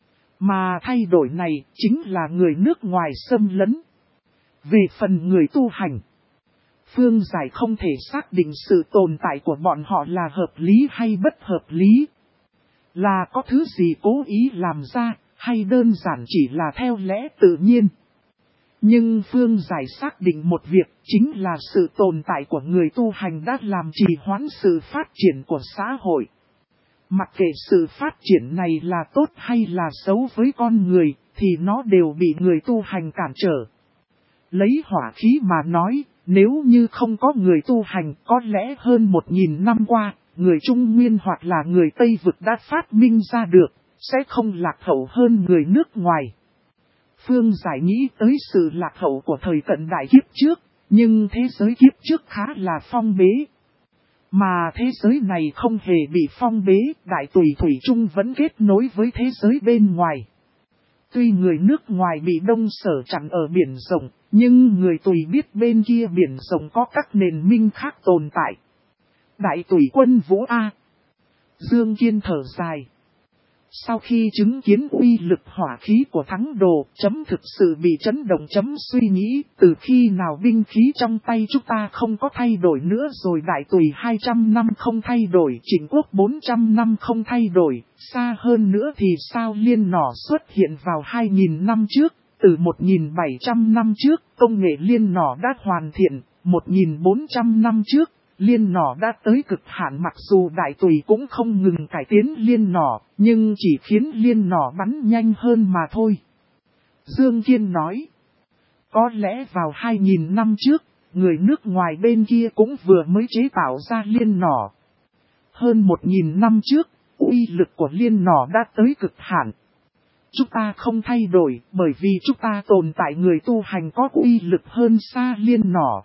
[SPEAKER 1] Mà thay đổi này chính là người nước ngoài xâm lấn. Về phần người tu hành, Phương Giải không thể xác định sự tồn tại của bọn họ là hợp lý hay bất hợp lý. Là có thứ gì cố ý làm ra, hay đơn giản chỉ là theo lẽ tự nhiên. Nhưng Phương Giải xác định một việc, chính là sự tồn tại của người tu hành đã làm trì hoãn sự phát triển của xã hội. Mặc kệ sự phát triển này là tốt hay là xấu với con người, thì nó đều bị người tu hành cản trở. Lấy hỏa khí mà nói, nếu như không có người tu hành, có lẽ hơn 1000 năm qua, người Trung Nguyên hoặc là người Tây Vực đã phát minh ra được, sẽ không lạc hậu hơn người nước ngoài. Phương Giải nghĩ tới sự lạc hậu của thời cận đại kiếp trước, nhưng thế giới kiếp trước khá là phong bế. Mà thế giới này không hề bị phong bế, đại tùy thủy chung vẫn kết nối với thế giới bên ngoài. Tuy người nước ngoài bị đông sở chặn ở biển rộng, nhưng người tùy biết bên kia biển rộng có các nền minh khác tồn tại. Đại tùy quân Vũ A. Dương Kiên thở dài. Sau khi chứng kiến uy lực hỏa khí của thắng đồ, chấm thực sự bị chấn động, chấm suy nghĩ, từ khi nào binh khí trong tay chúng ta không có thay đổi nữa rồi. Đại tùy 200 năm không thay đổi, Trịnh Quốc 400 năm không thay đổi, xa hơn nữa thì sao liên nỏ xuất hiện vào 2000 năm trước, từ 1700 năm trước, công nghệ liên nỏ đã hoàn thiện, 1400 năm trước. Liên nỏ đã tới cực hạn, mặc dù đại tùy cũng không ngừng cải tiến liên nỏ, nhưng chỉ khiến liên nỏ bắn nhanh hơn mà thôi. Dương Kiên nói, có lẽ vào 2000 năm trước, người nước ngoài bên kia cũng vừa mới chế tạo ra liên nỏ. Hơn 1000 năm trước, uy lực của liên nỏ đã tới cực hạn. Chúng ta không thay đổi bởi vì chúng ta tồn tại người tu hành có uy lực hơn xa liên nỏ.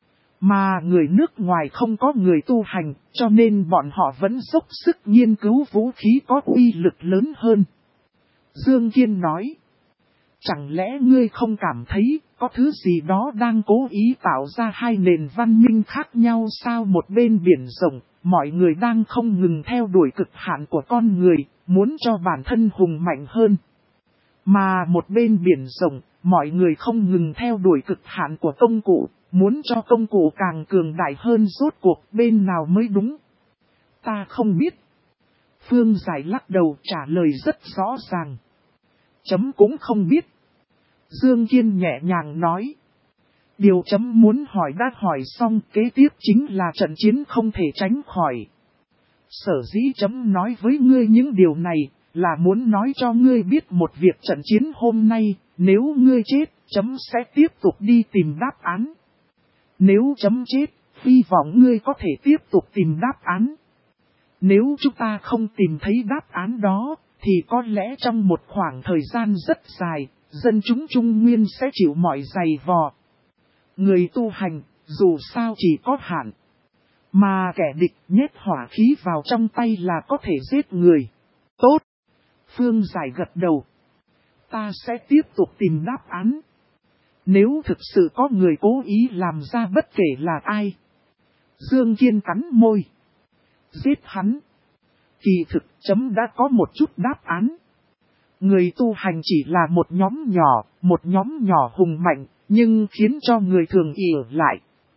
[SPEAKER 1] Mà người nước ngoài không có người tu hành, cho nên bọn họ vẫn dốc sức nghiên cứu vũ khí có uy lực lớn hơn. Dương Kiên nói, chẳng lẽ ngươi không cảm thấy có thứ gì đó đang cố ý tạo ra hai nền văn minh khác nhau sao? Một bên biển rộng, mọi người đang không ngừng theo đuổi cực hạn của con người, muốn cho bản thân hùng mạnh hơn. Mà một bên biển rộng, mọi người không ngừng theo đuổi cực hạn của công cụ, muốn cho công cụ càng cường đại hơn. Rốt cuộc bên nào mới đúng? Ta không biết. Phương Giải lắc đầu trả lời rất rõ ràng. Chấm cũng không biết. Dương Kiên nhẹ nhàng nói. Điều chấm muốn hỏi đã hỏi xong, kế tiếp chính là trận chiến không thể tránh khỏi. Sở dĩ chấm nói với ngươi những điều này, là muốn nói cho ngươi biết một việc. Trận chiến hôm nay, nếu ngươi chết, chấm sẽ tiếp tục đi tìm đáp án. Nếu chấm chết, hy vọng ngươi có thể tiếp tục tìm đáp án. Nếu chúng ta không tìm thấy đáp án đó, thì có lẽ trong một khoảng thời gian rất dài, dân chúng Trung Nguyên sẽ chịu mọi giày vò. Người tu hành, dù sao chỉ có hạn. Mà kẻ địch nhét hỏa khí vào trong tay là có thể giết người. Tốt. Phương Giải gật đầu. Ta sẽ tiếp tục tìm đáp án. Nếu thực sự có người cố ý làm ra bất kể là ai. Dương Kiên cắn môi. Giết hắn. Kỳ thực chấm đã có một chút đáp án. Người tu hành chỉ là một nhóm nhỏ hùng mạnh, nhưng khiến cho người thường ỉ lại.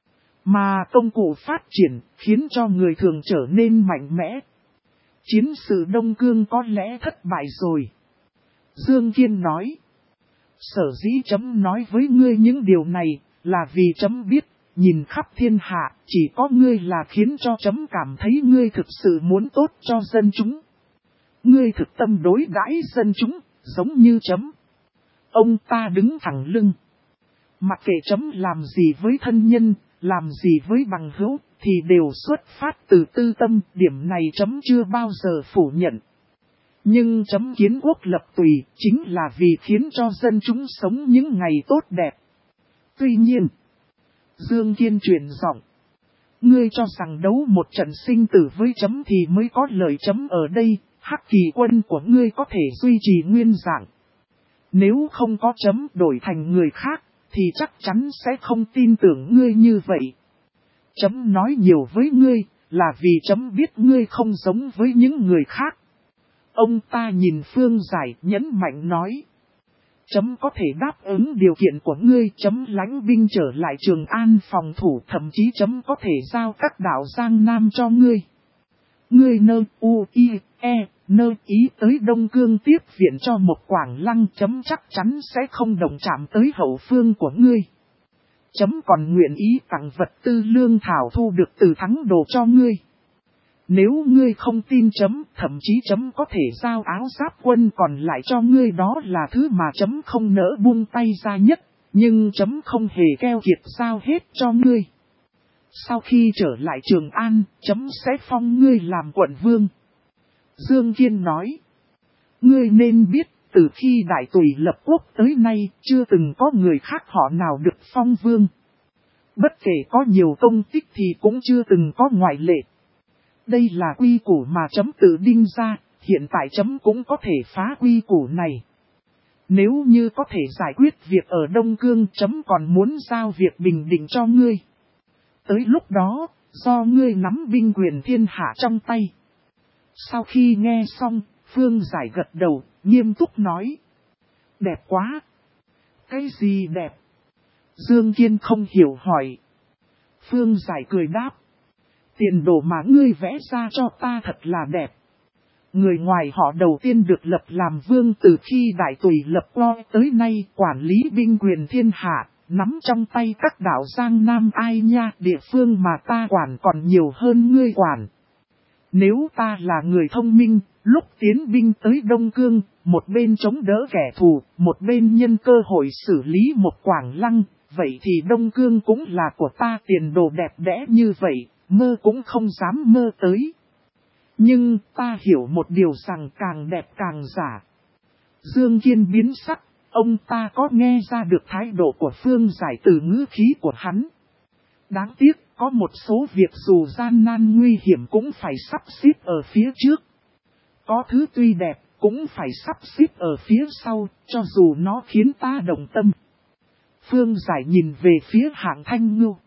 [SPEAKER 1] Mà công cụ phát triển, khiến cho người thường trở nên mạnh mẽ. Chiến sự Đông Cương có lẽ thất bại rồi. Dương Kiên nói. Sở dĩ chấm nói với ngươi những điều này, là vì chấm biết, nhìn khắp thiên hạ, chỉ có ngươi là khiến cho chấm cảm thấy ngươi thực sự muốn tốt cho dân chúng. Ngươi thực tâm đối đãi dân chúng, giống như chấm. Ông ta đứng thẳng lưng. Mặc kệ chấm làm gì với thân nhân, làm gì với bằng hữu, thì đều xuất phát từ tư tâm. Điểm này chấm chưa bao giờ phủ nhận. Nhưng chấm kiến quốc lập tùy, chính là vì khiến cho dân chúng sống những ngày tốt đẹp. Tuy nhiên, Dương Kiên chuyển giọng. Ngươi cho rằng đấu một trận sinh tử với chấm thì mới có lợi. Chấm ở đây, Hắc Kỳ quân của ngươi có thể duy trì nguyên dạng. Nếu không có chấm đổi thành người khác, thì chắc chắn sẽ không tin tưởng ngươi như vậy. Chấm nói nhiều với ngươi, là vì chấm biết ngươi không giống với những người khác. Ông ta nhìn Phương Giải nhấn mạnh nói. Chấm có thể đáp ứng điều kiện của ngươi. Chấm lãnh binh trở lại Trường An phòng thủ. Thậm chí chấm có thể giao các đảo Giang Nam cho ngươi. Ngươi nơ u i e nơi ý tới Đông Cương tiếp viện cho một Quảng Lăng chấm chắc chắn sẽ không động chạm tới hậu phương của ngươi. Chấm còn nguyện ý tặng vật tư lương thảo thu được từ thắng đồ cho ngươi. Nếu ngươi không tin chấm, thậm chí chấm có thể giao áo giáp quân còn lại cho ngươi, đó là thứ mà chấm không nỡ buông tay ra nhất, nhưng chấm không hề keo kiệt giao hết cho ngươi. Sau khi trở lại Trường An, chấm sẽ phong ngươi làm quận vương. Dương Kiên nói, ngươi nên biết, từ khi Đại Tùy lập quốc tới nay, chưa từng có người khác họ nào được phong vương. Bất kể có nhiều công tích thì cũng chưa từng có ngoại lệ. Đây là quy củ mà chấm tự định ra, hiện tại chấm cũng có thể phá quy củ này. Nếu như có thể giải quyết việc ở Đông Cương, chấm còn muốn giao việc Bình Định cho ngươi. Tới lúc đó, do ngươi nắm binh quyền thiên hạ trong tay. Sau khi nghe xong, Phương Giải gật đầu, nghiêm túc nói. Đẹp quá! Cái gì đẹp? Dương Kiên không hiểu hỏi. Phương Giải cười đáp. Tiền đồ mà ngươi vẽ ra cho ta thật là đẹp. Người ngoài họ đầu tiên được lập làm vương từ khi Đại Tùy lập lo tới nay, quản lý binh quyền thiên hạ, nắm trong tay các đảo Giang Nam Ai Nha, địa phương mà ta quản còn nhiều hơn ngươi quản. Nếu ta là người thông minh, lúc tiến binh tới Đông Cương, một bên chống đỡ kẻ thù, một bên nhân cơ hội xử lý một Quảng Lăng, vậy thì Đông Cương cũng là của ta. Tiền đồ đẹp đẽ như vậy, mơ cũng không dám mơ tới. Nhưng ta hiểu một điều rằng càng đẹp càng giả. Dương Kiên biến sắc, ông ta có nghe ra được thái độ của Phương Giải từ ngữ khí của hắn. Đáng tiếc, có một số việc dù gian nan nguy hiểm cũng phải sắp xếp ở phía trước. Có thứ tuy đẹp, cũng phải sắp xếp ở phía sau, cho dù nó khiến ta động tâm. Phương Giải nhìn về phía Hạng Thanh Ngưu.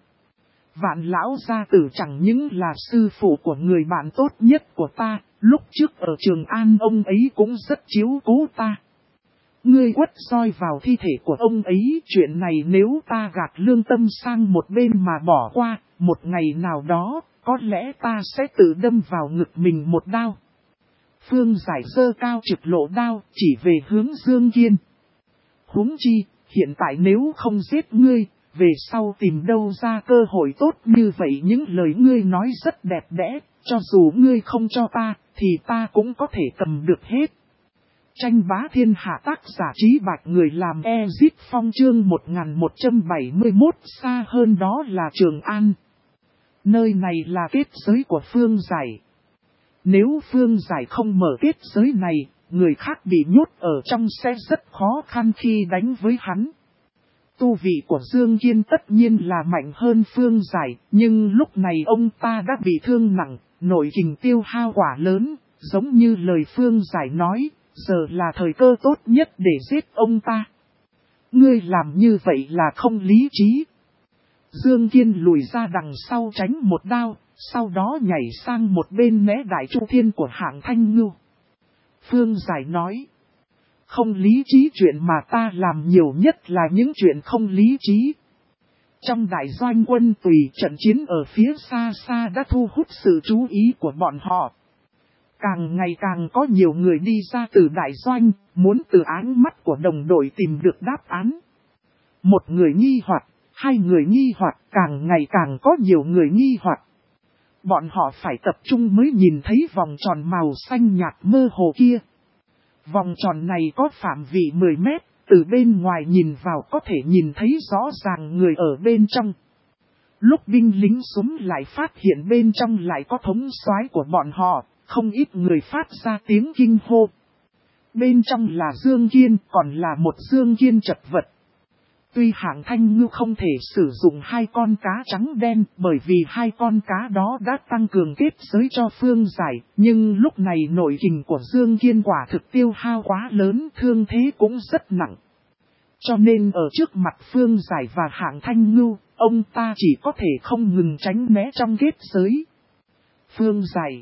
[SPEAKER 1] Vạn lão gia tử chẳng những là sư phụ của người bạn tốt nhất của ta, lúc trước ở Trường An ông ấy cũng rất chiếu cố ta. Ngươi quất roi vào thi thể của ông ấy, chuyện này nếu ta gạt lương tâm sang một bên mà bỏ qua, một ngày nào đó, có lẽ ta sẽ tự đâm vào ngực mình một đao. Phương Giải giơ cao trực lộ đao, chỉ về hướng Dương Kiên. Huống chi, hiện tại nếu không giết ngươi, về sau tìm đâu ra cơ hội tốt như vậy. Những lời ngươi nói rất đẹp đẽ, cho dù ngươi không cho ta, thì ta cũng có thể cầm được hết. Tranh bá thiên hạ, tác giả Trí Bạch, người làm Ezip Phong, chương 1171, xa hơn đó là Trường An. Nơi này là kết giới của Phương Giải. Nếu Phương Giải không mở kết giới này, người khác bị nhốt ở trong sẽ rất khó khăn khi đánh với hắn. Tu vị của Dương Kiên tất nhiên là mạnh hơn Phương Giải, nhưng lúc này ông ta đã bị thương nặng, nội kình tiêu hao quả lớn, giống như lời Phương Giải nói, giờ là thời cơ tốt nhất để giết ông ta. Ngươi làm như vậy là không lý trí. Dương Kiên lùi ra đằng sau tránh một đao, sau đó nhảy sang một bên né Đại Chu Thiên của Hạng Thanh Ngưu. Phương Giải nói. Không lý trí, chuyện mà ta làm nhiều nhất là những chuyện không lý trí. Trong đại doanh quân Tùy, trận chiến ở phía xa xa đã thu hút sự chú ý của bọn họ. Càng ngày càng có nhiều người đi ra từ đại doanh, muốn từ ánh mắt của đồng đội tìm được đáp án. Một người nghi hoặc, hai người nghi hoặc, càng ngày càng có nhiều người nghi hoặc. Bọn họ phải tập trung mới nhìn thấy vòng tròn màu xanh nhạt mơ hồ kia. Vòng tròn này có phạm vi 10 mét, từ bên ngoài nhìn vào có thể nhìn thấy rõ ràng người ở bên trong. Lúc binh lính súng lại phát hiện bên trong lại có thống soái của bọn họ, không ít người phát ra tiếng kinh hô. Bên trong là Dương Kiên, còn là một Dương Kiên chật vật. Tuy Hạng Thanh Ngưu không thể sử dụng hai con cá trắng đen bởi vì hai con cá đó đã tăng cường kết giới cho Phương Giải, nhưng lúc này nội kình của Dương Kiên quả thực tiêu hao quá lớn, thương thế cũng rất nặng. Cho nên ở trước mặt Phương Giải và Hạng Thanh Ngưu, ông ta chỉ có thể không ngừng tránh né trong kết giới. Phương Giải.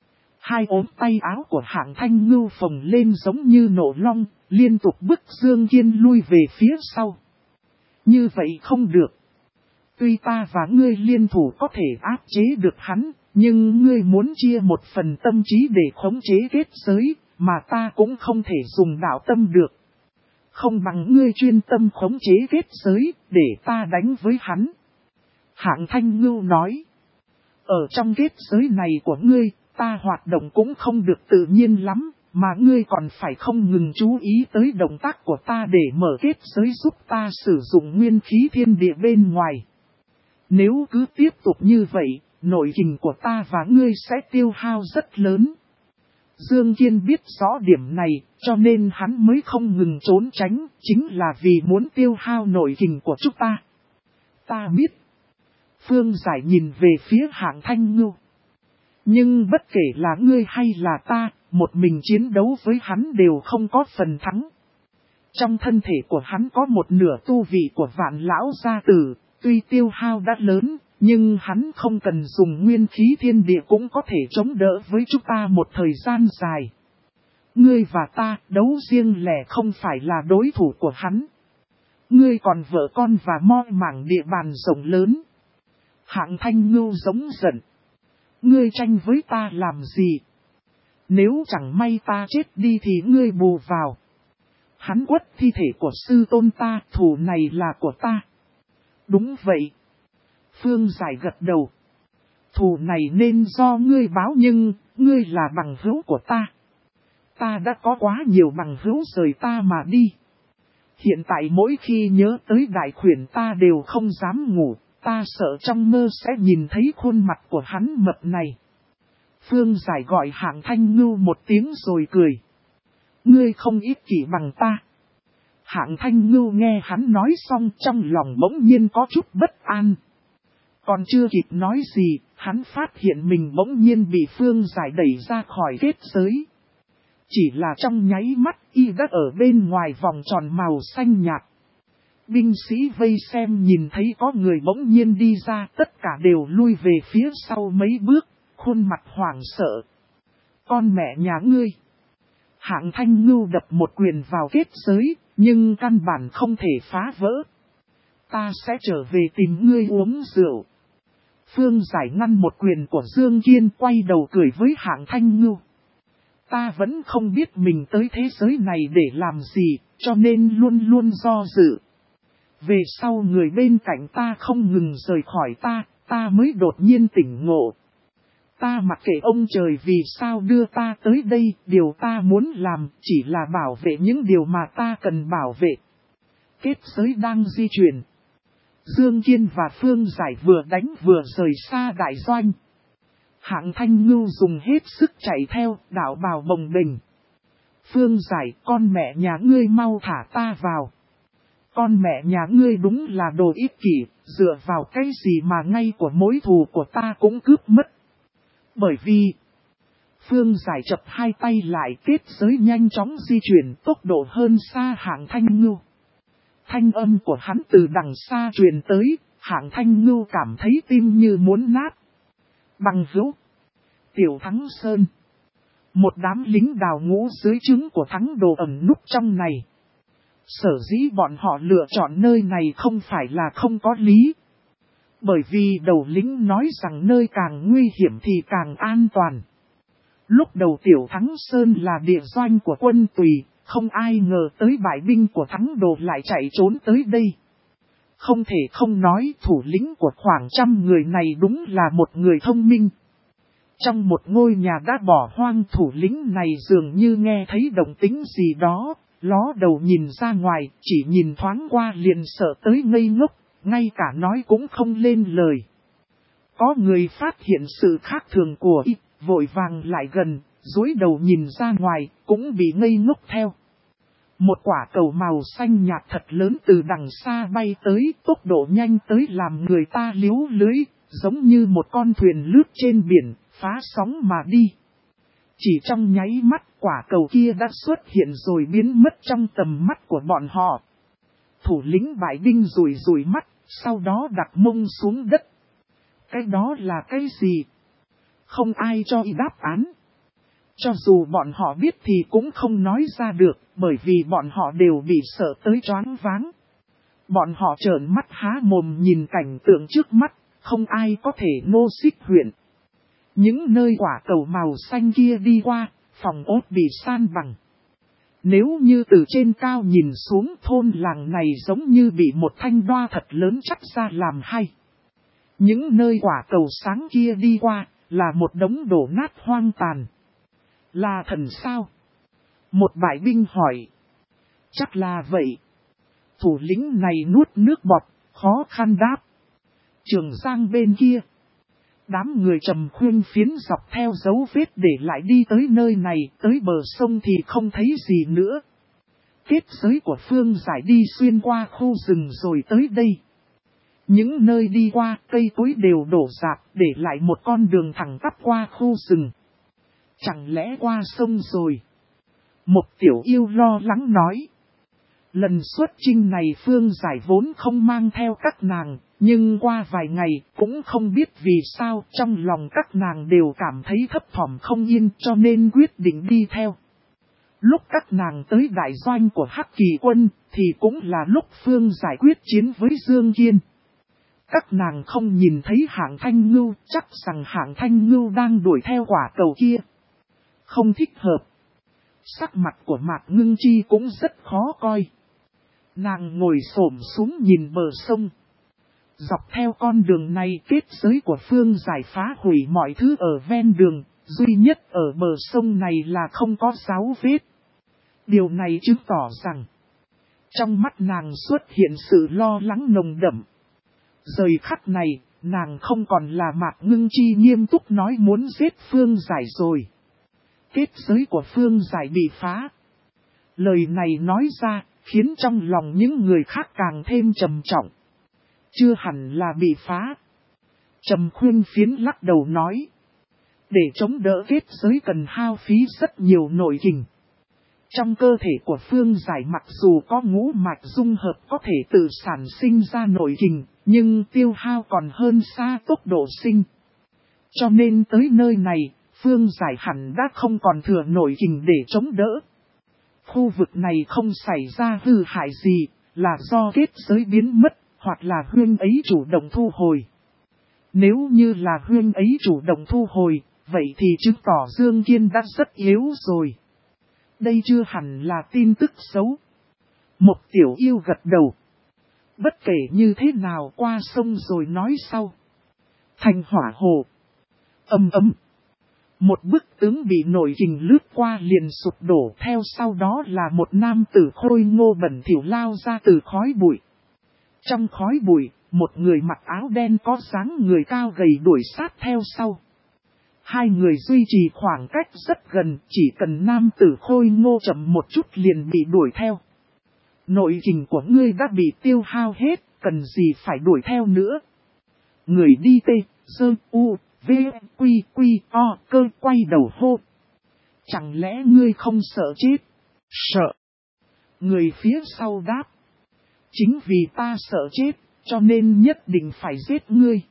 [SPEAKER 1] Hai ốm tay áo của Hạng Thanh Ngưu phồng lên giống như nổ long, liên tục bức Dương Kiên lui về phía sau. Như vậy không được. Tuy ta và ngươi liên thủ có thể áp chế được hắn, Nhưng ngươi muốn chia một phần tâm trí để khống chế kết giới, mà ta cũng không thể dùng đạo tâm được. Không bằng ngươi chuyên tâm khống chế kết giới, để ta đánh với hắn. Hạng Thanh Ngưu nói. Ở trong kết giới này của ngươi, ta hoạt động cũng không được tự nhiên lắm, mà ngươi còn phải không ngừng chú ý tới động tác của ta để mở kết giới giúp ta sử dụng nguyên khí thiên địa bên ngoài. Nếu cứ tiếp tục như vậy, nội kình của ta và ngươi sẽ tiêu hao rất lớn. Dương Kiên biết rõ điểm này, cho nên hắn mới không ngừng trốn tránh, chính là vì muốn tiêu hao nội kình của chúng ta. Ta biết. Phương Giải nhìn về phía Hạng Thanh Ngưu. Nhưng bất kể là ngươi hay là ta, một mình chiến đấu với hắn đều không có phần thắng. Trong thân thể của hắn có một nửa tu vị của Vạn Lão gia tử, tuy tiêu hao đã lớn, nhưng hắn không cần dùng nguyên khí thiên địa cũng có thể chống đỡ với chúng ta một thời gian dài. Ngươi và ta đấu riêng lẻ không phải là đối thủ của hắn. Ngươi còn vợ con và mo mảng địa bàn rộng lớn. Hạng Thanh Ngưu giống giận. Ngươi tranh với ta làm gì? Nếu chẳng may ta chết đi thì ngươi bù vào. Hắn quất thi thể của sư tôn ta, thù này là của ta. Đúng vậy. Phương Giải gật đầu. Thù này nên do ngươi báo nhưng, ngươi là bằng hữu của ta. Ta đã có quá nhiều bằng hữu rời ta mà đi. Hiện tại mỗi khi nhớ tới đại khuyển ta đều không dám ngủ, ta sợ trong mơ sẽ nhìn thấy khuôn mặt của hắn mập này. Phương Giải gọi Hạng Thanh Ngưu một tiếng rồi cười. Ngươi không ích kỷ bằng ta. Hạng Thanh Ngưu nghe hắn nói xong trong lòng bỗng nhiên có chút bất an. Còn chưa kịp nói gì, hắn phát hiện mình bỗng nhiên bị Phương Giải đẩy ra khỏi kết giới. Chỉ là trong nháy mắt y đã ở bên ngoài vòng tròn màu xanh nhạt. Binh sĩ vây xem nhìn thấy có người bỗng nhiên đi ra, tất cả đều lui về phía sau mấy bước, khuôn mặt hoảng sợ. Con mẹ nhà ngươi! Hạng Thanh Ngưu đập một quyền vào kết giới, nhưng căn bản không thể phá vỡ. Ta sẽ trở về tìm ngươi uống rượu. Phương Giải ngăn một quyền của Dương Kiên, quay đầu cười với Hạng Thanh Ngưu. Ta vẫn không biết mình tới thế giới này để làm gì, cho nên luôn luôn do dự. Về sau người bên cạnh ta không ngừng rời khỏi ta mới đột nhiên tỉnh ngộ. Ta mặc kệ ông trời vì sao đưa ta tới đây, điều ta muốn làm chỉ là bảo vệ những điều mà ta cần bảo vệ. Kết giới đang di chuyển. Dương Kiên và Phương Giải vừa đánh vừa rời xa đại doanh. Hạng Thanh Ngưu dùng hết sức chạy theo, đảo bào bồng bềnh. Phương Giải, con mẹ nhà ngươi mau thả ta vào. Con mẹ nhà ngươi đúng là đồ ích kỷ, dựa vào cái gì mà ngay của mối thù của ta cũng cướp mất. Bởi vì, Phương Giải chập hai tay lại, kết giới nhanh chóng di chuyển tốc độ hơn xa Hạng Thanh Ngưu. Thanh âm của hắn từ đằng xa truyền tới, Hạng Thanh Ngưu cảm thấy tim như muốn nát. Bằng hữu, Tiểu Thắng Sơn. Một đám lính đào ngũ dưới trướng của Thắng Đồ ẩn núp trong này. Sở dĩ bọn họ lựa chọn nơi này không phải là không có lý. Bởi vì đầu lính nói rằng nơi càng nguy hiểm thì càng an toàn. Lúc đầu Tiểu Thắng Sơn là địa doanh của quân Tùy, không ai ngờ tới bại binh của Thắng Đồ lại chạy trốn tới đây. Không thể không nói thủ lĩnh của khoảng 100 người này đúng là một người thông minh. Trong một ngôi nhà đã bỏ hoang, thủ lĩnh này dường như nghe thấy động tĩnh gì đó, ló đầu nhìn ra ngoài, chỉ nhìn thoáng qua liền sợ tới ngây ngốc, ngay cả nói cũng không lên lời. Có người phát hiện sự khác thường của y, vội vàng lại gần, dúi đầu nhìn ra ngoài, cũng bị ngây ngốc theo. Một quả cầu màu xanh nhạt thật lớn từ đằng xa bay tới, tốc độ nhanh tới làm người ta liếu lưới, giống như một con thuyền lướt trên biển, phá sóng mà đi. Chỉ trong nháy mắt, quả cầu kia đã xuất hiện rồi biến mất trong tầm mắt của bọn họ. Thủ lĩnh bại binh rủi rủi mắt, sau đó đặt mông xuống đất. Cái đó là cái gì? Không ai cho y đáp án. Cho dù bọn họ biết thì cũng không nói ra được, bởi vì bọn họ đều bị sợ tới choáng váng. Bọn họ trợn mắt há mồm nhìn cảnh tượng trước mắt, không ai có thể nô xích huyện. Những nơi quả cầu màu xanh kia đi qua, phòng ốt bị san bằng. Nếu như từ trên cao nhìn xuống, thôn làng này giống như bị một thanh đoa thật lớn chắt ra làm hai. Những nơi quả cầu sáng kia đi qua, là một đống đổ nát hoang tàn. Là thần sao? Một bại binh hỏi. Chắc là vậy. Thủ lĩnh này nuốt nước bọt, khó khăn đáp. Trường Giang bên kia. Đám người trầm khuyên phiến dọc theo dấu vết để lại đi tới nơi này, tới bờ sông thì không thấy gì nữa. Kết giới của Phương Giải đi xuyên qua khu rừng rồi tới đây. Những nơi đi qua, cây cối đều đổ rạp, để lại một con đường thẳng tắp qua khu rừng. Chẳng lẽ qua sông rồi? Một tiểu yêu lo lắng nói. Lần xuất chinh này Phương Giải vốn không mang theo các nàng, nhưng qua vài ngày cũng không biết vì sao trong lòng các nàng đều cảm thấy thấp thỏm không yên cho nên quyết định đi theo. Lúc các nàng tới đại doanh của Hắc Kỳ quân thì cũng là lúc Phương Giải quyết chiến với Dương Kiên. Các nàng không nhìn thấy Hạng Thanh Ngưu, chắc rằng Hạng Thanh Ngưu đang đuổi theo quả cầu kia. Không thích hợp. Sắc mặt của Mạc Ngưng Chi cũng rất khó coi. Nàng ngồi xổm xuống nhìn bờ sông. Dọc theo con đường này kết giới của Phương Giải phá hủy mọi thứ ở ven đường, duy nhất ở bờ sông này là không có dấu vết. Điều này chứng tỏ rằng, trong mắt nàng xuất hiện sự lo lắng nồng đậm. Giờ khắc này, nàng không còn là Mạc Ngưng Chi nghiêm túc nói muốn giết Phương Giải rồi. Kết giới của Phương Giải bị phá. Lời này nói ra, khiến trong lòng những người khác càng thêm trầm trọng. Chưa hẳn là bị phá. Trầm khuyên phiến lắc đầu nói. Để chống đỡ kết giới cần hao phí rất nhiều nội kình. Trong cơ thể của Phương Giải mặc dù có ngũ mạch dung hợp có thể tự sản sinh ra nội kình, nhưng tiêu hao còn hơn xa tốc độ sinh. Cho nên tới nơi này, Phương Giải hẳn đã không còn thừa nội kình để chống đỡ. Khu vực này không xảy ra hư hại gì, là do kết giới biến mất, hoặc là huyên ấy chủ động thu hồi. Nếu như là huyên ấy chủ động thu hồi, vậy thì chứng tỏ Dương Kiên đã rất yếu rồi. Đây chưa hẳn là tin tức xấu. Một tiểu yêu gật đầu. Bất kể như thế nào qua sông rồi nói sau. Thành Hỏa Hồ. Ầm ầm. Một bức tướng bị nội kình lướt qua liền sụp đổ, theo sau đó là một nam tử khôi ngô bẩn thỉu lao ra từ khói bụi. Trong khói bụi, một người mặc áo đen có dáng người cao gầy đuổi sát theo sau. Hai người duy trì khoảng cách rất gần, chỉ cần nam tử khôi ngô chậm một chút liền bị đuổi theo. Nội kình của ngươi đã bị tiêu hao hết, cần gì phải đuổi theo nữa. Người đi tê, sơ, u, v, quy, quy, o, cơ quay đầu hô. Chẳng lẽ ngươi không sợ chết? Sợ. Người phía sau đáp. Chính vì ta sợ chết, cho nên nhất định phải giết ngươi.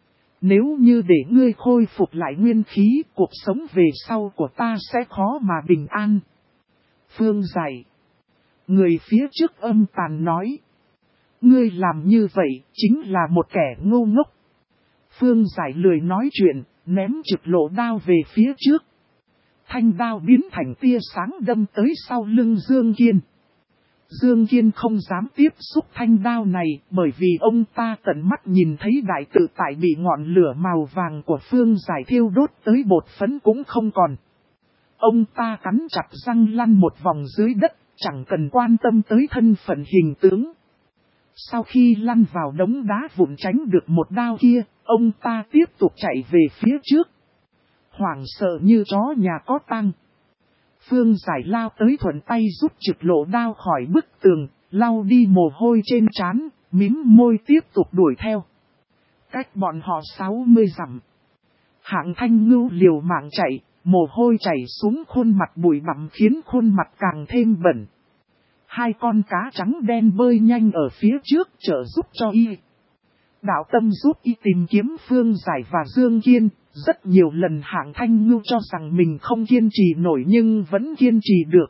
[SPEAKER 1] Nếu như để ngươi khôi phục lại nguyên khí, cuộc sống về sau của ta sẽ khó mà bình an. Phương Giải. Người phía trước âm tàn nói. Ngươi làm như vậy, chính là một kẻ ngu ngốc. Phương Giải lười nói chuyện, ném trực lộ đao về phía trước. Thanh đao biến thành tia sáng đâm tới sau lưng Dương Kiên. Dương Kiên không dám tiếp xúc thanh đao này bởi vì ông ta tận mắt nhìn thấy đại tự tại bị ngọn lửa màu vàng của Phương Giải thiêu đốt tới bột phấn cũng không còn. Ông ta cắn chặt răng lăn một vòng dưới đất, chẳng cần quan tâm tới thân phận hình tướng. Sau khi lăn vào đống đá vụn tránh được một đao kia, ông ta tiếp tục chạy về phía trước. Hoảng sợ như chó nhà có tang. Phương Giải lao tới thuận tay rút trực lộ đao khỏi bức tường, lau đi mồ hôi trên trán, mím môi tiếp tục đuổi theo. Cách bọn họ 60 dặm. Hạng Thanh Ngưu liều mạng chạy, mồ hôi chảy xuống khuôn mặt bụi bặm khiến khuôn mặt càng thêm bẩn. Hai con cá trắng đen bơi nhanh ở phía trước trợ giúp cho y. Đạo Tâm giúp y tìm kiếm Phương Giải và Dương Kiên. Rất nhiều lần Hạng Thanh Ngưu cho rằng mình không kiên trì nổi nhưng vẫn kiên trì được.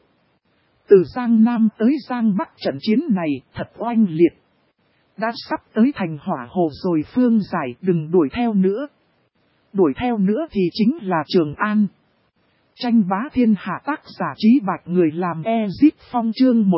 [SPEAKER 1] Từ Giang Nam tới Giang Bắc trận chiến này thật oanh liệt. Đã sắp tới Thành Hỏa Hồ rồi, Phương Giải đừng đuổi theo nữa. Đuổi theo nữa thì chính là Trường An. Tranh bá thiên hạ tác giả Trí Bạch người làm Ezip Phong chương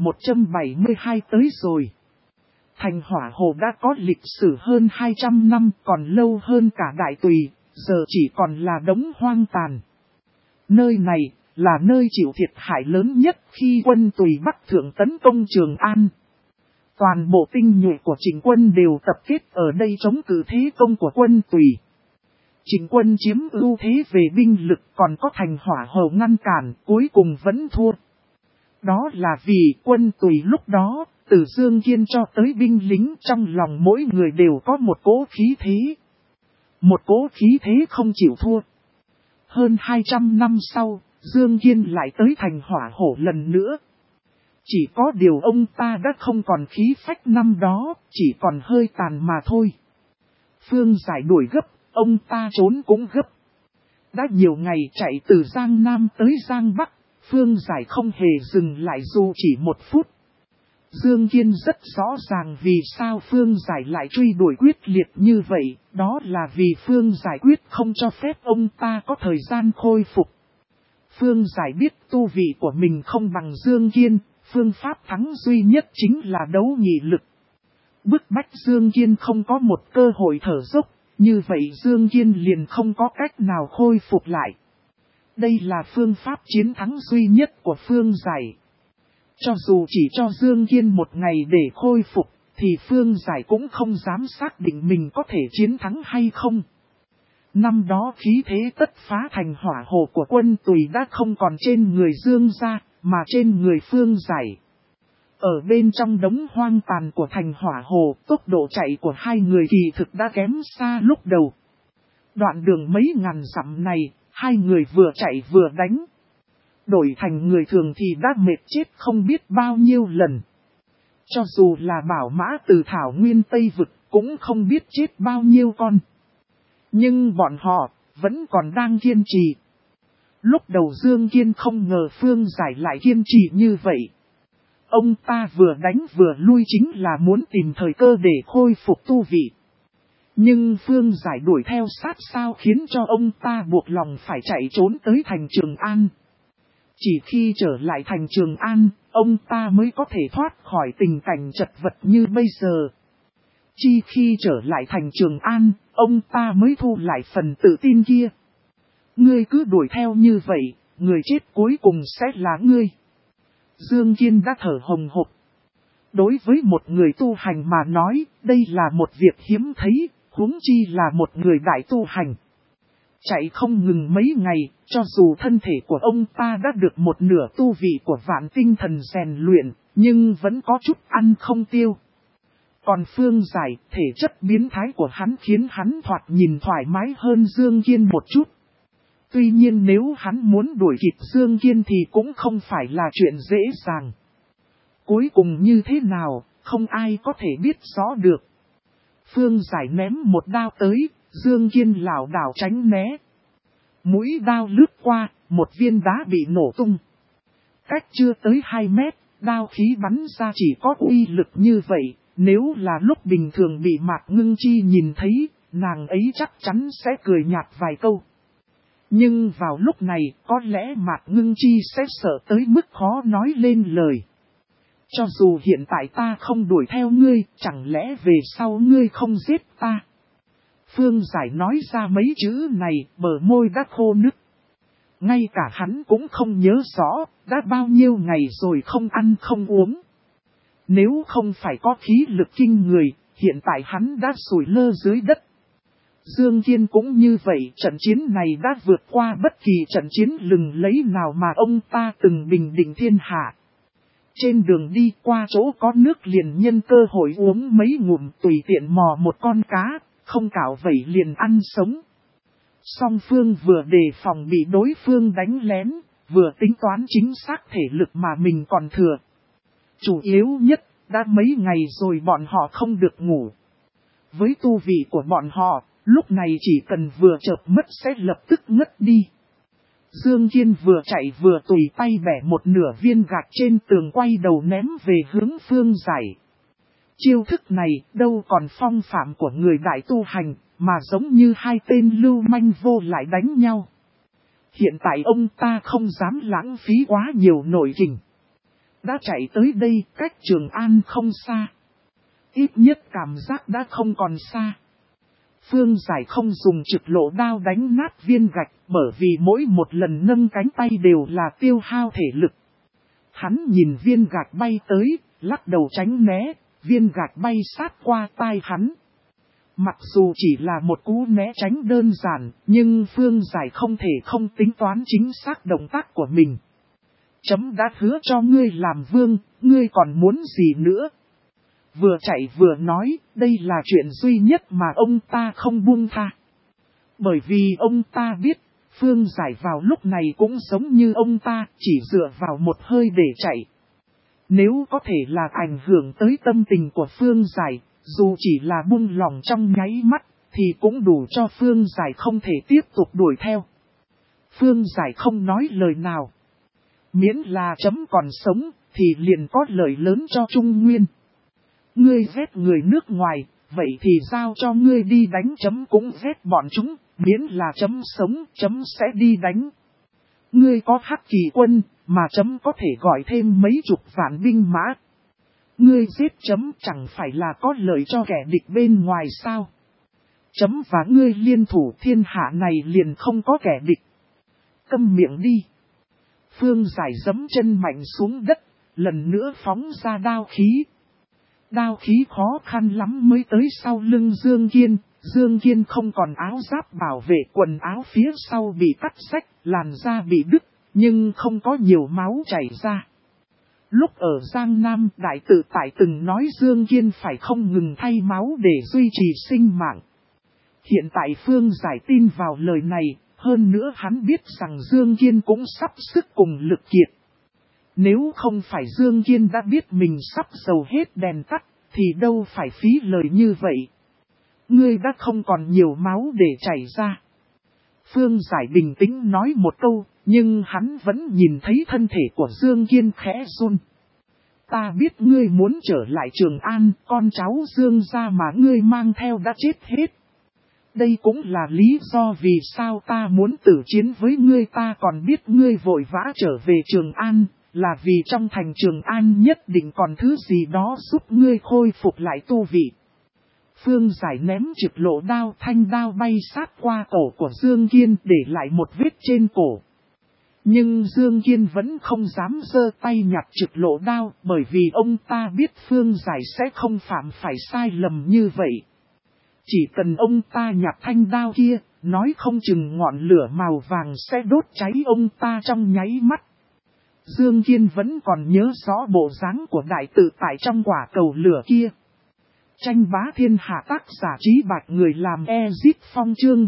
[SPEAKER 1] 1172 tới rồi. Thành Hỏa Hồ đã có lịch sử hơn 200 năm, còn lâu hơn cả Đại Tùy, giờ chỉ còn là đống hoang tàn. Nơi này là nơi chịu thiệt hại lớn nhất khi quân Tùy Bắc thượng tấn công Trường An. Toàn bộ tinh nhuệ của Trịnh quân đều tập kết ở đây chống cự thế công của quân Tùy. Trịnh quân chiếm ưu thế về binh lực, còn có Thành Hỏa Hồ ngăn cản, cuối cùng vẫn thua. Đó là vì quân Tùy lúc đó, từ Dương Kiên cho tới binh lính, trong lòng mỗi người đều có một cỗ khí thế. Một cỗ khí thế không chịu thua. Hơn 200 năm sau, Dương Kiên lại tới Thành Hỏa Hổ lần nữa. Chỉ có điều ông ta đã không còn khí phách năm đó, chỉ còn hơi tàn mà thôi. Phương Giải đuổi gấp, ông ta trốn cũng gấp. Đã nhiều ngày chạy từ Giang Nam tới Giang Bắc, Phương Giải không hề dừng lại dù chỉ một phút. Dương Kiên rất rõ ràng vì sao Phương Giải lại truy đuổi quyết liệt như vậy, đó là vì Phương Giải quyết không cho phép ông ta có thời gian khôi phục. Phương Giải biết tu vị của mình không bằng Dương Kiên, phương pháp thắng duy nhất chính là đấu nghị lực. Bức bách Dương Kiên không có một cơ hội thở dốc, như vậy Dương Kiên liền không có cách nào khôi phục lại. Đây là phương pháp chiến thắng duy nhất của Phương Giải. Cho dù chỉ cho Dương Kiên một ngày để khôi phục, thì Phương Giải cũng không dám xác định mình có thể chiến thắng hay không. Năm đó khí thế tất phá Thành Hỏa Hồ của quân Tùy đã không còn trên người Dương gia, mà trên người Phương Giải. Ở bên trong đống hoang tàn của Thành Hỏa Hồ, tốc độ chạy của hai người kỳ thực đã kém xa lúc đầu. Đoạn đường mấy ngàn dặm này, hai người vừa chạy vừa đánh. Đổi thành người thường thì đã mệt chết không biết bao nhiêu lần. Cho dù là bảo mã từ Thảo Nguyên Tây Vực cũng không biết chết bao nhiêu con. Nhưng bọn họ vẫn còn đang kiên trì. Lúc đầu Dương Kiên không ngờ Phương Giải lại kiên trì như vậy. Ông ta vừa đánh vừa lui chính là muốn tìm thời cơ để khôi phục tu vị. Nhưng Phương Giải đuổi theo sát sao khiến cho ông ta buộc lòng phải chạy trốn tới thành Trường An. Chỉ khi trở lại thành Trường An, ông ta mới có thể thoát khỏi tình cảnh chật vật như bây giờ. Chỉ khi trở lại thành Trường An, ông ta mới thu lại phần tự tin kia. Ngươi cứ đuổi theo như vậy, người chết cuối cùng sẽ là ngươi. Dương Kiên đã thở hồng hộc. Đối với một người tu hành mà nói, đây là một việc hiếm thấy, huống chi là một người đại tu hành. Chạy không ngừng mấy ngày, cho dù thân thể của ông ta đã được một nửa tu vị của vạn tinh thần rèn luyện, nhưng vẫn có chút ăn không tiêu. Còn Phương Giải, thể chất biến thái của hắn khiến hắn thoạt nhìn thoải mái hơn Dương Kiên một chút. Tuy nhiên nếu hắn muốn đuổi kịp Dương Kiên thì cũng không phải là chuyện dễ dàng. Cuối cùng như thế nào, không ai có thể biết rõ được. Phương Giải ném một đao tới, Dương Kiên lảo đảo tránh né. Mũi đao lướt qua, một viên đá bị nổ tung. Cách chưa tới 2 mét, đao khí bắn ra chỉ có uy lực như vậy. Nếu là lúc bình thường bị Mạc Ngưng Chi nhìn thấy, nàng ấy chắc chắn sẽ cười nhạt vài câu. Nhưng vào lúc này, có lẽ Mạc Ngưng Chi sẽ sợ tới mức khó nói lên lời. Cho dù hiện tại ta không đuổi theo ngươi, chẳng lẽ về sau ngươi không giết ta? Phương Giải nói ra mấy chữ này, bờ môi đã khô nứt. Ngay cả hắn cũng không nhớ rõ, đã bao nhiêu ngày rồi không ăn không uống. Nếu không phải có khí lực kinh người, hiện tại hắn đã sủi lơ dưới đất. Dương Kiên cũng như vậy, trận chiến này đã vượt qua bất kỳ trận chiến lừng lẫy nào mà ông ta từng bình định thiên hạ. Trên đường đi qua chỗ có nước liền nhân cơ hội uống mấy ngụm, tùy tiện mò một con cá, không cào vẩy liền ăn sống. Song phương vừa đề phòng bị đối phương đánh lén, vừa tính toán chính xác thể lực mà mình còn thừa. Chủ yếu nhất, đã mấy ngày rồi bọn họ không được ngủ. Với tu vị của bọn họ, lúc này chỉ cần vừa chợp mất sẽ lập tức ngất đi. Dương Kiên vừa chạy vừa tùy tay bẻ một nửa viên gạch trên tường quay đầu ném về hướng Phương Giải. Chiêu thức này đâu còn phong phạm của người đại tu hành, mà giống như hai tên lưu manh vô lại đánh nhau. Hiện tại ông ta không dám lãng phí quá nhiều nội kình. Đã chạy tới đây, cách Trường An không xa. Ít nhất cảm giác đã không còn xa. Phương Giải không dùng trực lộ đao đánh nát viên gạch, bởi vì mỗi một lần nâng cánh tay đều là tiêu hao thể lực. Hắn nhìn viên gạch bay tới, lắc đầu tránh né, viên gạch bay sát qua tai hắn. Mặc dù chỉ là một cú né tránh đơn giản, nhưng Phương Giải không thể không tính toán chính xác động tác của mình. Chấm đã hứa cho ngươi làm vương, ngươi còn muốn gì nữa? Vừa chạy vừa nói, đây là chuyện duy nhất mà ông ta không buông tha. Bởi vì ông ta biết, Phương Giải vào lúc này cũng giống như ông ta, chỉ dựa vào một hơi để chạy. Nếu có thể là ảnh hưởng tới tâm tình của Phương Giải, dù chỉ là buông lòng trong nháy mắt, thì cũng đủ cho Phương Giải không thể tiếp tục đuổi theo. Phương Giải không nói lời nào. Miễn là chấm còn sống, thì liền có lợi lớn cho Trung Nguyên. Ngươi ghét người nước ngoài, vậy thì giao cho ngươi đi đánh, chấm cũng ghét bọn chúng, miễn là chấm sống, chấm sẽ đi đánh. Ngươi có Hắc Kỳ quân, mà chấm có thể gọi thêm mấy chục vạn binh mã. Ngươi giết chấm chẳng phải là có lợi cho kẻ địch bên ngoài sao? Chấm và ngươi liên thủ, thiên hạ này liền không có kẻ địch. Câm miệng đi. Phương Giải giẫm chân mạnh xuống đất, lần nữa phóng ra đao khí. Đao khí khó khăn lắm mới tới sau lưng Dương Kiên. Dương Kiên không còn áo giáp bảo vệ, quần áo phía sau bị cắt rách, làn da bị đứt, nhưng không có nhiều máu chảy ra. Lúc ở Giang Nam, đại tự tại từng nói Dương Kiên phải không ngừng thay máu để duy trì sinh mạng. Hiện tại Phương Giải tin vào lời này, hơn nữa hắn biết rằng Dương Kiên cũng sắp sức cùng lực kiệt. Nếu không phải Dương Kiên đã biết mình sắp dầu hết đèn tắt, thì đâu phải phí lời như vậy. Ngươi đã không còn nhiều máu để chảy ra. Phương Giải bình tĩnh nói một câu, nhưng hắn vẫn nhìn thấy thân thể của Dương Kiên khẽ run. Ta biết ngươi muốn trở lại Trường An, con cháu Dương gia mà ngươi mang theo đã chết hết. Đây cũng là lý do vì sao ta muốn tử chiến với ngươi, ta còn biết ngươi vội vã trở về Trường An, là vì trong thành Trường An nhất định còn thứ gì đó giúp ngươi khôi phục lại tu vị. Phương Giải ném trực lộ đao, thanh đao bay sát qua cổ của Dương Kiên để lại một vết trên cổ. Nhưng Dương Kiên vẫn không dám giơ tay nhặt trực lộ đao, bởi vì ông ta biết Phương Giải sẽ không phạm phải sai lầm như vậy. Chỉ cần ông ta nhặt thanh đao kia, nói không chừng ngọn lửa màu vàng sẽ đốt cháy ông ta trong nháy mắt. Dương Kiên vẫn còn nhớ rõ bộ dáng của đại tự tại trong quả cầu lửa kia. Tranh bá thiên hạ, tác giả Trí Bạch, người làm Ezip Phong, chương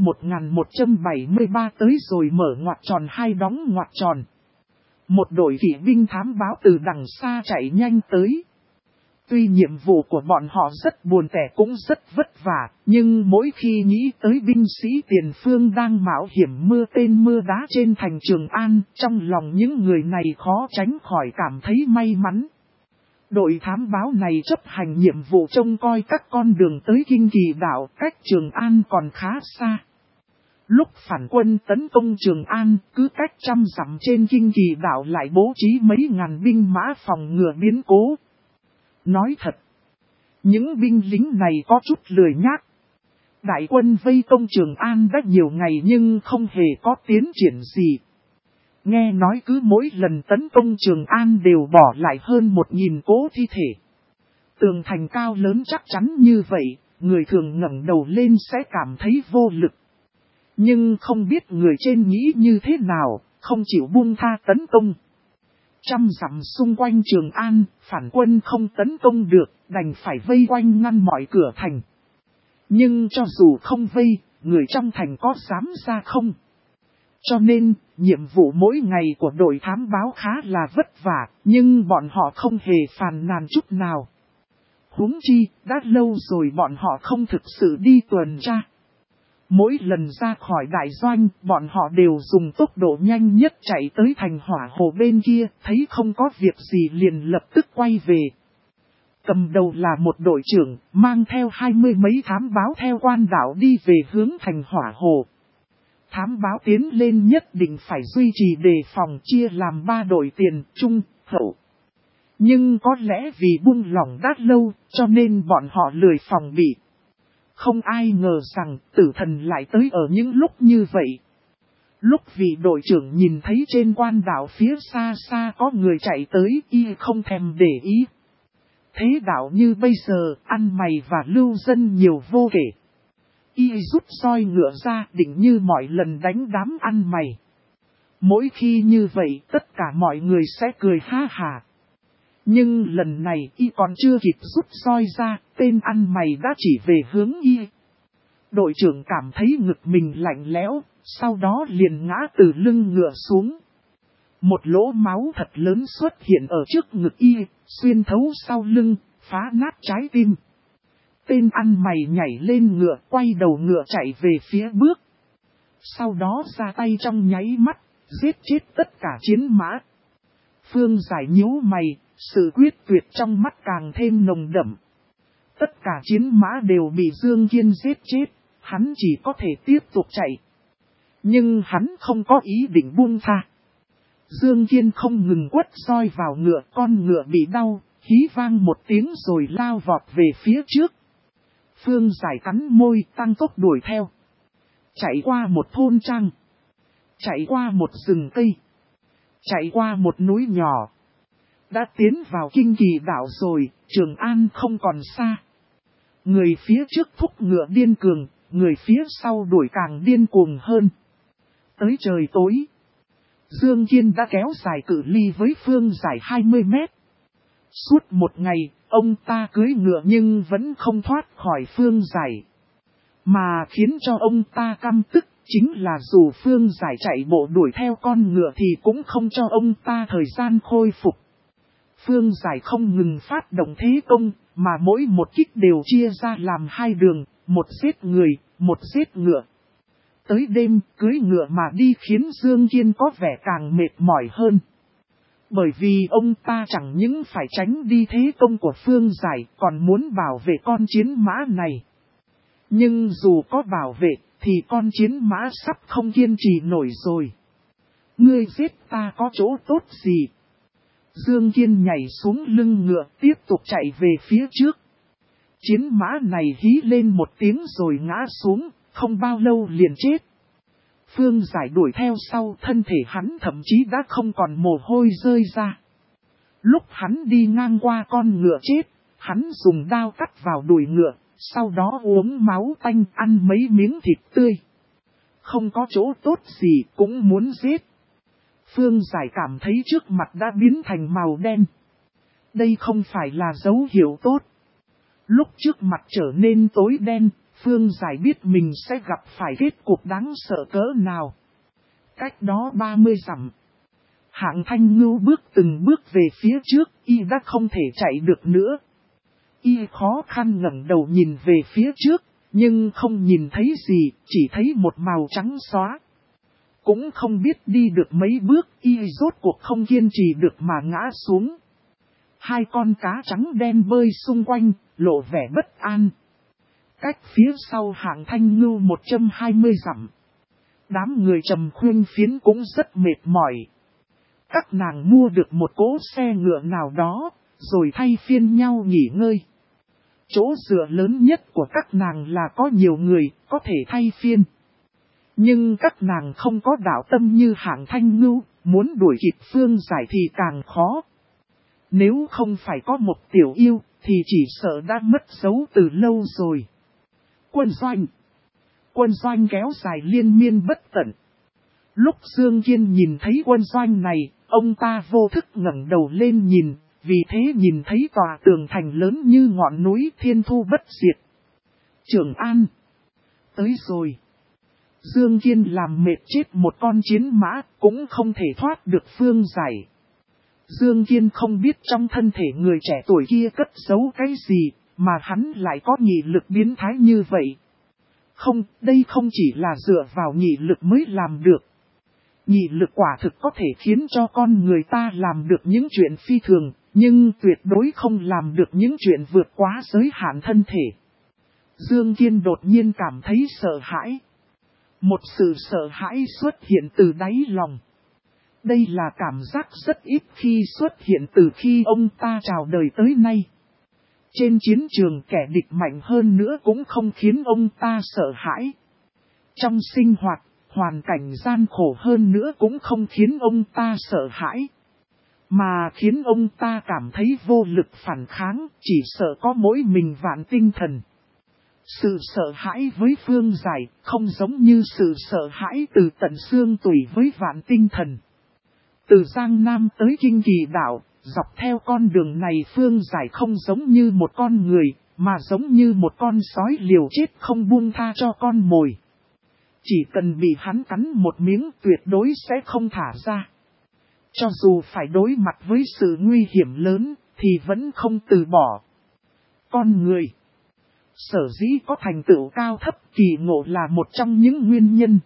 [SPEAKER 1] 1173 tới rồi mở ngoặc tròn hai đóng ngoặc tròn. Một đội kỵ binh thám báo từ đằng xa chạy nhanh tới. Tuy nhiệm vụ của bọn họ rất buồn tẻ cũng rất vất vả, nhưng mỗi khi nghĩ tới binh sĩ tiền phương đang mạo hiểm mưa tên mưa đá trên thành Trường An, trong lòng những người này khó tránh khỏi cảm thấy may mắn. Đội thám báo này chấp hành nhiệm vụ trông coi các con đường tới Kinh Kỳ đảo, cách Trường An còn khá xa. Lúc phản quân tấn công Trường An, cứ cách 100 dặm trên Kinh Kỳ đảo lại bố trí mấy ngàn binh mã phòng ngừa biến cố. Nói thật, những binh lính này có chút lười nhác. Đại quân vây công Trường An đã nhiều ngày nhưng không hề có tiến triển gì. Nghe nói cứ mỗi lần tấn công Trường An đều bỏ lại hơn 1000 cỗ thi thể. Tường thành cao lớn chắc chắn như vậy, người thường ngẩng đầu lên sẽ cảm thấy vô lực. Nhưng không biết người trên nghĩ như thế nào, không chịu buông tha tấn công. 100 dặm xung quanh Trường An, phản quân không tấn công được, đành phải vây quanh ngăn mọi cửa thành. Nhưng cho dù không vây, người trong thành có dám ra không? Cho nên, nhiệm vụ mỗi ngày của đội thám báo khá là vất vả, nhưng bọn họ không hề phàn nàn chút nào. Huống chi, đã lâu rồi bọn họ không thực sự đi tuần tra. Mỗi lần ra khỏi đại doanh, bọn họ đều dùng tốc độ nhanh nhất chạy tới thành Hỏa Hồ bên kia, thấy không có việc gì liền lập tức quay về. Cầm đầu là một đội trưởng, mang theo 20 mấy thám báo theo quan đảo đi về hướng thành Hỏa Hồ. Thám báo tiến lên nhất định phải duy trì đề phòng, chia làm 3 đội tiền, trung, hậu. Nhưng có lẽ vì buông lỏng đã lâu, cho nên bọn họ lười phòng bị. Không ai ngờ rằng tử thần lại tới ở những lúc như vậy. Lúc vị đội trưởng nhìn thấy trên quan đảo phía xa xa có người chạy tới, y không thèm để ý. Thế đảo như bây giờ, ăn mày và lưu dân nhiều vô kể. Y rút roi ngựa ra, định như mọi lần đánh đám ăn mày. Mỗi khi như vậy, tất cả mọi người sẽ cười ha hà. Nhưng lần này y còn chưa kịp rút roi ra, tên ăn mày đã chỉ về hướng y. Đội trưởng cảm thấy ngực mình lạnh lẽo, sau đó liền ngã từ lưng ngựa xuống. Một lỗ máu thật lớn xuất hiện ở trước ngực y, xuyên thấu sau lưng, phá nát trái tim. Tên ăn mày nhảy lên ngựa, quay đầu ngựa chạy về phía bước. Sau đó ra tay trong nháy mắt, giết chết tất cả chiến mã. Phương Giải nhíu mày, sự quyết tuyệt trong mắt càng thêm nồng đậm. Tất cả chiến mã đều bị Dương Kiên giết chết, hắn chỉ có thể tiếp tục chạy. Nhưng hắn không có ý định buông tha. Dương Kiên không ngừng quất roi vào ngựa, con ngựa bị đau, hí vang một tiếng rồi lao vọt về phía trước. Phương Giải cắn môi, tăng tốc đuổi theo. Chạy qua một thôn trang, chạy qua một rừng cây, chạy qua một núi nhỏ. Đã tiến vào Kinh Kỳ đảo rồi, Trường An không còn xa. Người phía trước thúc ngựa điên cường, người phía sau đuổi càng điên cuồng hơn. Tới trời tối, Dương Kiên đã kéo dài cự ly với Phương Giải 20 mét. Suốt một ngày, ông ta cưỡi ngựa nhưng vẫn không thoát khỏi Phương Giải. Mà khiến cho ông ta căm tức, chính là dù Phương Giải chạy bộ đuổi theo con ngựa thì cũng không cho ông ta thời gian khôi phục. Phương Giải không ngừng phát động thế công, mà mỗi một kích đều chia ra làm 2 đường, một giết người, một giết ngựa. Tới đêm, cưỡi ngựa mà đi khiến Dương Kiên có vẻ càng mệt mỏi hơn. Bởi vì ông ta chẳng những phải tránh đi thế công của Phương Giải, còn muốn bảo vệ con chiến mã này. Nhưng dù có bảo vệ, thì con chiến mã sắp không kiên trì nổi rồi. Ngươi giết ta có chỗ tốt gì? Dương Kiên nhảy xuống lưng ngựa, tiếp tục chạy về phía trước. Chiến mã này hí lên một tiếng rồi ngã xuống, không bao lâu liền chết. Phương Giải đuổi theo sau, thân thể hắn thậm chí đã không còn mồ hôi rơi ra. Lúc hắn đi ngang qua con ngựa chết, hắn dùng đao cắt vào đùi ngựa, sau đó uống máu tanh, ăn mấy miếng thịt tươi. Không có chỗ tốt gì cũng muốn giết. Phương Giải cảm thấy trước mặt đã biến thành màu đen. Đây không phải là dấu hiệu tốt. Lúc trước mặt trở nên tối đen, Phương Giải biết mình sẽ gặp phải kết cục đáng sợ cỡ nào. Cách đó 30 dặm. Hạng Thanh Ngưu bước từng bước về phía trước, y đã không thể chạy được nữa. Y khó khăn ngẩng đầu nhìn về phía trước, nhưng không nhìn thấy gì, chỉ thấy một màu trắng xóa. Cũng không biết đi được mấy bước, y rốt cuộc không kiên trì được mà ngã xuống. 2 con cá trắng đen bơi xung quanh, lộ vẻ bất an. Cách phía sau Hạng Thanh Ngưu 120 dặm. Đám người Trầm Khuyên Phiến cũng rất mệt mỏi. Các nàng mua được một cỗ xe ngựa nào đó, rồi thay phiên nhau nghỉ ngơi. Chỗ dựa lớn nhất của các nàng là có nhiều người, có thể thay phiên. Nhưng các nàng không có đạo tâm như Hạng Thanh Ngưu, muốn đuổi kịp Phương Giải thì càng khó. Nếu không phải có một tiểu yêu, thì chỉ sợ đã mất dấu từ lâu rồi. Quân doanh kéo dài liên miên bất tận. Lúc Dương Kiên nhìn thấy quân doanh này, ông ta vô thức ngẩng đầu lên nhìn, vì thế nhìn thấy tòa tường thành lớn như ngọn núi Thiên Thu bất diệt. Trường An. Tới rồi. Dương Kiên làm mệt chết một con chiến mã, cũng không thể thoát được Phương Giải. Dương Kiên không biết trong thân thể người trẻ tuổi kia cất giấu cái gì, mà hắn lại có nghị lực biến thái như vậy. Không, đây không chỉ là dựa vào nghị lực mới làm được. Nghị lực quả thực có thể khiến cho con người ta làm được những chuyện phi thường, Nhưng tuyệt đối không làm được những chuyện vượt quá giới hạn thân thể. Dương Kiên đột nhiên cảm thấy sợ hãi. Một sự sợ hãi xuất hiện từ đáy lòng. Đây là cảm giác rất ít khi xuất hiện từ khi ông ta chào đời tới nay. Trên chiến trường kẻ địch mạnh hơn nữa cũng không khiến ông ta sợ hãi. Trong sinh hoạt, hoàn cảnh gian khổ hơn nữa cũng không khiến ông ta sợ hãi. Mà khiến ông ta cảm thấy vô lực phản kháng, chỉ sợ có mỗi mình vạn tinh thần. Sự sợ hãi với Phương Giải không giống như sự sợ hãi từ tận xương tủy với vạn tinh thần. Từ Giang Nam tới Kinh Kỳ Đảo, dọc theo con đường này Phương Giải không giống như một con người, mà giống như một con sói liều chết không buông tha cho con mồi. Chỉ cần bị hắn cắn một miếng tuyệt đối sẽ không thả ra. Cho dù phải đối mặt với sự nguy hiểm lớn, thì vẫn không từ bỏ. Con người sở dĩ có thành tựu cao thấp kỳ ngộ là một trong những nguyên nhân.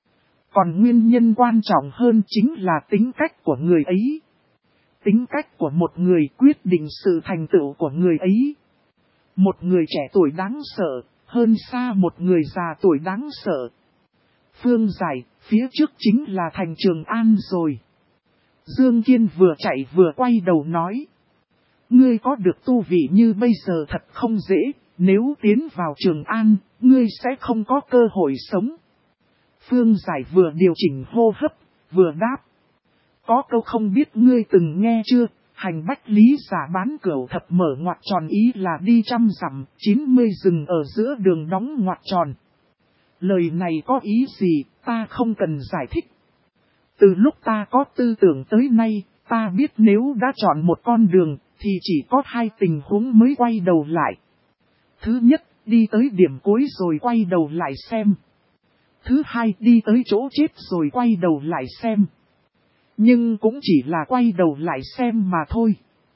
[SPEAKER 1] Còn nguyên nhân quan trọng hơn chính là tính cách của người ấy. Tính cách của một người quyết định sự thành tựu của người ấy. Một người trẻ tuổi đáng sợ, hơn xa một người già tuổi đáng sợ. Phương Giải, phía trước chính là thành Trường An rồi. Dương Kiên vừa chạy vừa quay đầu nói. Ngươi có được tu vị như bây giờ thật không dễ, nếu tiến vào Trường An, ngươi sẽ không có cơ hội sống. Phương Giải vừa điều chỉnh hô hấp, vừa đáp. Có câu không biết ngươi từng nghe chưa, hành bách lý giả bán cửu thập mở ngoặc tròn ý là đi 100 dặm, 90 rừng ở giữa đường đóng ngoặc tròn. Lời này có ý gì, ta không cần giải thích. Từ lúc ta có tư tưởng tới nay, ta biết nếu đã chọn một con đường, thì chỉ có hai tình huống mới quay đầu lại. Thứ nhất, đi tới điểm cuối rồi quay đầu lại xem. Thứ hai, đi tới chỗ chết rồi quay đầu lại xem. Nhưng cũng chỉ là quay đầu lại xem mà thôi.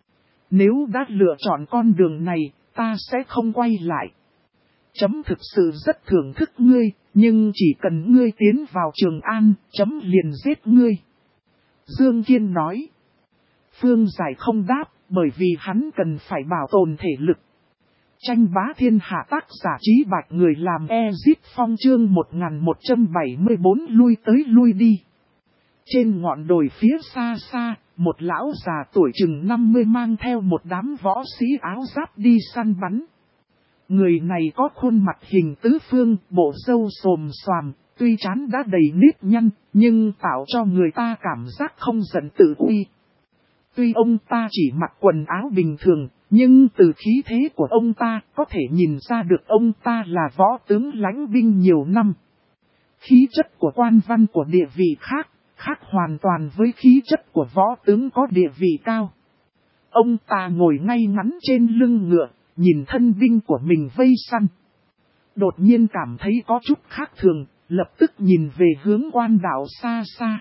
[SPEAKER 1] Nếu đã lựa chọn con đường này, ta sẽ không quay lại. Chấm thực sự rất thưởng thức ngươi, nhưng chỉ cần ngươi tiến vào Trường An, chấm liền giết ngươi. Dương Kiên nói. Phương Giải không đáp, bởi vì hắn cần phải bảo tồn thể lực. Tranh bá thiên hạ tác giả Trí Bạch người làm Ezip Phong chương 1174 lui tới lui đi. Trên ngọn đồi phía xa xa, một lão già tuổi chừng 50 mang theo một đám võ sĩ áo giáp đi săn bắn. Người này có khuôn mặt hình tứ phương, bộ râu xồm xoàm, tuy trán đã đầy nếp nhăn, nhưng tạo cho người ta cảm giác không giận tự uy. Tuy ông ta chỉ mặc quần áo bình thường, nhưng từ khí thế của ông ta có thể nhìn ra được ông ta là võ tướng lãnh binh nhiều năm. Khí chất của quan văn của địa vị khác hoàn toàn với khí chất của võ tướng có địa vị cao. Ông ta ngồi ngay ngắn trên lưng ngựa, nhìn thân binh của mình vây săn. Đột nhiên cảm thấy có chút khác thường, lập tức nhìn về hướng quan đạo xa xa.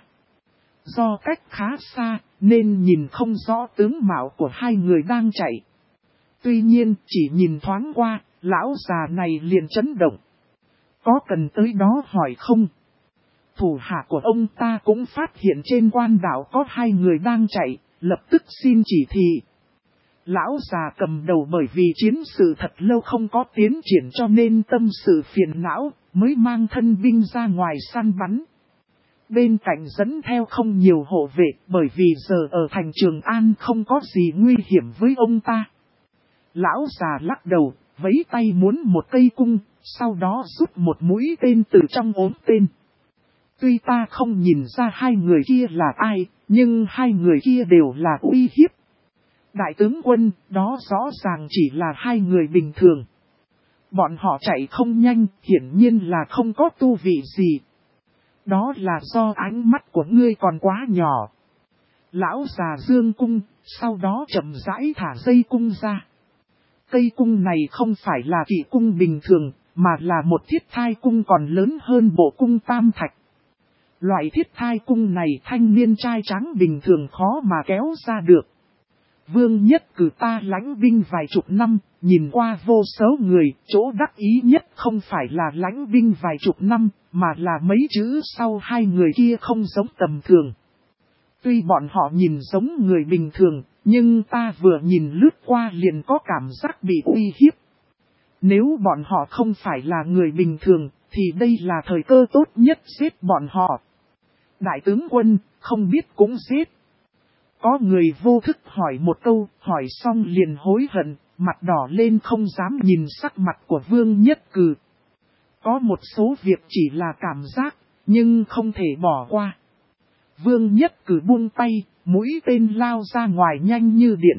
[SPEAKER 1] Do cách khá xa, nên nhìn không rõ tướng mạo của hai người đang chạy. Tuy nhiên, chỉ nhìn thoáng qua, lão già này liền chấn động. Có cần tới đó hỏi không? Thủ hạ của ông ta cũng phát hiện trên quan đảo có hai người đang chạy, lập tức xin chỉ thị. Lão già cầm đầu bởi vì chiến sự thật lâu không có tiến triển cho nên tâm sự phiền não, mới mang thân binh ra ngoài săn bắn. Bên cạnh dẫn theo không nhiều hộ vệ bởi vì giờ ở thành Trường An không có gì nguy hiểm với ông ta. Lão già lắc đầu, vẫy tay muốn một cây cung, sau đó rút một mũi tên từ trong ốm tên. Tuy ta không nhìn ra hai người kia là ai, nhưng hai người kia đều là uy hiếp. Đại tướng quân, đó rõ ràng chỉ là hai người bình thường. Bọn họ chạy không nhanh, hiển nhiên là không có tu vị gì. Đó là do ánh mắt của ngươi còn quá nhỏ. Lão già dương cung, sau đó chậm rãi thả dây cung ra. Cây cung này không phải là kỵ cung bình thường, mà là một thiết thai cung còn lớn hơn bộ cung tam thạch. Loại thiết thai cung này thanh niên trai trắng bình thường khó mà kéo ra được. Vương nhất cử ta lãnh binh vài chục năm, nhìn qua vô số người, chỗ đắc ý nhất không phải là lãnh binh vài chục năm, mà là mấy chữ sau hai người kia không giống tầm thường. Tuy bọn họ nhìn giống người bình thường, Nhưng ta vừa nhìn lướt qua liền có cảm giác bị uy hiếp. Nếu bọn họ không phải là người bình thường, thì đây là thời cơ tốt nhất giết bọn họ. Đại tướng quân, không biết cũng giết. Có người vô thức hỏi một câu, hỏi xong liền hối hận, mặt đỏ lên không dám nhìn sắc mặt của Vương Nhất Cừ. Có một số việc chỉ là cảm giác, nhưng không thể bỏ qua. Vương Nhất Cừ buông tay, mũi tên lao ra ngoài nhanh như điện.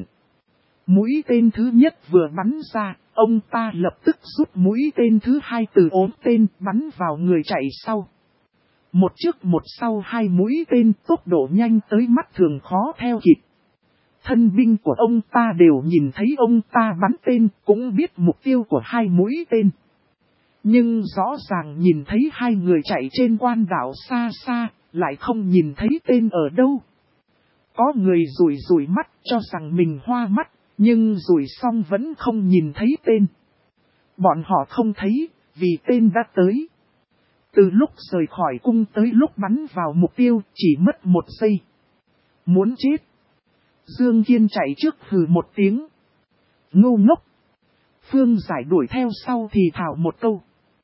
[SPEAKER 1] Mũi tên thứ nhất vừa bắn ra, ông ta lập tức rút mũi tên thứ hai từ ốm tên bắn vào người chạy sau. Một trước một sau hai mũi tên tốc độ nhanh tới mắt thường khó theo kịp. Thân binh của ông ta đều nhìn thấy ông ta bắn tên, cũng biết mục tiêu của hai mũi tên. Nhưng rõ ràng nhìn thấy hai người chạy trên quan đảo xa xa, lại không nhìn thấy tên ở đâu. Có người rủi rủi mắt cho rằng mình hoa mắt, nhưng rủi xong vẫn không nhìn thấy tên. Bọn họ không thấy, vì tên đã tới. Từ lúc rời khỏi cung tới lúc bắn vào mục tiêu chỉ mất 1 giây. Muốn chết. Dương Kiên chạy trước hừ một tiếng. Ngu ngốc. Phương Giải đuổi theo sau thì thảo một câu.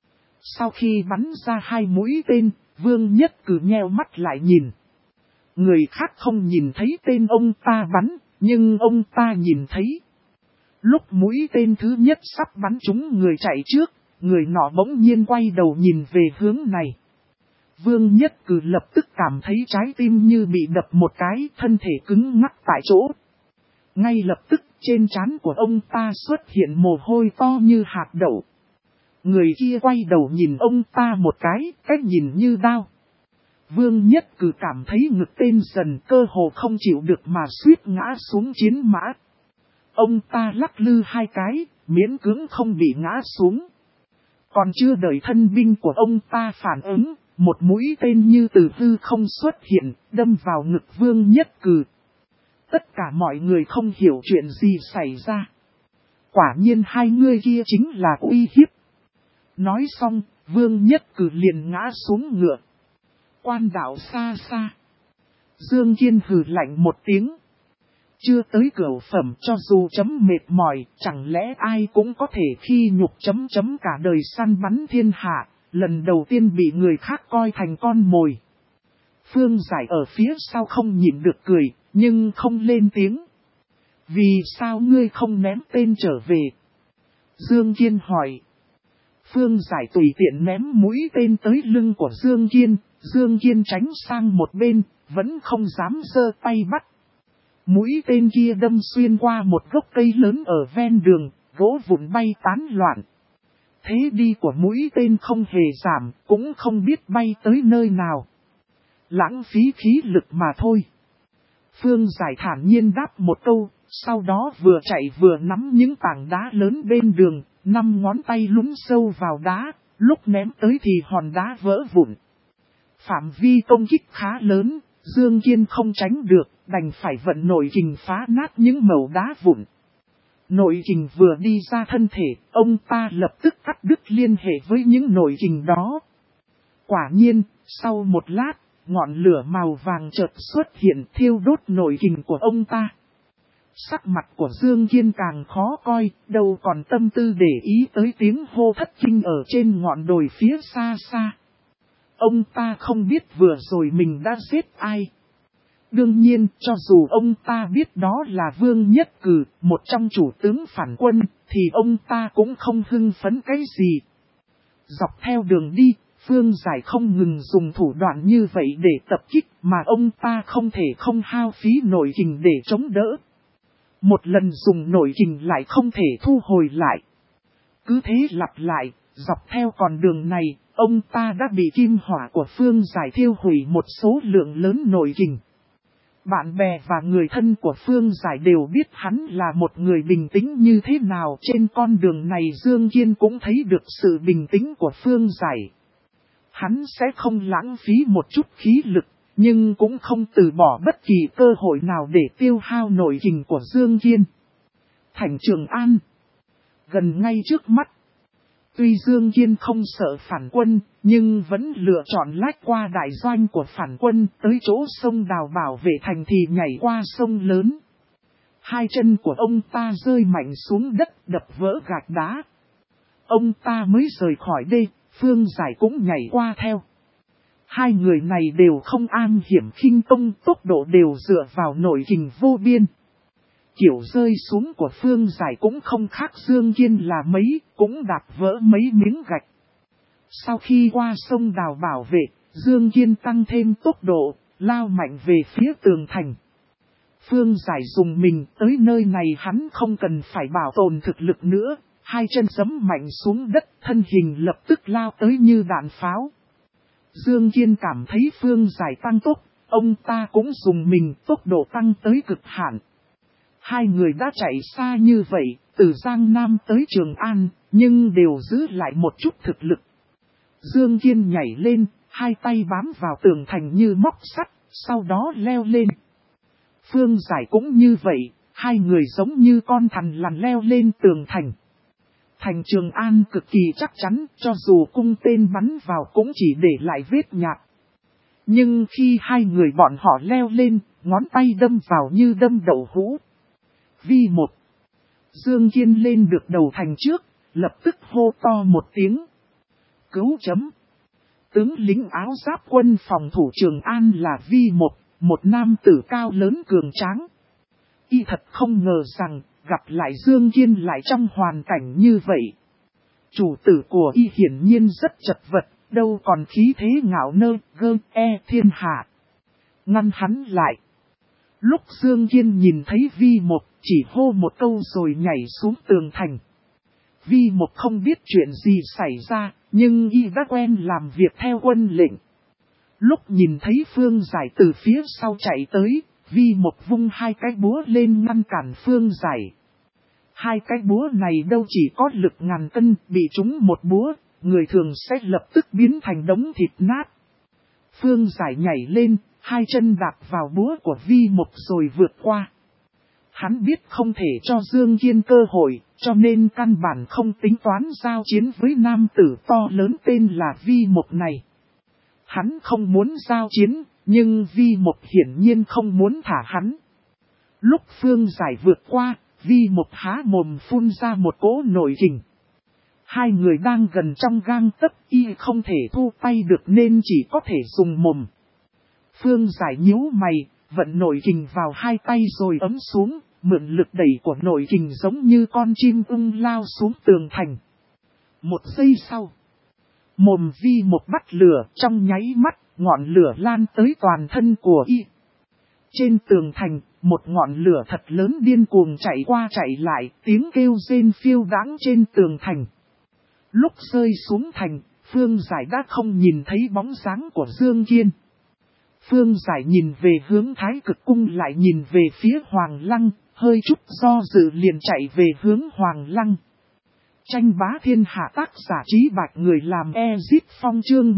[SPEAKER 1] Sau khi bắn ra hai mũi tên, Vương Nhất Cừ nheo mắt lại nhìn. Người khác không nhìn thấy tên ông ta bắn, nhưng ông ta nhìn thấy. Lúc mũi tên thứ nhất sắp bắn trúng người chạy trước, người nọ bỗng nhiên quay đầu nhìn về hướng này. Vương Nhất Cừ lập tức cảm thấy trái tim như bị đập một cái, thân thể cứng ngắc tại chỗ. Ngay lập tức trên trán của ông ta xuất hiện mồ hôi to như hạt đậu. Người kia quay đầu nhìn ông ta một cái nhìn như đao. Vương Nhất Cừ cảm thấy ngực tên dần cơ hồ không chịu được mà suýt ngã xuống chiến mã. Ông ta lắc lư hai cái, miễn cưỡng không bị ngã xuống. Còn chưa đợi thân binh của ông ta phản ứng, một mũi tên như từ hư không xuất hiện, đâm vào ngực Vương Nhất Cừ. Tất cả mọi người không hiểu chuyện gì xảy ra. Quả nhiên hai người kia chính là uy hiếp. Nói xong, Vương Nhất Cừ liền ngã xuống ngựa. Quan đảo xa xa. Dương Kiên hừ lạnh một tiếng. Chưa tới cửu phẩm cho dù chấm mệt mỏi, chẳng lẽ ai cũng có thể khi nhục chấm cả đời săn bắn thiên hạ, lần đầu tiên bị người khác coi thành con mồi. Phương Giải ở phía sau không nhịn được cười, nhưng không lên tiếng. Vì sao ngươi không ném tên trở về? Dương Kiên hỏi. Phương Giải tùy tiện ném mũi tên tới lưng của Dương Kiên, Dương Kiên tránh sang một bên, vẫn không dám giơ tay bắt. Mũi tên kia đâm xuyên qua một gốc cây lớn ở ven đường, gỗ vụn bay tán loạn. Thế đi của mũi tên không hề giảm, cũng không biết bay tới nơi nào. Lãng phí khí lực mà thôi. Phương Giải thản nhiên đáp một câu, sau đó vừa chạy vừa nắm những tảng đá lớn bên đường, 5 ngón tay lún sâu vào đá, lúc ném tới thì hòn đá vỡ vụn. Phạm vi công kích khá lớn, Dương Kiên không tránh được, đành phải vận nội kình phá nát những mẩu đá vụn. Nội kình vừa đi ra thân thể, ông ta lập tức cắt đứt liên hệ với những nội kình đó. Quả nhiên, sau một lát, ngọn lửa màu vàng chợt xuất hiện thiêu đốt nội kình của ông ta. Sắc mặt của Dương Kiên càng khó coi, đâu còn tâm tư để ý tới tiếng hô thất kinh ở trên ngọn đồi phía xa xa. Ông ta không biết vừa rồi mình đã giết ai. Đương nhiên, cho dù ông ta biết đó là Vương Nhất Cừ, một trong chủ tướng phản quân, thì ông ta cũng không hưng phấn cái gì. Dọc theo đường đi, Phương Giải không ngừng dùng thủ đoạn như vậy để tập kích, mà ông ta không thể không hao phí nội kình để chống đỡ. Một lần dùng nội kình lại không thể thu hồi lại. Cứ thế lặp lại, dọc theo con đường này, ông ta đã bị kim hỏa của Phương Giải thiêu hủy một số lượng lớn nội kình. Bạn bè và người thân của Phương Giải đều biết hắn là một người bình tĩnh như thế nào. Trên con đường này Dương Kiên cũng thấy được sự bình tĩnh của Phương Giải. Hắn sẽ không lãng phí một chút khí lực, nhưng cũng không từ bỏ bất kỳ cơ hội nào để tiêu hao nội kình của Dương Kiên. Thành Trường An, gần ngay trước mắt. Tuy Dương Kiên không sợ phản quân, nhưng vẫn lựa chọn lách qua đại doanh của phản quân tới chỗ sông Đào bảo vệ thành thì nhảy qua sông lớn. Hai chân của ông ta rơi mạnh xuống đất đập vỡ gạch đá. Ông ta mới rời khỏi đê, Phương Giải cũng nhảy qua theo. Hai người này đều không am hiểm khinh công, tốc độ đều dựa vào nội kình vô biên. Kiểu rơi xuống của Phương Giải cũng không khác Dương Kiên là mấy, cũng đạp vỡ mấy miếng gạch. Sau khi qua sông Đào bảo vệ, Dương Kiên tăng thêm tốc độ, lao mạnh về phía tường thành. Phương Giải dùng mình tới nơi này hắn không cần phải bảo tồn thực lực nữa, hai chân giẫm mạnh xuống đất, thân hình lập tức lao tới như đạn pháo. Dương Kiên cảm thấy Phương Giải tăng tốc, ông ta cũng dùng mình tốc độ tăng tới cực hạn. Hai người đã chạy xa như vậy, từ Giang Nam tới Trường An, nhưng đều giữ lại một chút thực lực. Dương Kiên nhảy lên, hai tay bám vào tường thành như móc sắt, sau đó leo lên. Phương Giải cũng như vậy, hai người giống như con thằn lằn leo lên tường thành. Thành Trường An cực kỳ chắc chắn, cho dù cung tên bắn vào cũng chỉ để lại vết nhạt. Nhưng khi hai người bọn họ leo lên, ngón tay đâm vào như đâm đậu hũ. Vi một. Dương Kiên lên được đầu thành trước, lập tức hô to một tiếng. Cứu chấm. Tướng lính áo giáp quân phòng thủ Trường An là Vi một, một nam tử cao lớn cường tráng. Y thật không ngờ rằng, gặp lại Dương Kiên lại trong hoàn cảnh như vậy. Chủ tử của Y hiển nhiên rất chật vật, đâu còn khí thế ngạo nơ, thiên hạ. Ngăn hắn lại. Lúc Dương Kiên nhìn thấy Vi một, chỉ hô một câu rồi nhảy xuống tường thành. Vi một không biết chuyện gì xảy ra, nhưng Y đã quen làm việc theo quân lệnh. Lúc nhìn thấy Phương Giải từ phía sau chạy tới, Vi một vung hai cái búa lên ngăn cản Phương Giải. Hai cái búa này đâu chỉ có lực ngàn cân, bị trúng một búa, người thường sẽ lập tức biến thành đống thịt nát. Phương Giải nhảy lên, hai chân đạp vào búa của Vi một rồi vượt qua. Hắn biết không thể cho Dương Kiên cơ hội, cho nên căn bản không tính toán giao chiến với nam tử to lớn tên là Vi một này. Hắn không muốn giao chiến, nhưng Vi một hiển nhiên không muốn thả hắn. Lúc Phương Giải vượt qua, Vi một há mồm phun ra một cỗ nội kình. Hai người đang gần trong gang tấc, Y không thể thu tay được nên chỉ có thể dùng mồm. Phương Giải nhíu mày, vận nội kình vào hai tay rồi ấm xuống, mượn lực đẩy của nội kình giống như con chim ưng lao xuống tường thành. Một giây sau, mồm Vi một bắt lửa, trong nháy mắt, ngọn lửa lan tới toàn thân của Y. Trên tường thành, một ngọn lửa thật lớn điên cuồng chạy qua chạy lại, tiếng kêu rên phiêu đãng trên tường thành. Lúc rơi xuống thành, Phương Giải đã không nhìn thấy bóng dáng của Dương Kiên. Phương Giải nhìn về hướng Thái Cực Cung lại nhìn về phía Hoàng Lăng, hơi chút do dự liền chạy về hướng Hoàng Lăng. Tranh bá thiên hạ tác giả Trí Bạch người làm Ezip Phong chương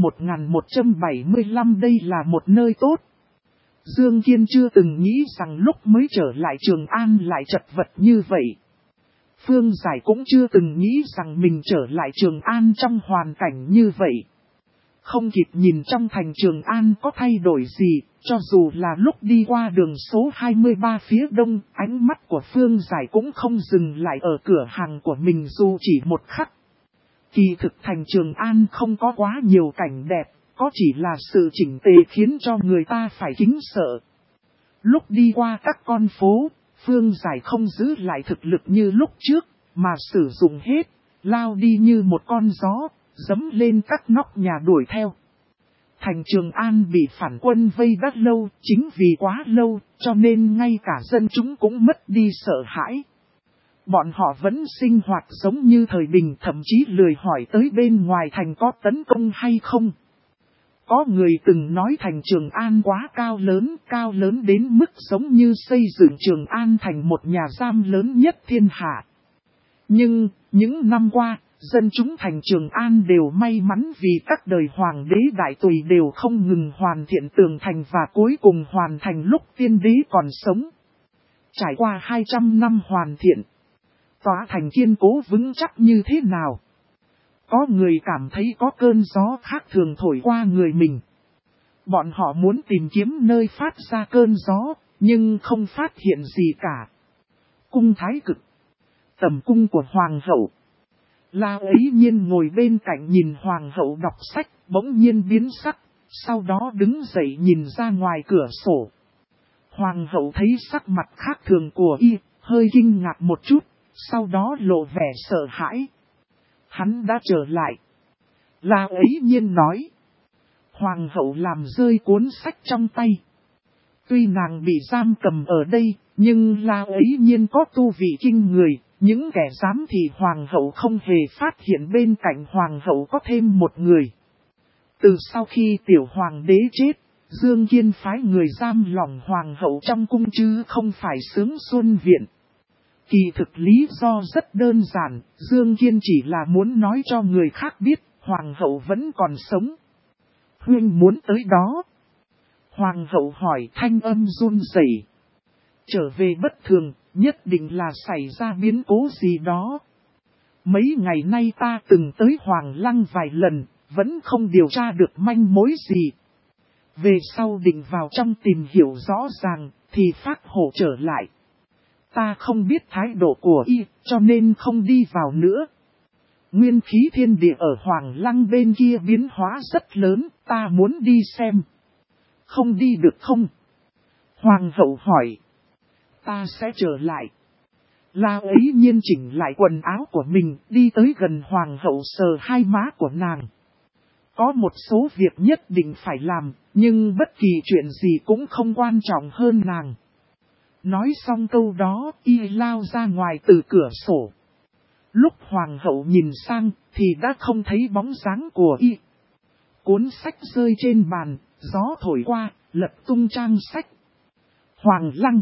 [SPEAKER 1] 1175 đây là một nơi tốt. Dương Kiên chưa từng nghĩ rằng lúc mới trở lại Trường An lại chật vật như vậy. Phương Giải cũng chưa từng nghĩ rằng mình trở lại Trường An trong hoàn cảnh như vậy. Không kịp nhìn trong thành Trường An có thay đổi gì, cho dù là lúc đi qua đường số 23 phía đông, ánh mắt của Phương Giải cũng không dừng lại ở cửa hàng của mình dù chỉ một khắc. Kỳ thực thành Trường An không có quá nhiều cảnh đẹp, có chỉ là sự chỉnh tề khiến cho người ta phải kính sợ. Lúc đi qua các con phố, Phương Giải không giữ lại thực lực như lúc trước, mà sử dụng hết, lao đi như một con gió, dẫm lên các nóc nhà đuổi theo. Thành Trường An bị phản quân vây đã lâu, chính vì quá lâu, cho nên ngay cả dân chúng cũng mất đi sợ hãi. Bọn họ vẫn sinh hoạt giống như thời bình, thậm chí lười hỏi tới bên ngoài thành có tấn công hay không. Có người từng nói thành Trường An quá cao lớn đến mức giống như xây dựng Trường An thành một nhà giam lớn nhất thiên hạ. Nhưng, những năm qua, dân chúng thành Trường An đều may mắn vì các đời hoàng đế đại tùy đều không ngừng hoàn thiện tường thành và cuối cùng hoàn thành lúc tiên đế còn sống. Trải qua 200 năm hoàn thiện, tòa thành kiên cố vững chắc như thế nào? Có người cảm thấy có cơn gió khác thường thổi qua người mình. Bọn họ muốn tìm kiếm nơi phát ra cơn gió, nhưng không phát hiện gì cả. cung thái cực. Tầm cung của hoàng hậu. La Ấy Nhiên ngồi bên cạnh nhìn hoàng hậu đọc sách, bỗng nhiên biến sắc, sau đó đứng dậy nhìn ra ngoài cửa sổ. Hoàng hậu thấy sắc mặt khác thường của y, hơi kinh ngạc một chút, sau đó lộ vẻ sợ hãi. Hắn đã trở lại. La Ấy Nhiên nói. Hoàng hậu làm rơi cuốn sách trong tay. Tuy nàng bị giam cầm ở đây, nhưng La Ấy Nhiên có tu vị kinh người, những kẻ dám thì hoàng hậu không hề phát hiện bên cạnh hoàng hậu có thêm một người. Từ sau khi tiểu hoàng đế chết, Dương Kiên phái người giam lỏng hoàng hậu trong cung chứ không phải Sướng Xuân Viện. Kỳ thực lý do rất đơn giản, Dương Kiên chỉ là muốn nói cho người khác biết, hoàng hậu vẫn còn sống. Huynh muốn tới đó. Hoàng hậu hỏi thanh âm run rẩy. Trở về bất thường, nhất định là xảy ra biến cố gì đó. Mấy ngày nay ta từng tới Hoàng Lăng vài lần, vẫn không điều tra được manh mối gì. Về sau định vào trong tìm hiểu rõ ràng, thì Phác Hổ trở lại. Ta không biết thái độ của y, cho nên không đi vào nữa. Nguyên khí thiên địa ở Hoàng Lăng bên kia biến hóa rất lớn, ta muốn đi xem. Không đi được không? Hoàng hậu hỏi. Ta sẽ trở lại. La Ấy Nhiên chỉnh lại quần áo của mình, đi tới gần hoàng hậu sờ hai má của nàng. Có một số việc nhất định phải làm, nhưng bất kỳ chuyện gì cũng không quan trọng hơn nàng. Nói xong câu đó, y lao ra ngoài từ cửa sổ. Lúc hoàng hậu nhìn sang, thì đã không thấy bóng dáng của y. Cuốn sách rơi trên bàn, gió thổi qua, lật tung trang sách. Hoàng Lăng.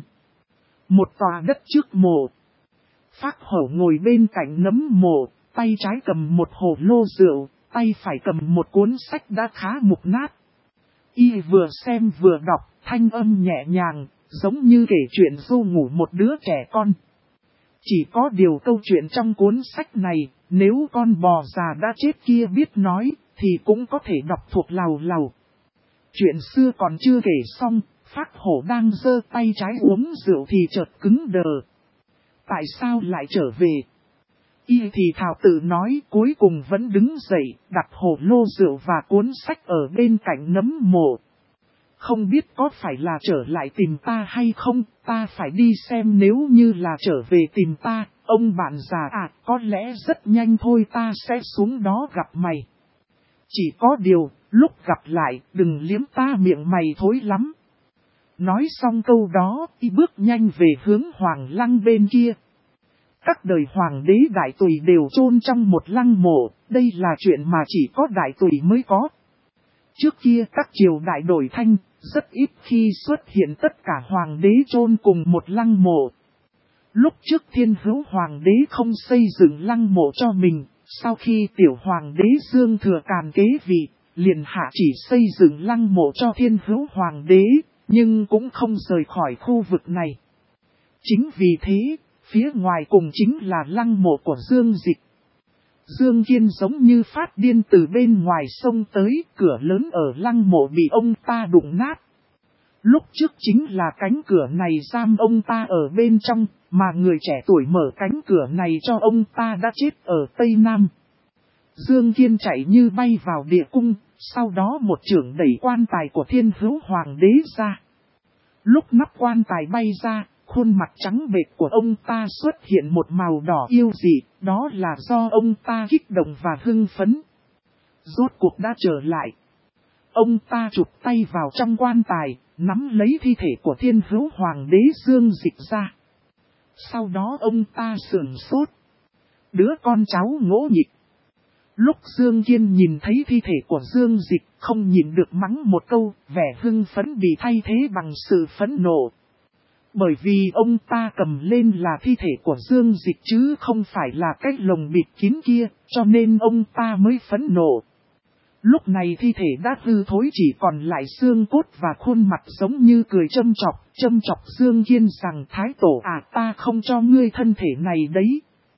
[SPEAKER 1] Một tòa đất trước mộ. Phác Hổ ngồi bên cạnh nấm mộ, tay trái cầm một hồ lô rượu, tay phải cầm một cuốn sách đã khá mục nát. Y vừa xem vừa đọc, thanh âm nhẹ nhàng, giống như kể chuyện ru ngủ một đứa trẻ con. Chỉ có điều câu chuyện trong cuốn sách này, nếu con bò già đã chết kia biết nói, thì cũng có thể đọc thuộc lầu lầu. Chuyện xưa còn chưa kể xong, Phác Hổ đang giơ tay trái uống rượu thì chợt cứng đờ. Tại sao lại trở về? Y thì thào tự nói, cuối cùng vẫn đứng dậy, đặt hồ lô rượu và cuốn sách ở bên cạnh nấm mộ. Không biết có phải là trở lại tìm ta hay không, ta phải đi xem, nếu như là trở về tìm ta, ông bạn già có lẽ rất nhanh thôi ta sẽ xuống đó gặp mày. Chỉ có điều, lúc gặp lại, đừng liếm ta miệng mày thối lắm. Nói xong câu đó, y bước nhanh về hướng Hoàng Lăng bên kia. Các đời hoàng đế đại tùy đều chôn trong một lăng mộ, đây là chuyện mà chỉ có đại tùy mới có. Trước kia các triều đại đổi thanh, rất ít khi xuất hiện tất cả hoàng đế chôn cùng một lăng mộ. Lúc trước Thiên Hữu hoàng đế không xây dựng lăng mộ cho mình, sau khi tiểu hoàng đế Dương Thừa Càn kế vị, liền hạ chỉ xây dựng lăng mộ cho Thiên Hữu hoàng đế, nhưng cũng không rời khỏi khu vực này. Chính vì thế, phía ngoài cùng chính là lăng mộ của Dương Dịch. Dương Kiên giống như phát điên từ bên ngoài sông tới, cửa lớn ở lăng mộ bị ông ta đụng nát. Lúc trước chính là cánh cửa này giam ông ta ở bên trong, mà người trẻ tuổi mở cánh cửa này cho ông ta đã chết ở Tây Nam. Dương Kiên chạy như bay vào địa cung, sau đó một chưởng đẩy quan tài của Thiên Hữu hoàng đế ra. Lúc nắp quan tài bay ra, khuôn mặt trắng bệch của ông ta xuất hiện một màu đỏ yêu dị, đó là do ông ta kích động và hưng phấn. Rốt cuộc đã trở lại. Ông ta chụp tay vào trong quan tài, nắm lấy thi thể của Thiên Hữu hoàng đế Dương Dịch ra. Sau đó ông ta sửng sốt. Đứa con cháu ngỗ nghịch. Lúc Dương Kiên nhìn thấy thi thể của Dương Dịch, không nhìn được mắng một câu, vẻ hưng phấn bị thay thế bằng sự phẫn nộ. Bởi vì ông ta cầm lên là thi thể của Dương Dịch chứ không phải là cái lồng bịt kín kia, cho nên ông ta mới phẫn nộ. Lúc này thi thể đã hư thối, chỉ còn lại xương cốt và khuôn mặt giống như cười châm chọc Dương Kiên rằng Thái Tổ ta không cho ngươi thân thể này đấy.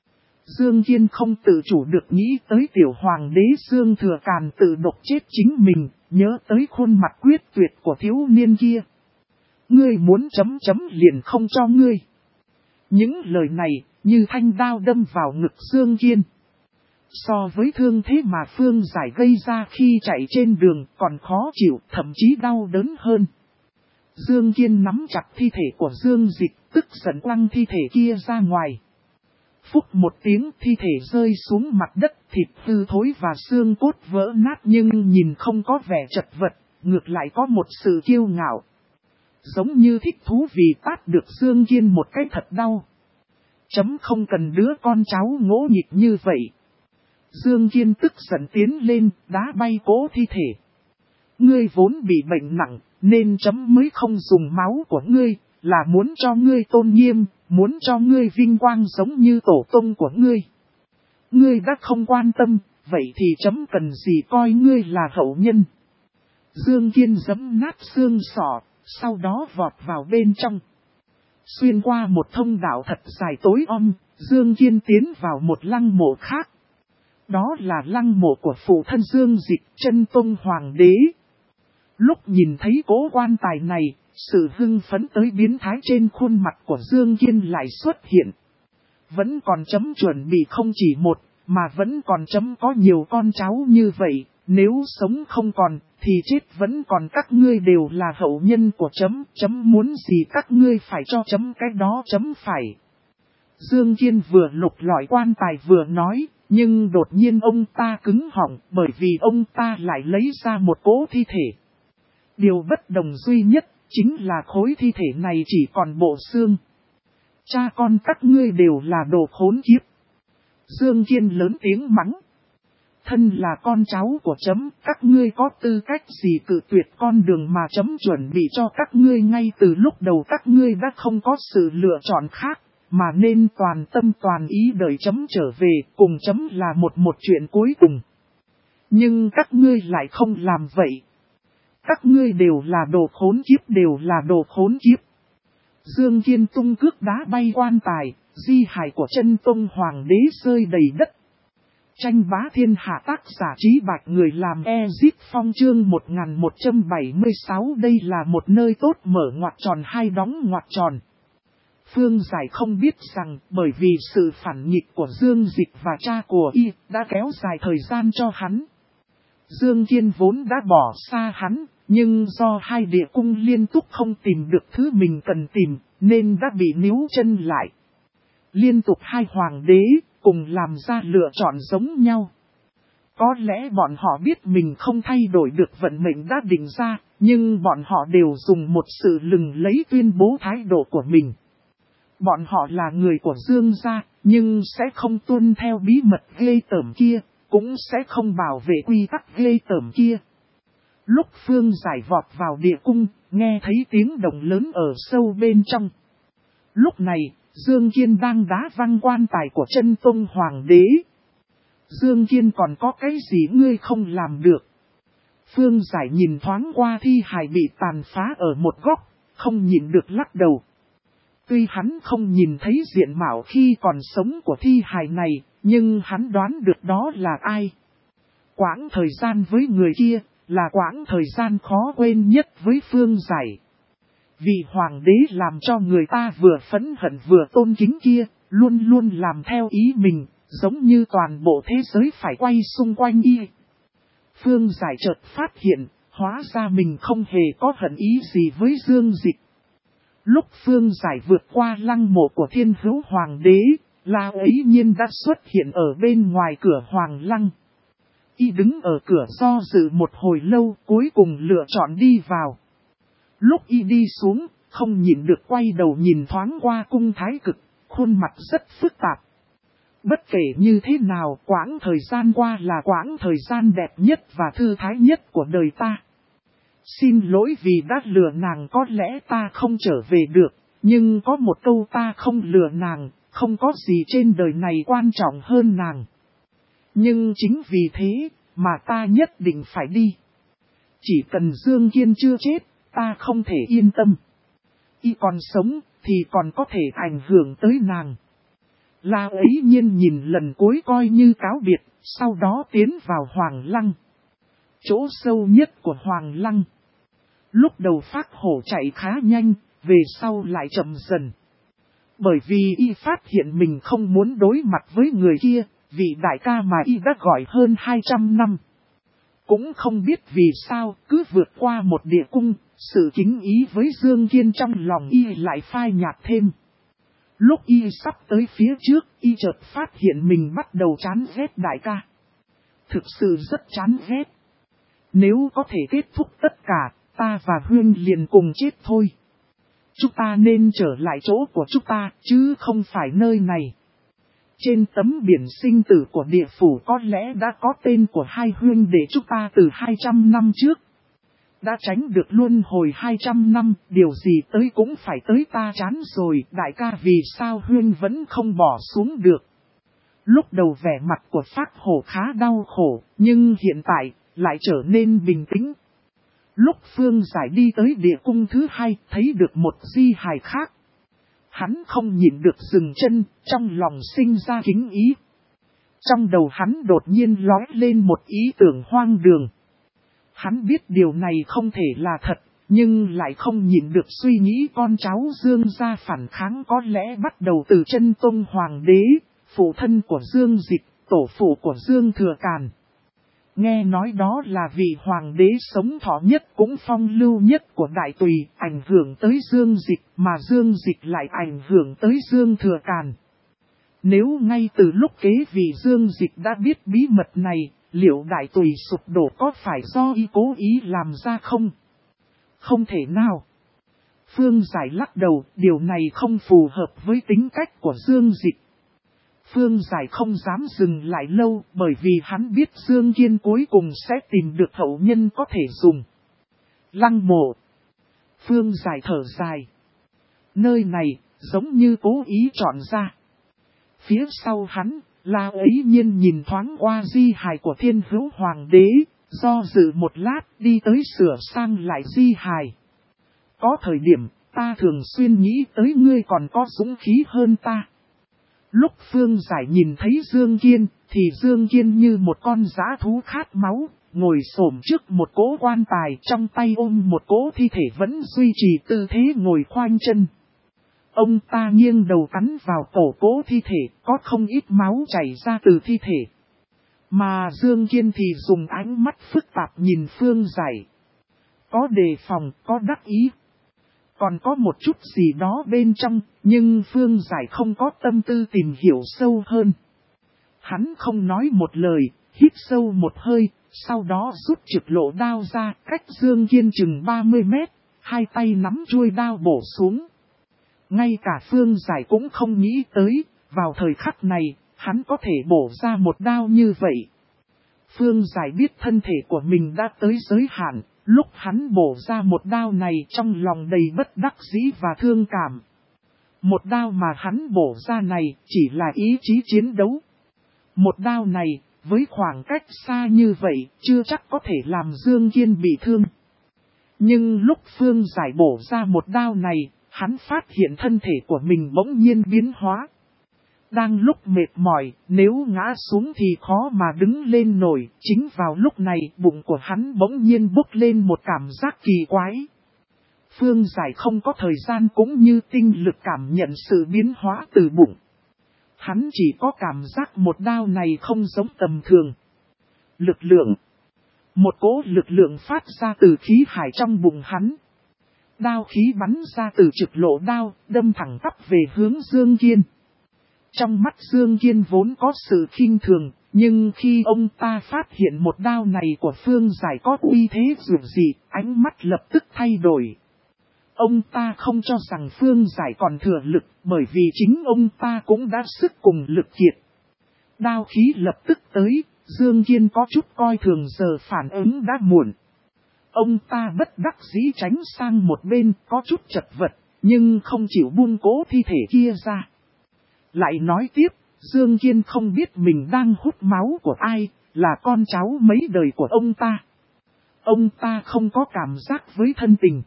[SPEAKER 1] Dương Kiên không tự chủ được nghĩ tới tiểu hoàng đế Dương Thừa Càn tự độc chết chính mình, nhớ tới khuôn mặt quyết tuyệt của thiếu niên kia. Ngươi muốn chấm liền không cho ngươi. Những lời này như thanh đao đâm vào ngực Dương Kiên. So với thương thế mà Phương Giải gây ra khi chạy trên đường còn khó chịu, thậm chí đau đớn hơn. Dương Kiên nắm chặt thi thể của Dương Dịch, tức giận quăng thi thể kia ra ngoài. Phúc một tiếng, thi thể rơi xuống mặt đất, thịt hư thối và xương cốt vỡ nát, nhưng nhìn không có vẻ chật vật, ngược lại có một sự kiêu ngạo. Giống như thích thú vì tát được Dương Kiên một cái thật đau. Chấm không cần đứa con cháu ngỗ nghịch như vậy. Dương Kiên tức giận tiến lên, đá bay cố thi thể. Ngươi vốn bị bệnh nặng, nên chấm mới không dùng máu của ngươi, là muốn cho ngươi tôn nghiêm, muốn cho ngươi vinh quang giống như tổ tông của ngươi. Ngươi đã không quan tâm, vậy thì chấm cần gì coi ngươi là hậu nhân. Dương Kiên giẫm nát xương sọ, sau đó vọt vào bên trong. Xuyên qua một thông đạo thật dài tối om, Dương Kiên tiến vào một lăng mộ khác. Đó là lăng mộ của phụ thân Dương Dịch, Chân Tông Hoàng đế. Lúc nhìn thấy cố quan tài này, sự hưng phấn tới biến thái trên khuôn mặt của Dương Kiên lại xuất hiện. Vẫn còn chấm chuẩn bị không chỉ một, mà vẫn còn chấm có nhiều con cháu như vậy. Nếu sống không còn, thì chết vẫn còn, các ngươi đều là hậu nhân của chấm. Chấm muốn gì các ngươi phải cho chấm cái đó chấm phải. Dương Kiên vừa lục lọi quan tài vừa nói, nhưng đột nhiên ông ta cứng họng bởi vì ông ta lại lấy ra một cỗ thi thể. Điều bất đồng duy nhất chính là khối thi thể này chỉ còn bộ xương. Cha con các ngươi đều là đồ khốn kiếp. Dương Kiên lớn tiếng mắng. Thân là con cháu của chấm, các ngươi có tư cách gì cự tuyệt con đường mà chấm chuẩn bị cho các ngươi ngay từ lúc đầu. Các ngươi đã không có sự lựa chọn khác, mà nên toàn tâm toàn ý đợi chấm trở về, cùng chấm là một chuyện cuối cùng. Nhưng các ngươi lại không làm vậy. Các ngươi đều là đồ khốn kiếp, đều là đồ khốn kiếp. Dương Kiên tung cước đá bay quan tài, di hài của Chân Tông Hoàng đế rơi đầy đất. Tranh bá thiên hạ, tác giả Trí Bạch, người làm Ezip Phong, chương 1176. Đây là một nơi tốt mở ngoặc tròn hai đóng ngoặc tròn. Phương Giải không biết rằng bởi vì sự phản nghịch của Dương Dịch và cha của y đã kéo dài thời gian cho hắn. Dương Kiên vốn đã bỏ xa hắn, nhưng do hai địa cung liên tục không tìm được thứ mình cần tìm, nên đã bị níu chân lại. Liên tục hai hoàng đế cùng làm ra lựa chọn giống nhau. Có lẽ bọn họ biết mình không thay đổi được vận mệnh đã định ra, nhưng bọn họ đều dùng một sự lừng lấy tuyên bố thái độ của mình. Bọn họ là người của Dương gia, nhưng sẽ không tuân theo bí mật ghê tởm kia, cũng sẽ không bảo vệ quy tắc ghê tởm kia. Lúc Phương Giải vọt vào địa cung, nghe thấy tiếng động lớn ở sâu bên trong. Lúc này, Dương Kiên đang đá văng quan tài của Chân Tông Hoàng đế. Dương Kiên còn có cái gì ngươi không làm được? Phương Giải nhìn thoáng qua thi hài bị tàn phá ở một góc, không nhịn được lắc đầu. Tuy hắn không nhìn thấy diện mạo khi còn sống của thi hài này, nhưng hắn đoán được đó là ai. Quãng thời gian với người kia là quãng thời gian khó quên nhất với Phương Giải. Vì hoàng đế làm cho người ta vừa phẫn hận vừa tôn kính kia, luôn luôn làm theo ý mình, giống như toàn bộ thế giới phải quay xung quanh y. Phương Giải chợt phát hiện, hóa ra mình không hề có hận ý gì với Dương Dịch. Lúc Phương Giải vượt qua lăng mộ của Thiên Hữu Hoàng đế, La ấy nhiên đã xuất hiện ở bên ngoài cửa Hoàng lăng. Y đứng ở cửa do dự một hồi lâu, cuối cùng lựa chọn đi vào. Lúc y đi xuống, không nhịn được quay đầu nhìn thoáng qua cung thái cực, khuôn mặt rất phức tạp. Bất kể như thế nào, quãng thời gian qua là quãng thời gian đẹp nhất và thư thái nhất của đời ta. Xin lỗi vì đã lừa nàng, có lẽ ta không trở về được, nhưng có một câu ta không lừa nàng, không có gì trên đời này quan trọng hơn nàng. Nhưng chính vì thế, mà ta nhất định phải đi. Chỉ cần Dương Kiên chưa chết, ta không thể yên tâm. Y còn sống, thì còn có thể ảnh hưởng tới nàng. La ấy nhiên nhìn lần cuối coi như cáo biệt, sau đó tiến vào Hoàng lăng. Chỗ sâu nhất của Hoàng lăng. Lúc đầu Phác Hổ chạy khá nhanh, về sau lại chậm dần. Bởi vì y phát hiện mình không muốn đối mặt với người kia, vị đại ca mà y đã gọi hơn 200 năm. Cũng không biết vì sao, cứ vượt qua một địa cung, sự kính ý với Dương Kiên trong lòng y lại phai nhạt thêm. Lúc y sắp tới phía trước, y chợt phát hiện mình bắt đầu chán ghét đại ca. Thực sự rất chán ghét. Nếu có thể kết thúc tất cả, ta và Huyên liền cùng chết thôi. Chúng ta nên trở lại chỗ của chúng ta, chứ không phải nơi này. Trên tấm biển sinh tử của địa phủ có lẽ đã có tên của hai huynh đệ chúng ta từ 200 năm trước. Đã tránh được luân hồi 200 năm, điều gì tới cũng phải tới ta chán rồi, đại ca vì sao huynh vẫn không bỏ xuống được. Lúc đầu vẻ mặt của Phác Hổ khá đau khổ, nhưng hiện tại, lại trở nên bình tĩnh. Lúc Phương Giải đi tới địa cung thứ hai, thấy được một di hài khác. Hắn không nhịn được dừng chân, trong lòng sinh ra kính ý. Trong đầu hắn đột nhiên lóe lên một ý tưởng hoang đường. Hắn biết điều này không thể là thật, nhưng lại không nhịn được suy nghĩ con cháu Dương gia phản kháng có lẽ bắt đầu từ Chân Tông Hoàng đế, phụ thân của Dương Dịch, tổ phụ của Dương Thừa Càn. Nghe nói đó là vị hoàng đế sống thọ nhất cũng phong lưu nhất của Đại Tùy, ảnh hưởng tới Dương Dịch, mà Dương Dịch lại ảnh hưởng tới Dương Thừa Càn. Nếu ngay từ lúc kế vị Dương Dịch đã biết bí mật này, liệu Đại Tùy sụp đổ có phải do y cố ý làm ra không? Không thể nào. Phương Giải lắc đầu, điều này không phù hợp với tính cách của Dương Dịch. Phương Giải không dám dừng lại lâu bởi vì hắn biết Dương Kiên cuối cùng sẽ tìm được hậu nhân có thể dùng. Lăng Mộ. Phương Giải thở dài. Nơi này giống như cố ý chọn ra. Phía sau hắn, La Ấy Nhiên nhìn thoáng qua di hài của Thiên Hữu Hoàng đế, do dự một lát đi tới sửa sang lại di hài. Có thời điểm, ta thường xuyên nghĩ tới ngươi còn có dũng khí hơn ta. Lúc Phương Giải nhìn thấy Dương Kiên, thì Dương Kiên như một con dã thú khát máu, ngồi xổm trước một cỗ quan tài, trong tay ôm một cỗ thi thể vẫn duy trì tư thế ngồi khoanh chân. Ông ta nghiêng đầu cắn vào cổ cỗ thi thể, có không ít máu chảy ra từ thi thể. Mà Dương Kiên thì dùng ánh mắt phức tạp nhìn Phương Giải. Có đề phòng, có đắc ý. Còn có một chút gì đó bên trong, nhưng Phương Giải không có tâm tư tìm hiểu sâu hơn. Hắn không nói một lời, hít sâu một hơi, sau đó rút trực lộ đao ra cách Dương Kiên chừng 30 mét, hai tay nắm chuôi đao bổ xuống. Ngay cả Phương Giải cũng không nghĩ tới, vào thời khắc này, hắn có thể bổ ra một đao như vậy. Phương Giải biết thân thể của mình đã tới giới hạn. Lúc hắn bổ ra một đao này trong lòng đầy bất đắc dĩ và thương cảm. Một đao mà hắn bổ ra này chỉ là ý chí chiến đấu. Một đao này, với khoảng cách xa như vậy, chưa chắc có thể làm Dương Kiên bị thương. Nhưng lúc Phương Giải bổ ra một đao này, hắn phát hiện thân thể của mình bỗng nhiên biến hóa. Đang lúc mệt mỏi, nếu ngã xuống thì khó mà đứng lên nổi, chính vào lúc này bụng của hắn bỗng nhiên bốc lên một cảm giác kỳ quái. Phương Giải không có thời gian cũng như tinh lực cảm nhận sự biến hóa từ bụng. Hắn chỉ có cảm giác một đao này không giống tầm thường. Lực lượng. Một cỗ lực lượng phát ra từ khí hải trong bụng hắn. Đao khí bắn ra từ trực lộ đao, đâm thẳng tắp về hướng Dương Kiên. Trong mắt Dương Kiên vốn có sự khinh thường, nhưng khi ông ta phát hiện một đao này của Phương Giải có uy thế dường dị, ánh mắt lập tức thay đổi. Ông ta không cho rằng Phương Giải còn thừa lực, bởi vì chính ông ta cũng đã sức cùng lực kiệt. Đao khí lập tức tới, Dương Kiên có chút coi thường giờ phản ứng đã muộn. Ông ta bất đắc dĩ tránh sang một bên, có chút chật vật, nhưng không chịu buông cố thi thể kia ra. Lại nói tiếp, Dương Kiên không biết mình đang hút máu của ai, là con cháu mấy đời của ông ta. Ông ta không có cảm giác với thân tình.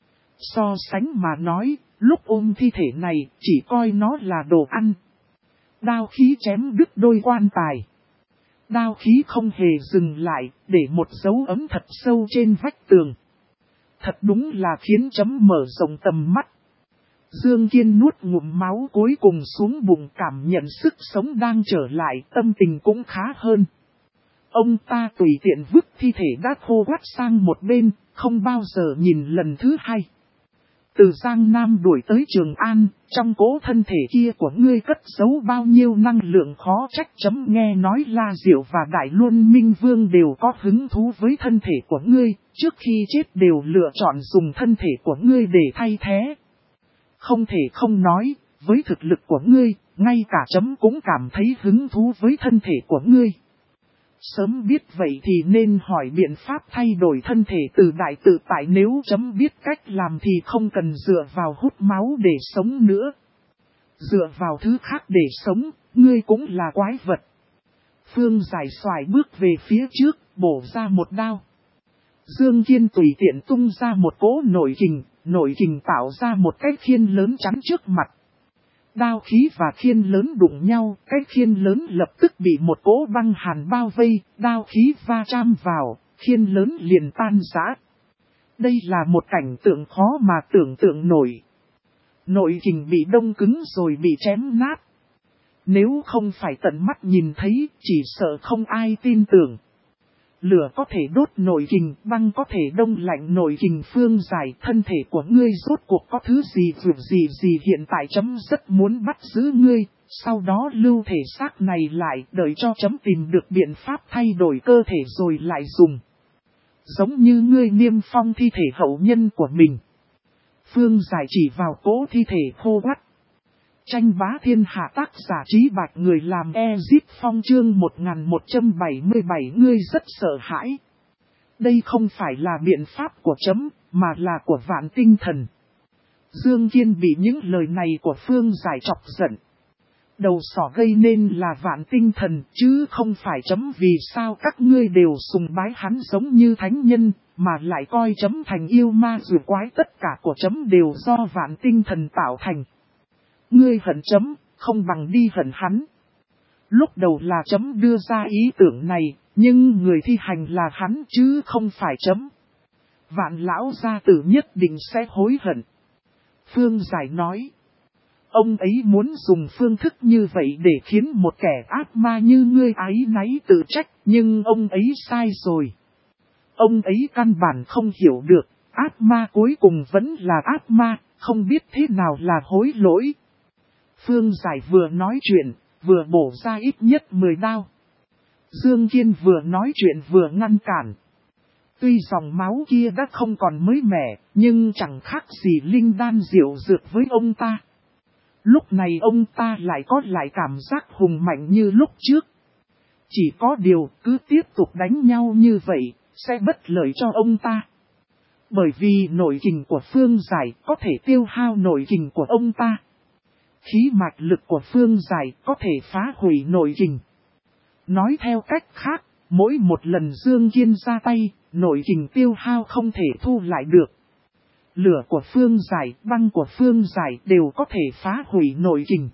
[SPEAKER 1] So sánh mà nói, lúc ôm thi thể này chỉ coi nó là đồ ăn. Đao khí chém đứt đôi quan tài. Đao khí không hề dừng lại, để một dấu ấm thật sâu trên vách tường. Thật đúng là khiến chấm mở rộng tầm mắt. Dương Kiên nuốt ngụm máu cuối cùng xuống bụng, cảm nhận sức sống đang trở lại, tâm tình cũng khá hơn. Ông ta tùy tiện vứt thi thể đã khô quắt sang một bên, không bao giờ nhìn lần thứ hai. Từ Giang Nam đuổi tới Trường An, trong cỗ thân thể kia của ngươi cất giấu bao nhiêu năng lượng khó trách. Nghe nói La Diệu và Đại Luân Minh Vương đều có hứng thú với thân thể của ngươi, trước khi chết đều lựa chọn dùng thân thể của ngươi để thay thế. Không thể không nói, với thực lực của ngươi, ngay cả chấm cũng cảm thấy hứng thú với thân thể của ngươi. Sớm biết vậy thì nên hỏi biện pháp thay đổi thân thể từ đại tự tại, nếu chấm biết cách làm thì không cần dựa vào hút máu để sống nữa. Dựa vào thứ khác để sống, ngươi cũng là quái vật. Phương Giải xoài bước về phía trước, bổ ra một đao. Dương Kiên tùy tiện tung ra một cỗ nội kình tạo ra một cái khiên lớn chắn trước mặt. Đao khí và khiên lớn đụng nhau, cái khiên lớn lập tức bị một cỗ băng hàn bao vây, đao khí va chạm vào, khiên lớn liền tan rã. Đây là một cảnh tượng khó mà tưởng tượng nổi. Nội kình bị đông cứng rồi bị chém nát. Nếu không phải tận mắt nhìn thấy, chỉ sợ không ai tin tưởng. Lửa có thể đốt nội kình, băng có thể đông lạnh nội kình. Phương Giải, thân thể của ngươi rốt cuộc có thứ gì vượt gì hiện tại chấm rất muốn bắt giữ ngươi, sau đó lưu thể xác này lại, đợi cho chấm tìm được biện pháp thay đổi cơ thể rồi lại dùng. Giống như ngươi niêm phong thi thể hậu nhân của mình. Phương Giải chỉ vào cỗ thi thể khô quắt. Tranh bá thiên hạ, tác giả Trí Bạch, người làm Ezip Phong, chương 1177. Ngươi rất sợ hãi. Đây không phải là biện pháp của chấm, mà là của Vạn Tinh Thần. Dương Kiên bị những lời này của Phương Giải chọc giận. Đầu sỏ gây nên là Vạn Tinh Thần, chứ không phải chấm. Vì sao các ngươi đều sùng bái hắn giống như thánh nhân, mà lại coi chấm thành yêu ma rùa quái? Tất cả của chấm đều do Vạn Tinh Thần tạo thành. Ngươi hận chấm, không bằng đi hận hắn. Lúc đầu là chấm đưa ra ý tưởng này, nhưng người thi hành là hắn chứ không phải chấm. Vạn lão gia tử nhất định sẽ hối hận. Phương Giải nói. Ông ấy muốn dùng phương thức như vậy để khiến một kẻ ác ma như ngươi áy náy tự trách, nhưng ông ấy sai rồi. Ông ấy căn bản không hiểu được, ác ma cuối cùng vẫn là ác ma, không biết thế nào là hối lỗi. Phương Giải vừa nói chuyện, vừa bổ ra ít nhất 10 đao. Dương Kiên vừa nói chuyện vừa ngăn cản. Tuy dòng máu kia đã không còn mới mẻ, nhưng chẳng khác gì linh đan diệu dược với ông ta. Lúc này ông ta lại có lại cảm giác hùng mạnh như lúc trước. Chỉ có điều cứ tiếp tục đánh nhau như vậy, sẽ bất lợi cho ông ta. Bởi vì nội kình của Phương Giải có thể tiêu hao nội kình của ông ta. Khí mạch lực của Phương Giải có thể phá hủy nội kình. Nói theo cách khác, mỗi một lần Dương Kiên ra tay, nội kình tiêu hao không thể thu lại được. Lửa của Phương Giải, băng của Phương Giải đều có thể phá hủy nội kình.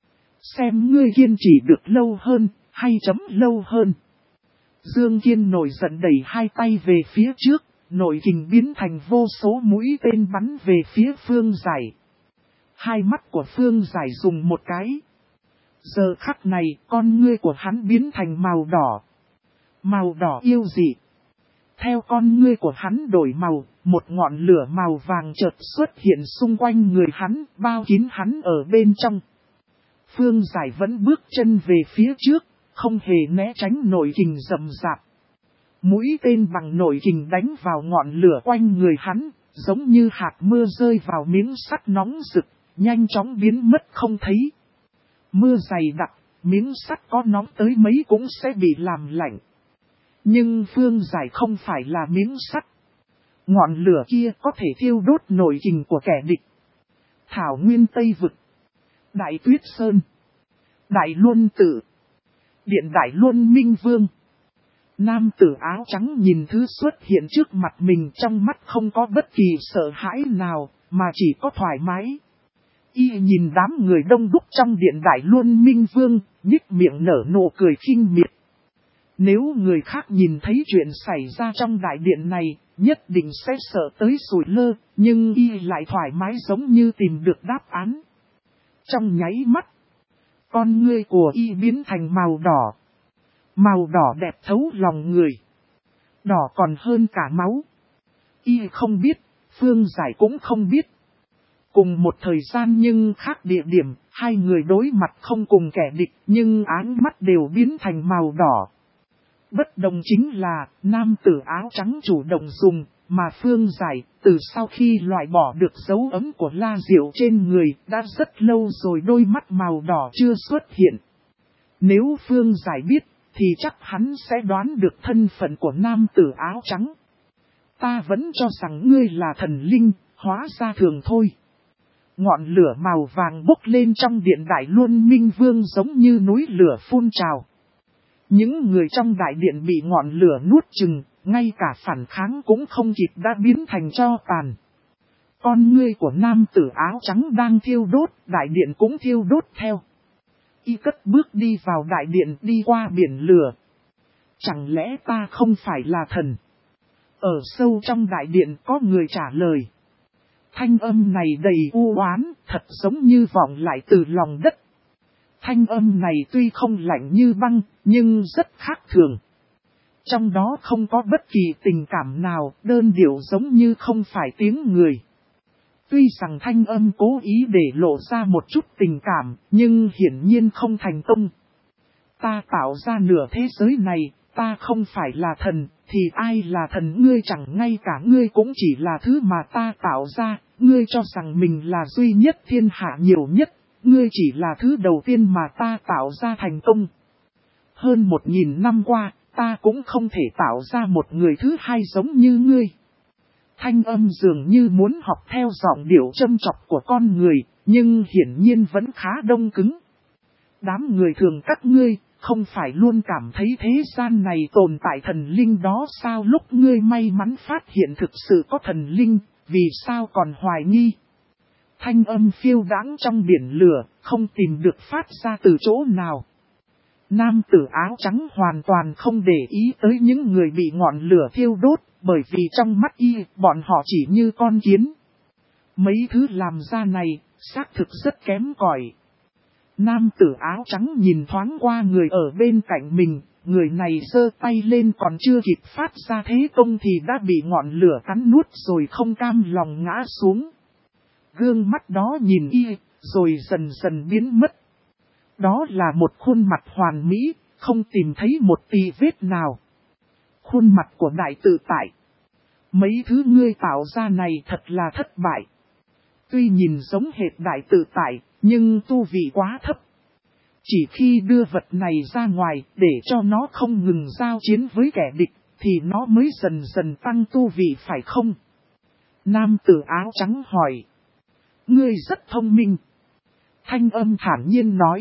[SPEAKER 1] Xem ngươi kiên trì được lâu hơn, hay chấm lâu hơn. Dương Kiên nổi giận đẩy hai tay về phía trước, nội kình biến thành vô số mũi tên bắn về phía Phương Giải. Hai mắt của Phương Giải dùng một cái. Giờ khắc này, con ngươi của hắn biến thành màu đỏ. Màu đỏ yêu dị. Theo con ngươi của hắn đổi màu, một ngọn lửa màu vàng chợt xuất hiện xung quanh người hắn, bao kín hắn ở bên trong. Phương Giải vẫn bước chân về phía trước, không hề né tránh nội kình rầm rạp. Mũi tên bằng nội kình đánh vào ngọn lửa quanh người hắn, giống như hạt mưa rơi vào miếng sắt nóng rực, nhanh chóng biến mất không thấy. Mưa dày đặc, miếng sắt có nóng tới mấy cũng sẽ bị làm lạnh. Nhưng Phương Giải không phải là miếng sắt. Ngọn lửa kia có thể thiêu đốt nội kình của kẻ địch. Thảo Nguyên Tây Vực, Đại Tuyết Sơn, Đại Luân Tự, Điện Đại Luân Minh Vương. Nam tử áo trắng nhìn thứ xuất hiện trước mặt mình, trong mắt không có bất kỳ sợ hãi nào, mà chỉ có thoải mái. Y nhìn đám người đông đúc trong Điện Đại Luân Minh Vương, nhếch miệng nở nụ cười khinh miệt. Nếu người khác nhìn thấy chuyện xảy ra trong đại điện này, nhất định sẽ sợ tới sủi lơ, nhưng y lại thoải mái giống như tìm được đáp án. Trong nháy mắt, con ngươi của y biến thành màu đỏ. Màu đỏ đẹp thấu lòng người. Đỏ còn hơn cả máu. Y không biết, Phương Giải cũng không biết. Cùng một thời gian nhưng khác địa điểm, hai người đối mặt không cùng kẻ địch nhưng áng mắt đều biến thành màu đỏ. Bất đồng chính là, nam tử áo trắng chủ động dùng, mà Phương Giải, từ sau khi loại bỏ được dấu ấm của La Diệu trên người, đã rất lâu rồi đôi mắt màu đỏ chưa xuất hiện. Nếu Phương Giải biết, thì chắc hắn sẽ đoán được thân phận của nam tử áo trắng. Ta vẫn cho rằng ngươi là thần linh, hóa ra thường thôi. Ngọn lửa màu vàng bốc lên trong điện đại Luân Minh Vương giống như núi lửa phun trào. Những người trong đại điện bị ngọn lửa nuốt chừng, ngay cả phản kháng cũng không kịp đã biến thành tro tàn. Con ngươi của nam tử áo trắng đang thiêu đốt, đại điện cũng thiêu đốt theo. Y cất bước đi vào đại điện đi qua biển lửa. Chẳng lẽ ta không phải là thần? Ở sâu trong đại điện có người trả lời. Thanh âm này đầy u oán, thật giống như vọng lại từ lòng đất. Thanh âm này tuy không lạnh như băng, nhưng rất khác thường. Trong đó không có bất kỳ tình cảm nào, đơn điệu giống như không phải tiếng người. Tuy rằng thanh âm cố ý để lộ ra một chút tình cảm, nhưng hiển nhiên không thành công. Ta tạo ra nửa thế giới này, ta không phải là thần, thì ai là thần? Ngươi chẳng ngay cả ngươi cũng chỉ là thứ mà ta tạo ra, ngươi cho rằng mình là duy nhất thiên hạ nhiều nhất, ngươi chỉ là thứ đầu tiên mà ta tạo ra thành công. Hơn 1000 năm qua, ta cũng không thể tạo ra một người thứ hai giống như ngươi. Thanh âm dường như muốn học theo giọng điệu châm chọc của con người, nhưng hiển nhiên vẫn khá đông cứng. Đám người thường các ngươi, không phải luôn cảm thấy thế gian này tồn tại thần linh đó sao? Lúc ngươi may mắn phát hiện thực sự có thần linh, vì sao còn hoài nghi? Thanh âm phiêu đãng trong biển lửa, không tìm được phát ra từ chỗ nào. Nam tử áo trắng hoàn toàn không để ý tới những người bị ngọn lửa thiêu đốt, bởi vì trong mắt y, bọn họ chỉ như con kiến. Mấy thứ làm ra này, xác thực rất kém cỏi. Nam tử áo trắng nhìn thoáng qua người ở bên cạnh mình, người này giơ tay lên còn chưa kịp phát ra thế công thì đã bị ngọn lửa cắn nuốt rồi không cam lòng ngã xuống. Gương mắt đó nhìn y, rồi dần dần biến mất. Đó là một khuôn mặt hoàn mỹ, không tìm thấy một tì vết nào. Khuôn mặt của đại tự tại. Mấy thứ ngươi tạo ra này thật là thất bại. Tuy nhìn giống hệt đại tự tại, nhưng tu vị quá thấp. Chỉ khi đưa vật này ra ngoài để cho nó không ngừng giao chiến với kẻ địch, thì nó mới dần dần tăng tu vị phải không? Nam tử áo trắng hỏi. Ngươi rất thông minh. Thanh âm thản nhiên nói.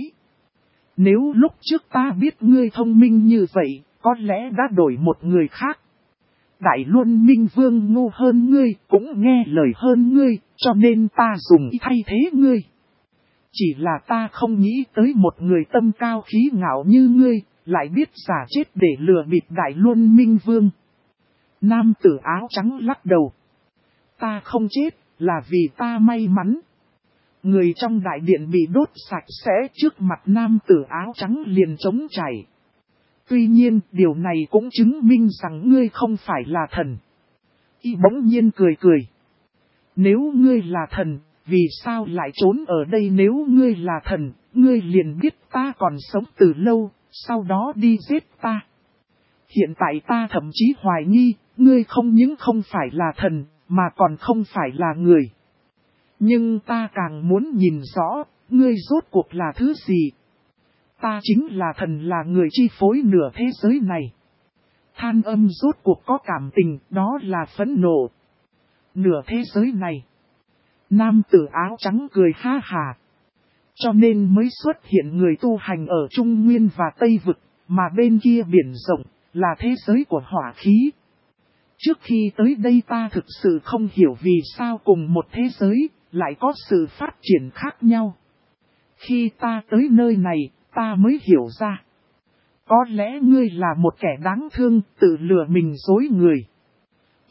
[SPEAKER 1] Nếu lúc trước ta biết ngươi thông minh như vậy, có lẽ đã đổi một người khác. Đại Luân Minh Vương ngu hơn ngươi, cũng nghe lời hơn ngươi, cho nên ta dùng thay thế ngươi. Chỉ là ta không nghĩ tới một người tâm cao khí ngạo như ngươi, lại biết giả chết để lừa bịp Đại Luân Minh Vương. Nam tử áo trắng lắc đầu. Ta không chết, là vì ta may mắn. Người trong đại điện bị đốt sạch sẽ, trước mặt nam tử áo trắng liền trống chảy. Tuy nhiên, điều này cũng chứng minh rằng ngươi không phải là thần. Y bỗng nhiên cười cười. Nếu ngươi là thần, vì sao lại trốn ở đây? Nếu ngươi là thần, ngươi liền biết ta còn sống từ lâu, sau đó đi giết ta. Hiện tại ta thậm chí hoài nghi, ngươi không những không phải là thần, mà còn không phải là người. Nhưng ta càng muốn nhìn rõ, ngươi rốt cuộc là thứ gì? Ta chính là thần, là người chi phối nửa thế giới này. Than âm rốt cuộc có cảm tình, đó là phẫn nộ. Nửa thế giới này. Nam tử áo trắng cười ha hà. Cho nên mới xuất hiện người tu hành ở Trung Nguyên và Tây Vực, mà bên kia biển rộng, là thế giới của hỏa khí. Trước khi tới đây ta thực sự không hiểu vì sao cùng một thế giới, lại có sự phát triển khác nhau. Khi ta tới nơi này, ta mới hiểu ra. Có lẽ ngươi là một kẻ đáng thương, tự lừa mình dối người.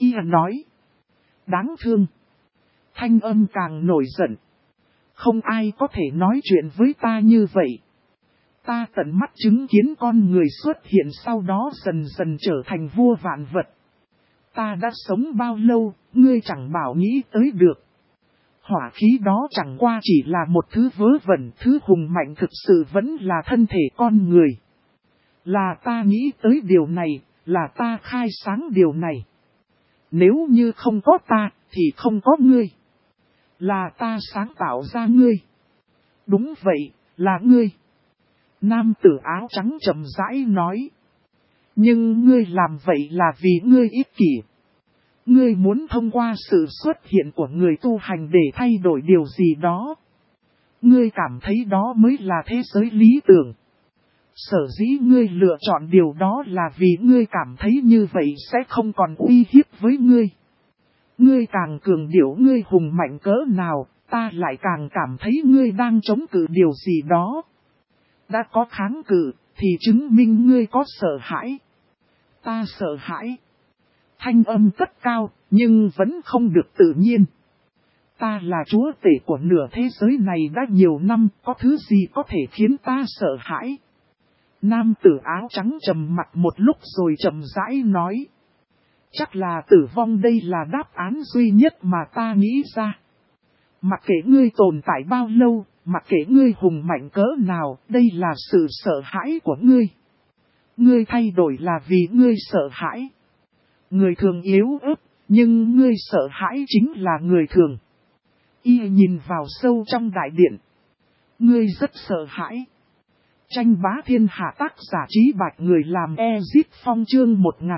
[SPEAKER 1] Y nói. Đáng thương. Thanh âm càng nổi giận. Không ai có thể nói chuyện với ta như vậy. Ta tận mắt chứng kiến con người xuất hiện sau đó dần dần trở thành vua vạn vật. Ta đã sống bao lâu, ngươi chẳng bảo nghĩ tới được. Hỏa khí đó chẳng qua chỉ là một thứ vớ vẩn, thứ hùng mạnh thực sự vẫn là thân thể con người. Là ta nghĩ tới điều này, là ta khai sáng điều này. Nếu như không có ta, thì không có ngươi. Là ta sáng tạo ra ngươi. Đúng vậy, là ngươi. Nam tử áo trắng chậm rãi nói. Nhưng ngươi làm vậy là vì ngươi ích kỷ. Ngươi muốn thông qua sự xuất hiện của người tu hành để thay đổi điều gì đó. Ngươi cảm thấy đó mới là thế giới lý tưởng. Sở dĩ ngươi lựa chọn điều đó là vì ngươi cảm thấy như vậy sẽ không còn uy hiếp với ngươi. Ngươi càng cường điệu ngươi hùng mạnh cỡ nào, ta lại càng cảm thấy ngươi đang chống cự điều gì đó. Đã có kháng cự, thì chứng minh ngươi có sợ hãi. Ta sợ hãi. Thanh âm cất cao, nhưng vẫn không được tự nhiên. Ta là chúa tể của nửa thế giới này đã nhiều năm, có thứ gì có thể khiến ta sợ hãi? Nam tử áo trắng trầm mặt một lúc rồi chậm rãi nói. Chắc là tử vong đây là đáp án duy nhất mà ta nghĩ ra. Mặc kệ ngươi tồn tại bao lâu, mặc kệ ngươi hùng mạnh cỡ nào, đây là sự sợ hãi của ngươi. Ngươi thay đổi là vì ngươi sợ hãi. Người thường yếu ớt, nhưng ngươi sợ hãi chính là người thường. Y nhìn vào sâu trong đại điện. Ngươi rất sợ hãi. Tranh bá thiên hạ tác giả Trí Bạch người làm Ezip Phong chương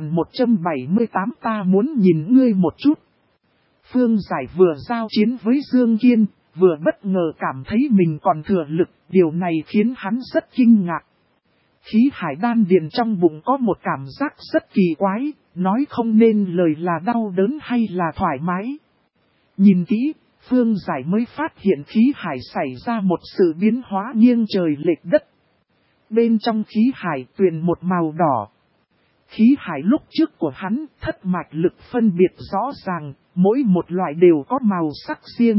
[SPEAKER 1] 1178 ta muốn nhìn ngươi một chút. Phương Giải vừa giao chiến với Dương Kiên, vừa bất ngờ cảm thấy mình còn thừa lực, điều này khiến hắn rất kinh ngạc. Khí hải đan điền trong bụng có một cảm giác rất kỳ quái, nói không nên lời là đau đớn hay là thoải mái. Nhìn kỹ, Phương Giải mới phát hiện khí hải xảy ra một sự biến hóa nghiêng trời lệch đất. Bên trong khí hải tuyền một màu đỏ. Khí hải lúc trước của hắn, thất mạch lực phân biệt rõ ràng, mỗi một loại đều có màu sắc riêng.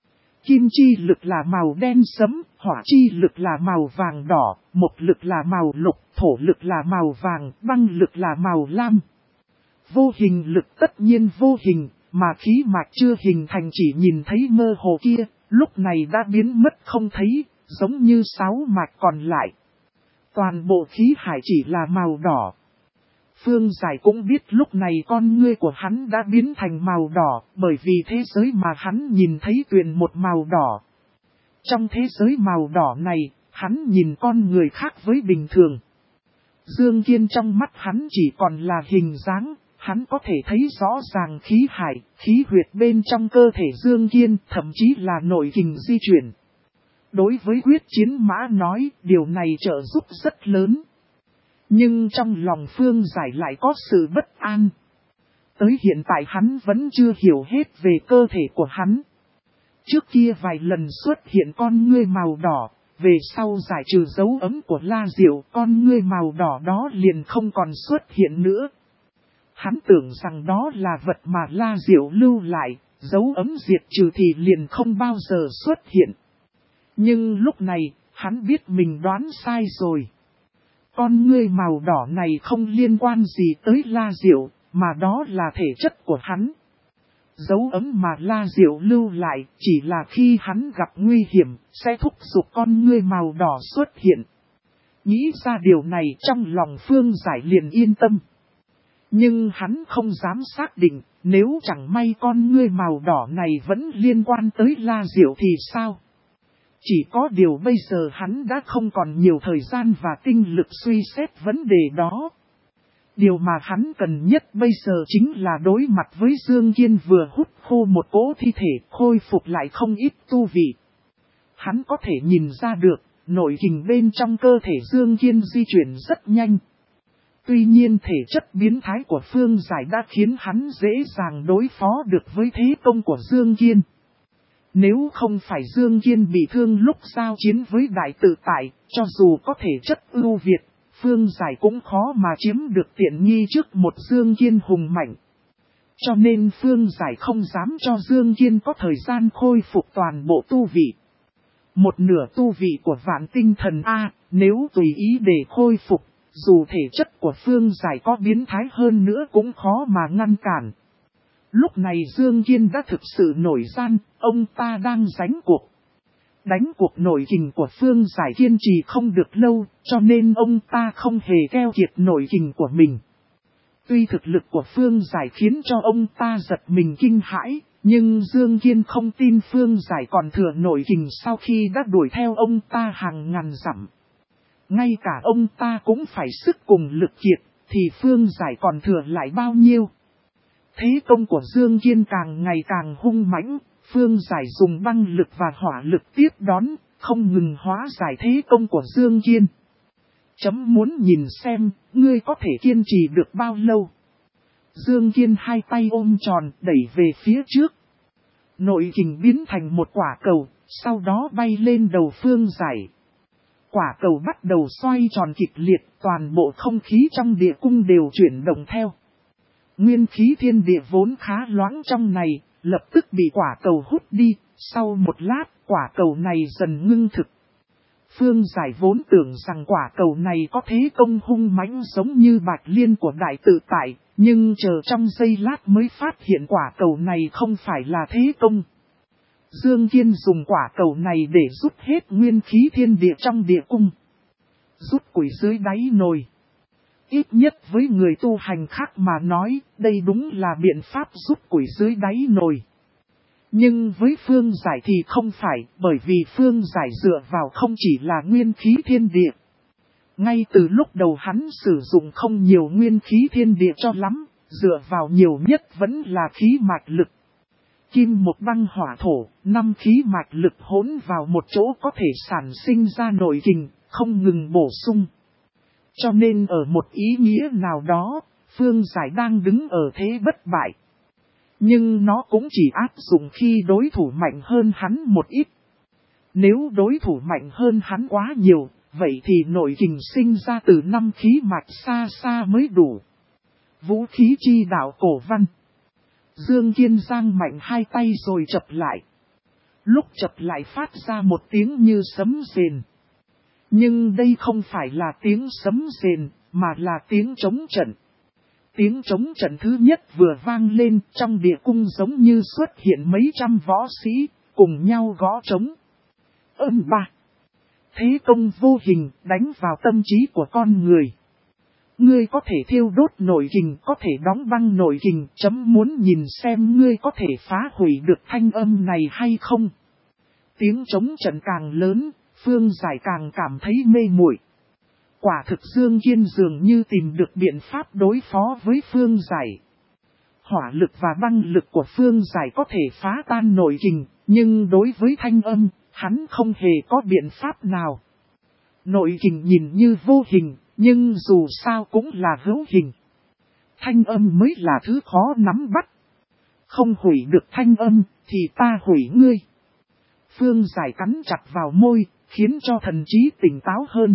[SPEAKER 1] Kim chi lực là màu đen sẫm, hỏa chi lực là màu vàng đỏ, mộc lực là màu lục, thổ lực là màu vàng, băng lực là màu lam. Vô hình lực tất nhiên vô hình, mà khí mạch chưa hình thành chỉ nhìn thấy mơ hồ kia, lúc này đã biến mất không thấy, giống như 6 mạch còn lại. Toàn bộ khí hải chỉ là màu đỏ. Phương Giải cũng biết lúc này con ngươi của hắn đã biến thành màu đỏ, bởi vì thế giới mà hắn nhìn thấy tuyền một màu đỏ. Trong thế giới màu đỏ này, hắn nhìn con người khác với bình thường. Dương Kiên trong mắt hắn chỉ còn là hình dáng, hắn có thể thấy rõ ràng khí hải, khí huyệt bên trong cơ thể Dương Kiên, thậm chí là nội kình di chuyển. Đối với quyết chiến mã nói, điều này trợ giúp rất lớn. Nhưng trong lòng Phương Giải lại có sự bất an. Tới hiện tại hắn vẫn chưa hiểu hết về cơ thể của hắn. Trước kia vài lần xuất hiện con ngươi màu đỏ, về sau giải trừ dấu ấm của La Diệu, con ngươi màu đỏ đó liền không còn xuất hiện nữa. Hắn tưởng rằng đó là vật mà La Diệu lưu lại, dấu ấm diệt trừ thì liền không bao giờ xuất hiện. Nhưng lúc này, hắn biết mình đoán sai rồi. Con ngươi màu đỏ này không liên quan gì tới La Diệu, mà đó là thể chất của hắn. Dấu ấm mà La Diệu lưu lại chỉ là khi hắn gặp nguy hiểm, sẽ thúc giục con ngươi màu đỏ xuất hiện. Nghĩ ra điều này trong lòng Phương Giải liền yên tâm. Nhưng hắn không dám xác định, nếu chẳng may con ngươi màu đỏ này vẫn liên quan tới La Diệu thì sao? Chỉ có điều bây giờ hắn đã không còn nhiều thời gian và tinh lực suy xét vấn đề đó. Điều mà hắn cần nhất bây giờ chính là đối mặt với Dương Kiên vừa hút khô một cỗ thi thể khôi phục lại không ít tu vị. Hắn có thể nhìn ra được, nội kình bên trong cơ thể Dương Kiên di chuyển rất nhanh. Tuy nhiên thể chất biến thái của Phương Giải đã khiến hắn dễ dàng đối phó được với thế công của Dương Kiên. Nếu không phải Dương Kiên bị thương lúc giao chiến với đại tự tại, cho dù có thể chất ưu việt, Phương Giải cũng khó mà chiếm được tiện nghi trước một Dương Kiên hùng mạnh. Cho nên Phương Giải không dám cho Dương Kiên có thời gian khôi phục toàn bộ tu vị. Một nửa tu vị của Vạn Tinh Thần A, nếu tùy ý để khôi phục, dù thể chất của Phương Giải có biến thái hơn nữa cũng khó mà ngăn cản. Lúc này Dương Kiên đã thực sự nổi gian, ông ta đang đánh cuộc. Đánh cuộc nổi kình của Phương Giải kiên trì không được lâu, cho nên ông ta không hề keo kiệt nổi kình của mình. Tuy thực lực của Phương Giải khiến cho ông ta giật mình kinh hãi, nhưng Dương Kiên không tin Phương Giải còn thừa nổi kình sau khi đã đuổi theo ông ta hàng ngàn dặm. Ngay cả ông ta cũng phải sức cùng lực kiệt, thì Phương Giải còn thừa lại bao nhiêu. Thế công của Dương Kiên càng ngày càng hung mãnh, Phương Giải dùng băng lực và hỏa lực tiếp đón, không ngừng hóa giải thế công của Dương Kiên. Chấm muốn nhìn xem, ngươi có thể kiên trì được bao lâu. Dương Kiên hai tay ôm tròn đẩy về phía trước. Nội kình biến thành một quả cầu, sau đó bay lên đầu Phương Giải. Quả cầu bắt đầu xoay tròn kịch liệt, toàn bộ không khí trong địa cung đều chuyển động theo. Nguyên khí thiên địa vốn khá loãng trong này, lập tức bị quả cầu hút đi, sau một lát quả cầu này dần ngưng thực. Phương Giải vốn tưởng rằng quả cầu này có thế công hung mãnh giống như bạch liên của đại tự tại, nhưng chờ trong giây lát mới phát hiện quả cầu này không phải là thế công. Dương Kiên dùng quả cầu này để rút hết nguyên khí thiên địa trong địa cung. Rút quỷ dưới đáy nồi. Ít nhất với người tu hành khác mà nói, đây đúng là biện pháp rút quỷ dưới đáy nồi. Nhưng với Phương Giải thì không phải, bởi vì Phương Giải dựa vào không chỉ là nguyên khí thiên địa. Ngay từ lúc đầu hắn sử dụng không nhiều nguyên khí thiên địa cho lắm, dựa vào nhiều nhất vẫn là khí mạch lực. Kim một băng hỏa thổ, 5 khí mạch lực hỗn vào một chỗ có thể sản sinh ra nội kình, không ngừng bổ sung. Cho nên ở một ý nghĩa nào đó, Phương Giải đang đứng ở thế bất bại. Nhưng nó cũng chỉ áp dụng khi đối thủ mạnh hơn hắn một ít. Nếu đối thủ mạnh hơn hắn quá nhiều, vậy thì nội kình sinh ra từ 5 khí mạch xa xa mới đủ. Vũ khí chi đạo cổ văn. Dương Kiên giang mạnh hai tay rồi chập lại. Lúc chập lại phát ra một tiếng như sấm rền. Nhưng đây không phải là tiếng sấm rền, mà là tiếng trống trận. Tiếng trống trận thứ nhất vừa vang lên trong địa cung giống như xuất hiện mấy trăm võ sĩ, cùng nhau gõ trống. Âm ba. Thế công vô hình đánh vào tâm trí của con người. Ngươi có thể thiêu đốt nội kình, có thể đóng băng nội kình, chấm muốn nhìn xem ngươi có thể phá hủy được thanh âm này hay không. Tiếng trống trận càng lớn, Phương Giải càng cảm thấy mê muội. Quả thực Dương Kiên dường như tìm được biện pháp đối phó với Phương Giải. Hỏa lực và băng lực của Phương Giải có thể phá tan nội kình, nhưng đối với thanh âm, hắn không hề có biện pháp nào. Nội kình nhìn như vô hình, nhưng dù sao cũng là hữu hình. Thanh âm mới là thứ khó nắm bắt. Không hủy được thanh âm, thì ta hủy ngươi. Phương Giải cắn chặt vào môi, khiến cho thần trí tỉnh táo hơn.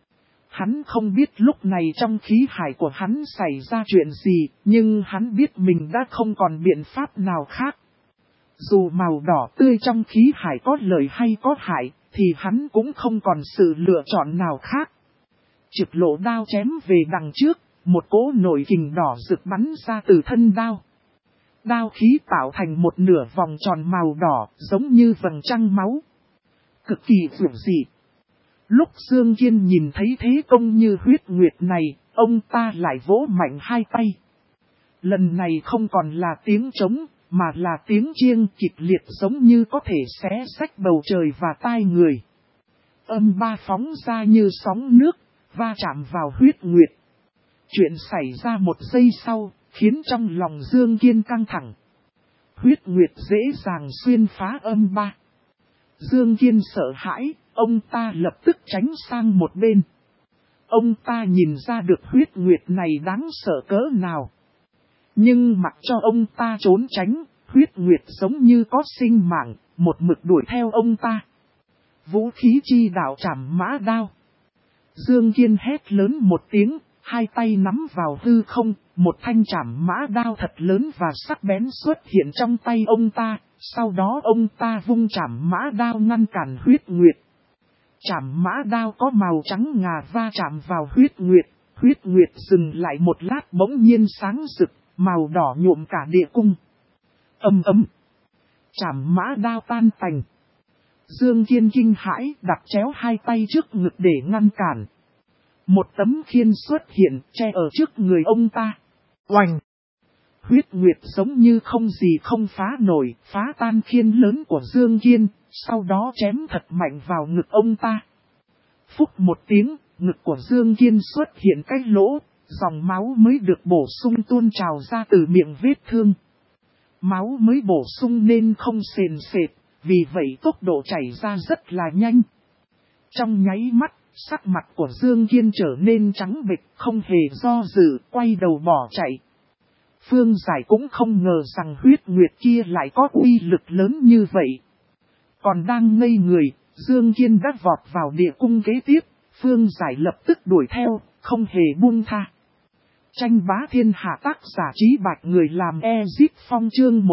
[SPEAKER 1] Hắn không biết lúc này trong khí hải của hắn xảy ra chuyện gì, nhưng hắn biết mình đã không còn biện pháp nào khác. Dù màu đỏ tươi trong khí hải có lợi hay có hại, thì hắn cũng không còn sự lựa chọn nào khác. Trực lộ đao chém về đằng trước, một cỗ nội kình đỏ rực bắn ra từ thân đao. Đao khí tạo thành một nửa vòng tròn màu đỏ, giống như vầng trăng máu. Cực kỳ dữ dị. Lúc Dương Kiên nhìn thấy thế công như huyết nguyệt này, ông ta lại vỗ mạnh hai tay. Lần này không còn là tiếng trống, mà là tiếng chiêng kịch liệt giống như có thể xé rách bầu trời và tai người. Âm ba phóng ra như sóng nước, va chạm vào huyết nguyệt. Chuyện xảy ra một giây sau, khiến trong lòng Dương Kiên căng thẳng. Huyết nguyệt dễ dàng xuyên phá âm ba. Dương Kiên sợ hãi, ông ta lập tức tránh sang một bên. Ông ta nhìn ra được huyết nguyệt này đáng sợ cỡ nào. Nhưng mặc cho ông ta trốn tránh, huyết nguyệt giống như có sinh mạng, một mực đuổi theo ông ta. Vũ khí chi đạo trảm mã đao. Dương Kiên hét lớn một tiếng, hai tay nắm vào hư không, một thanh trảm mã đao thật lớn và sắc bén xuất hiện trong tay ông ta, sau đó ông ta vung trảm mã đao ngăn cản huyết nguyệt. Trảm mã đao có màu trắng ngà va chạm vào huyết nguyệt dừng lại một lát bỗng nhiên sáng rực, màu đỏ nhuộm cả địa cung. Ầm ầm, trảm mã đao tan tành. Dương Kiên kinh hãi đặt chéo hai tay trước ngực để ngăn cản. Một tấm khiên xuất hiện che ở trước người ông ta. Oành! Huyết nguyệt giống như không gì không phá nổi, phá tan khiên lớn của Dương Kiên, sau đó chém thật mạnh vào ngực ông ta. Phúc một tiếng, ngực của Dương Kiên xuất hiện cái lỗ, dòng máu mới được bổ sung tuôn trào ra từ miệng vết thương. Máu mới bổ sung nên không sền sệt, vì vậy tốc độ chảy ra rất là nhanh. Trong nháy mắt, sắc mặt của Dương Kiên trở nên trắng bệch, không hề do dự, quay đầu bỏ chạy. Phương Giải cũng không ngờ rằng huyết nguyệt kia lại có uy lực lớn như vậy. Còn đang ngây người, Dương Kiên đã vọt vào địa cung kế tiếp, Phương Giải lập tức đuổi theo, không hề buông tha. Tranh bá thiên hạ tác giả Trí Bạch người làm Ezip Phong chương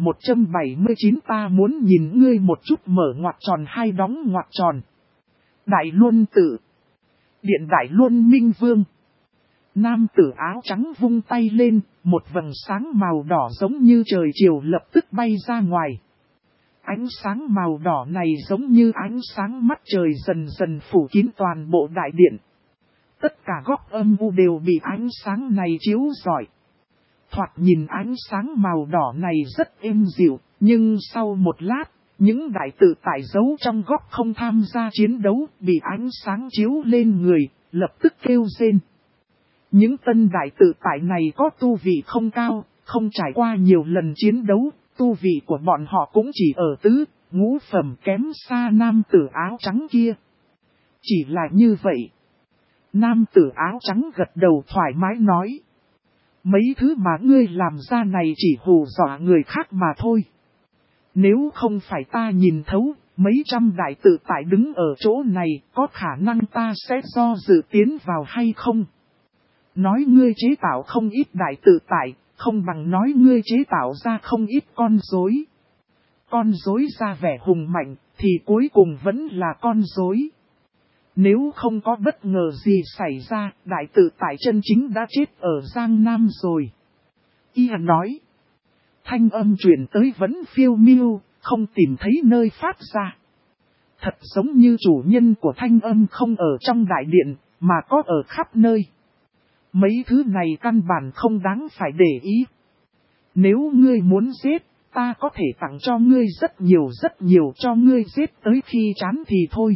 [SPEAKER 1] 1179 ta muốn nhìn ngươi một chút mở ngoặc tròn hai đóng ngoặc tròn. Đại Luân Tự, Điện Đại Luân Minh Vương. Nam tử áo trắng vung tay lên, một vầng sáng màu đỏ giống như trời chiều lập tức bay ra ngoài. Ánh sáng màu đỏ này giống như ánh sáng mắt trời dần dần phủ kín toàn bộ đại điện. Tất cả góc âm u đều bị ánh sáng này chiếu rọi. Thoạt nhìn ánh sáng màu đỏ này rất êm dịu, nhưng sau một lát, những đại tự tại giấu trong góc không tham gia chiến đấu bị ánh sáng chiếu lên người, lập tức kêu rên. Những tân đại tự tại này có tu vị không cao, không trải qua nhiều lần chiến đấu, tu vị của bọn họ cũng chỉ ở tứ, ngũ phẩm kém xa nam tử áo trắng kia. Chỉ là như vậy. Nam tử áo trắng gật đầu thoải mái nói. Mấy thứ mà ngươi làm ra này chỉ hù dọa người khác mà thôi. Nếu không phải ta nhìn thấu, mấy trăm đại tự tại đứng ở chỗ này, có khả năng ta sẽ do dự tiến vào hay không? Nói ngươi chế tạo không ít đại tự tại, không bằng nói ngươi chế tạo ra không ít con rối. Con rối ra vẻ hùng mạnh, thì cuối cùng vẫn là con rối. Nếu không có bất ngờ gì xảy ra, đại tự tại chân chính đã chết ở Giang Nam rồi. Y nói. Thanh âm truyền tới vẫn phiêu miêu, không tìm thấy nơi phát ra. Thật giống như chủ nhân của thanh âm không ở trong đại điện, mà có ở khắp nơi. Mấy thứ này căn bản không đáng phải để ý. Nếu ngươi muốn giết, ta có thể tặng cho ngươi rất nhiều cho ngươi giết tới khi chán thì thôi.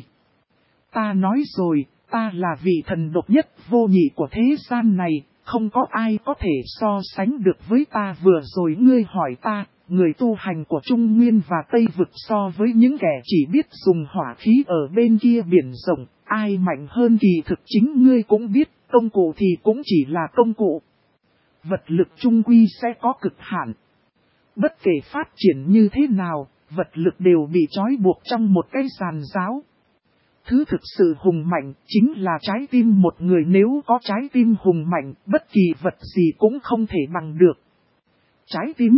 [SPEAKER 1] Ta nói rồi, ta là vị thần độc nhất vô nhị của thế gian này, không có ai có thể so sánh được với ta. Vừa rồi ngươi hỏi ta, người tu hành của Trung Nguyên và Tây Vực so với những kẻ chỉ biết dùng hỏa khí ở bên kia biển rộng, ai mạnh hơn kỳ thực chính ngươi cũng biết, công cụ thì cũng chỉ là công cụ. Vật lực trung quy sẽ có cực hạn. Bất kể phát triển như thế nào, vật lực đều bị trói buộc trong một cái giàn giáo. Thứ thực sự hùng mạnh chính là trái tim một người, nếu có trái tim hùng mạnh, bất kỳ vật gì cũng không thể bằng được. Trái tim?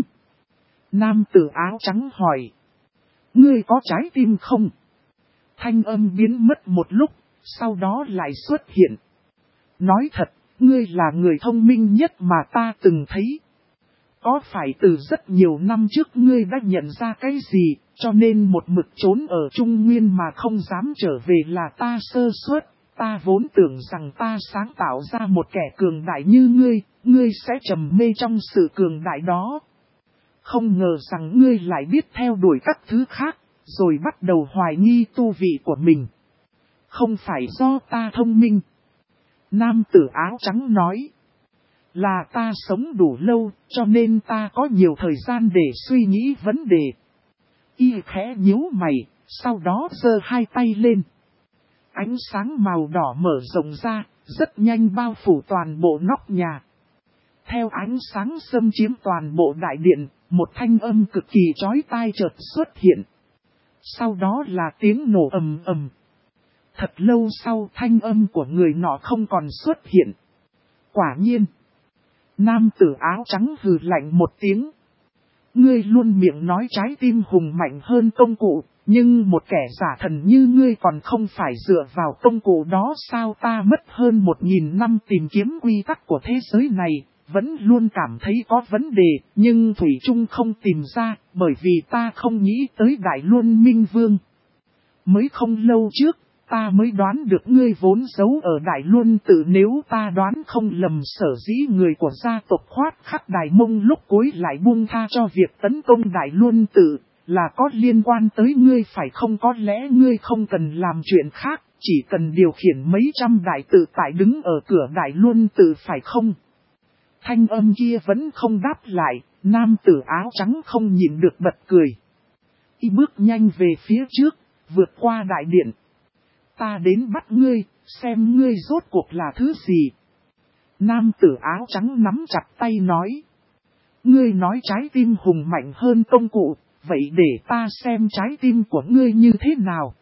[SPEAKER 1] Nam tử áo trắng hỏi. Ngươi có trái tim không? Thanh âm biến mất một lúc, sau đó lại xuất hiện. Nói thật, ngươi là người thông minh nhất mà ta từng thấy. Có phải từ rất nhiều năm trước ngươi đã nhận ra cái gì, cho nên một mực trốn ở Trung Nguyên mà không dám trở về là ta sơ suất. Ta vốn tưởng rằng ta sáng tạo ra một kẻ cường đại như ngươi sẽ trầm mê trong sự cường đại đó. Không ngờ rằng ngươi lại biết theo đuổi các thứ khác, rồi bắt đầu hoài nghi tu vị của mình. Không phải do ta thông minh. Nam tử áo trắng nói. Là ta sống đủ lâu, cho nên ta có nhiều thời gian để suy nghĩ vấn đề. Y khẽ nhíu mày, sau đó giơ hai tay lên. Ánh sáng màu đỏ mở rộng ra, rất nhanh bao phủ toàn bộ nóc nhà. Theo ánh sáng xâm chiếm toàn bộ đại điện, một thanh âm cực kỳ chói tai chợt xuất hiện. Sau đó là tiếng nổ ầm ầm. Thật lâu sau thanh âm của người nọ không còn xuất hiện. Quả nhiên. Nam tử áo trắng hừ lạnh một tiếng. Ngươi luôn miệng nói trái tim hùng mạnh hơn công cụ, nhưng một kẻ giả thần như ngươi còn không phải dựa vào công cụ đó sao? Ta mất hơn 1000 năm tìm kiếm quy tắc của thế giới này, vẫn luôn cảm thấy có vấn đề, nhưng thủy chung không tìm ra, bởi vì ta không nghĩ tới Đại Luân Minh Vương. Mới không lâu trước, ta mới đoán được ngươi vốn giấu ở Đại Luân Tự, nếu ta đoán không lầm sở dĩ người của gia tộc Khoát Khắc Đài Mông lúc cuối lại buông tha cho việc tấn công Đại Luân Tự, là có liên quan tới ngươi phải không? Có lẽ ngươi không cần làm chuyện khác, chỉ cần điều khiển mấy trăm đại tự tại đứng ở cửa Đại Luân Tự phải không? Thanh âm kia vẫn không đáp lại, nam tử áo trắng không nhịn được bật cười. Y bước nhanh về phía trước, vượt qua đại điện. Ta đến bắt ngươi, xem ngươi rốt cuộc là thứ gì. Nam tử áo trắng nắm chặt tay nói. Ngươi nói trái tim hùng mạnh hơn công cụ, vậy để ta xem trái tim của ngươi như thế nào.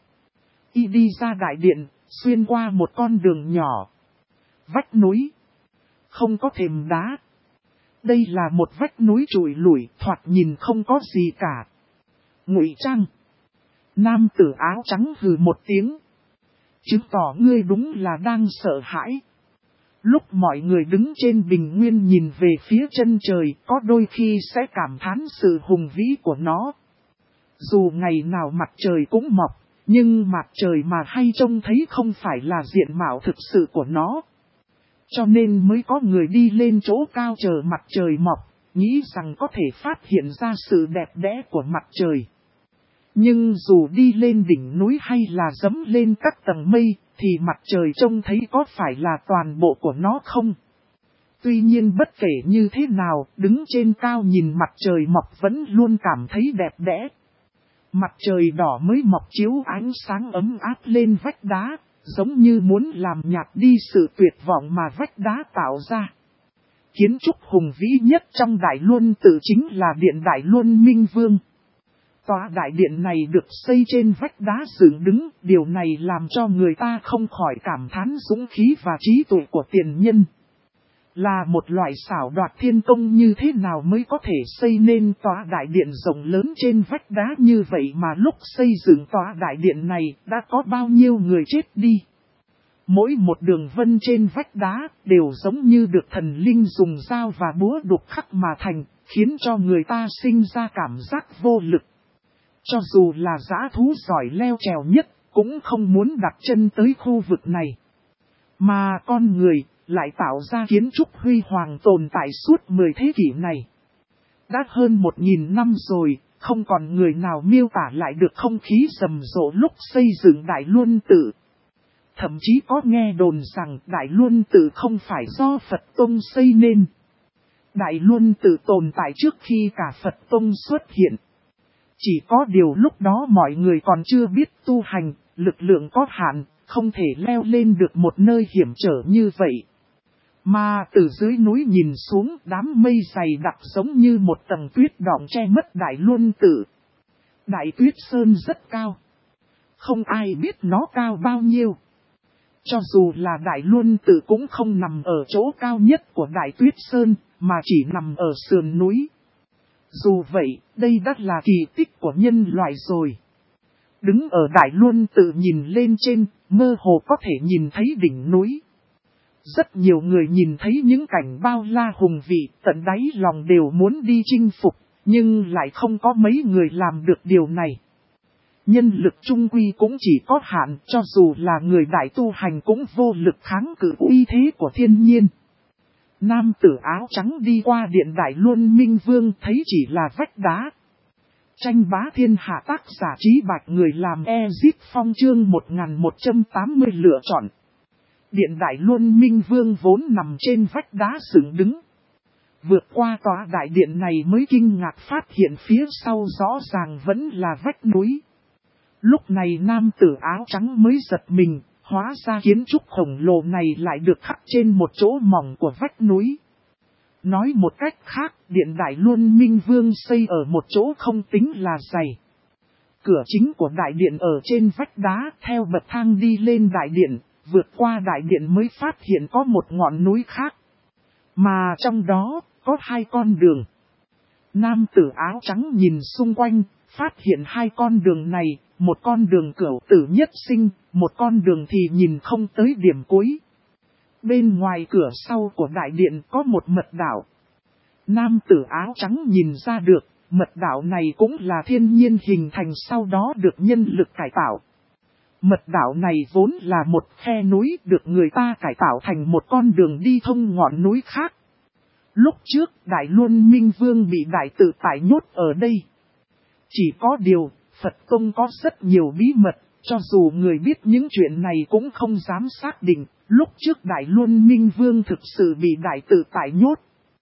[SPEAKER 1] Y đi ra đại điện, xuyên qua một con đường nhỏ. Vách núi. Không có thềm đá. Đây là một vách núi trụi lủi, thoạt nhìn không có gì cả. Ngụy trang. Nam tử áo trắng hừ một tiếng. Chứng tỏ ngươi đúng là đang sợ hãi. Lúc mọi người đứng trên bình nguyên nhìn về phía chân trời, có đôi khi sẽ cảm thán sự hùng vĩ của nó. Dù ngày nào mặt trời cũng mọc, nhưng mặt trời mà hay trông thấy không phải là diện mạo thực sự của nó. Cho nên mới có người đi lên chỗ cao chờ mặt trời mọc, nghĩ rằng có thể phát hiện ra sự đẹp đẽ của mặt trời. Nhưng dù đi lên đỉnh núi hay là dẫm lên các tầng mây, thì mặt trời trông thấy có phải là toàn bộ của nó không? Tuy nhiên bất kể như thế nào, đứng trên cao nhìn mặt trời mọc vẫn luôn cảm thấy đẹp đẽ. Mặt trời đỏ mới mọc chiếu ánh sáng ấm áp lên vách đá, giống như muốn làm nhạt đi sự tuyệt vọng mà vách đá tạo ra. Kiến trúc hùng vĩ nhất trong Đại Luân Tự chính là Điện Đại Luân Minh Vương. Tòa đại điện này được xây trên vách đá dựng đứng, điều này làm cho người ta không khỏi cảm thán dũng khí và trí tuệ của tiền nhân. Là một loại xảo đoạt thiên công như thế nào mới có thể xây nên tòa đại điện rộng lớn trên vách đá như vậy, mà lúc xây dựng tòa đại điện này đã có bao nhiêu người chết đi. Mỗi một đường vân trên vách đá đều giống như được thần linh dùng dao và búa đục khắc mà thành, khiến cho người ta sinh ra cảm giác vô lực. Cho dù là dã thú giỏi leo trèo nhất, cũng không muốn đặt chân tới khu vực này. Mà con người lại tạo ra kiến trúc huy hoàng tồn tại suốt 10 thế kỷ này. Đã hơn 1000 năm rồi, không còn người nào miêu tả lại được không khí rầm rộ lúc xây dựng Đại Luân Tự. Thậm chí có nghe đồn rằng Đại Luân Tự không phải do Phật Tông xây nên. Đại Luân Tự tồn tại trước khi cả Phật Tông xuất hiện. Chỉ có điều lúc đó mọi người còn chưa biết tu hành, lực lượng có hạn, không thể leo lên được một nơi hiểm trở như vậy. Mà từ dưới núi nhìn xuống, đám mây dày đặc giống như một tầng tuyết đọng che mất Đại Luân Tự. Đại Tuyết Sơn rất cao. Không ai biết nó cao bao nhiêu. Cho dù là Đại Luân Tự cũng không nằm ở chỗ cao nhất của Đại Tuyết Sơn, mà chỉ nằm ở sườn núi. Dù vậy, đây đã là kỳ tích của nhân loại rồi. Đứng ở Đại Luân Tự nhìn lên trên, mơ hồ có thể nhìn thấy đỉnh núi. Rất nhiều người nhìn thấy những cảnh bao la hùng vĩ, tận đáy lòng đều muốn đi chinh phục, nhưng lại không có mấy người làm được điều này. Nhân lực trung quy cũng chỉ có hạn, cho dù là người đại tu hành cũng vô lực kháng cự uy thế của thiên nhiên. Nam tử áo trắng đi qua điện Đại Luân Minh Vương thấy chỉ là vách đá. Tranh bá thiên hạ tác giả Trí Bạch người làm Ezip Phong chương 1180 lựa chọn. Điện Đại Luân Minh Vương vốn nằm trên vách đá dựng đứng. Vượt qua tòa đại điện này mới kinh ngạc phát hiện phía sau rõ ràng vẫn là vách núi. Lúc này nam tử áo trắng mới giật mình, hóa ra kiến trúc khổng lồ này lại được khắc trên một chỗ mỏng của vách núi. Nói một cách khác, điện Đại Luân Minh Vương xây ở một chỗ không tính là dày. Cửa chính của đại điện ở trên vách đá, theo bậc thang đi lên đại điện, vượt qua đại điện mới phát hiện có một ngọn núi khác. Mà trong đó, có 2 con đường. Nam tử áo trắng nhìn xung quanh, phát hiện 2 con đường này, một con đường cửu tử nhất sinh, một con đường thì nhìn không tới điểm cuối. Bên ngoài cửa sau của đại điện có một mật đảo. Nam tử áo trắng nhìn ra được, mật đảo này cũng là thiên nhiên hình thành sau đó được nhân lực cải tạo. Mật đảo này vốn là một khe núi được người ta cải tạo thành một con đường đi thông ngọn núi khác. Lúc trước Đại Luân Minh Vương bị đại tự tại nhốt ở đây. Chỉ có điều, Phật Tông có rất nhiều bí mật, cho dù người biết những chuyện này cũng không dám xác định, lúc trước Đại Luân Minh Vương thực sự bị đại tự tại nhốt.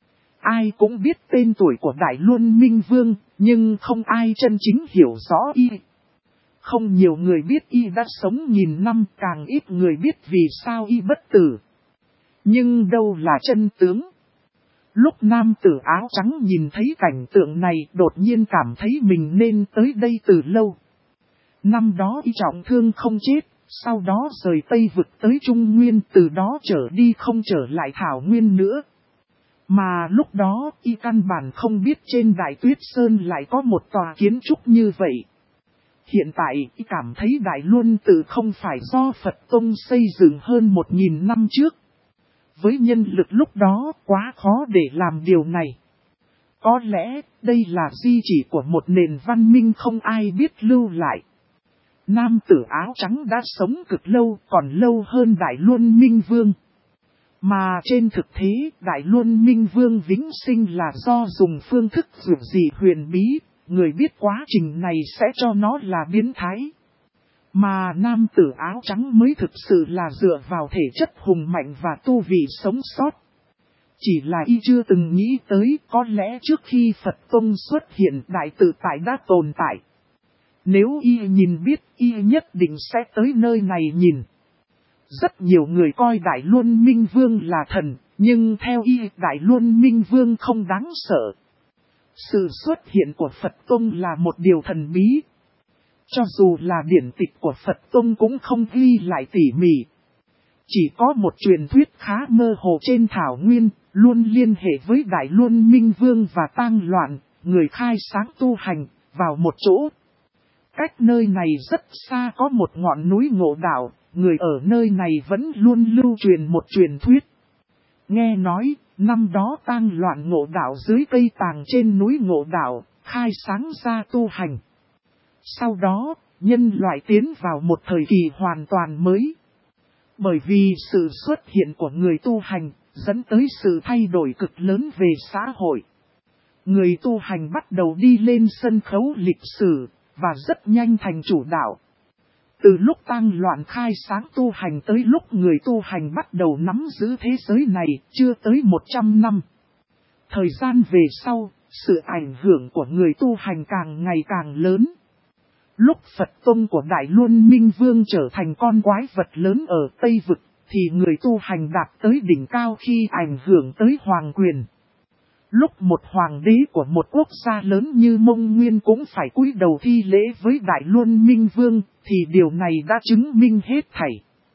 [SPEAKER 1] Ai cũng biết tên tuổi của Đại Luân Minh Vương, nhưng không ai chân chính hiểu rõ y. Không nhiều người biết y đã sống nghìn năm, càng ít người biết vì sao y bất tử. Nhưng đâu là chân tướng? Lúc nam tử áo trắng nhìn thấy cảnh tượng này đột nhiên cảm thấy mình nên tới đây từ lâu. Năm đó y trọng thương không chết, sau đó rời Tây vực tới Trung Nguyên, từ đó trở đi không trở lại Thảo Nguyên nữa. Mà lúc đó y căn bản không biết trên Đại Tuyết Sơn lại có một tòa kiến trúc như vậy. Hiện tại y cảm thấy Đại Luân Tự không phải do Phật Tông xây dựng hơn 1000 năm trước. Với nhân lực lúc đó quá khó để làm điều này. Có lẽ đây là di chỉ của một nền văn minh không ai biết lưu lại. Nam tử áo trắng đã sống cực lâu, còn lâu hơn Đại Luân Minh Vương. Mà trên thực tế, Đại Luân Minh Vương vĩnh sinh là do dùng phương thức dường dị huyền bí, người biết quá trình này sẽ cho nó là biến thái. Mà nam tử áo trắng mới thực sự là dựa vào thể chất hùng mạnh và tu vị sống sót. Chỉ là y chưa từng nghĩ tới có lẽ trước khi Phật Tông xuất hiện đại tự tại đã tồn tại. Nếu y nhìn biết y nhất định sẽ tới nơi này nhìn. Rất nhiều người coi Đại Luân Minh Vương là thần, nhưng theo y Đại Luân Minh Vương không đáng sợ. Sự xuất hiện của Phật Tông là một điều thần bí. Cho dù là điển tịch của Phật Tông cũng không ghi lại tỉ mỉ. Chỉ có một truyền thuyết khá mơ hồ trên Thảo Nguyên, luôn liên hệ với Đại Luân Minh Vương và Tang Loạn, người khai sáng tu hành, vào một chỗ. Cách nơi này rất xa có một ngọn núi Ngộ Đạo, người ở nơi này vẫn luôn lưu truyền một truyền thuyết. Nghe nói, năm đó Tang Loạn Ngộ Đạo dưới cây tàng trên núi Ngộ Đạo, khai sáng ra tu hành. Sau đó, nhân loại tiến vào một thời kỳ hoàn toàn mới. Bởi vì sự xuất hiện của người tu hành, dẫn tới sự thay đổi cực lớn về xã hội. Người tu hành bắt đầu đi lên sân khấu lịch sử, và rất nhanh thành chủ đạo. Từ lúc Tang Loạn khai sáng tu hành tới lúc người tu hành bắt đầu nắm giữ thế giới này, chưa tới 100 năm. Thời gian về sau, sự ảnh hưởng của người tu hành càng ngày càng lớn. Lúc Phật Tông của Đại Luân Minh Vương trở thành con quái vật lớn ở Tây Vực, thì người tu hành đạt tới đỉnh cao khi ảnh hưởng tới hoàng quyền. Lúc một hoàng đế của một quốc gia lớn như Mông Nguyên cũng phải cúi đầu thi lễ với Đại Luân Minh Vương, thì điều này đã chứng minh hết thảy.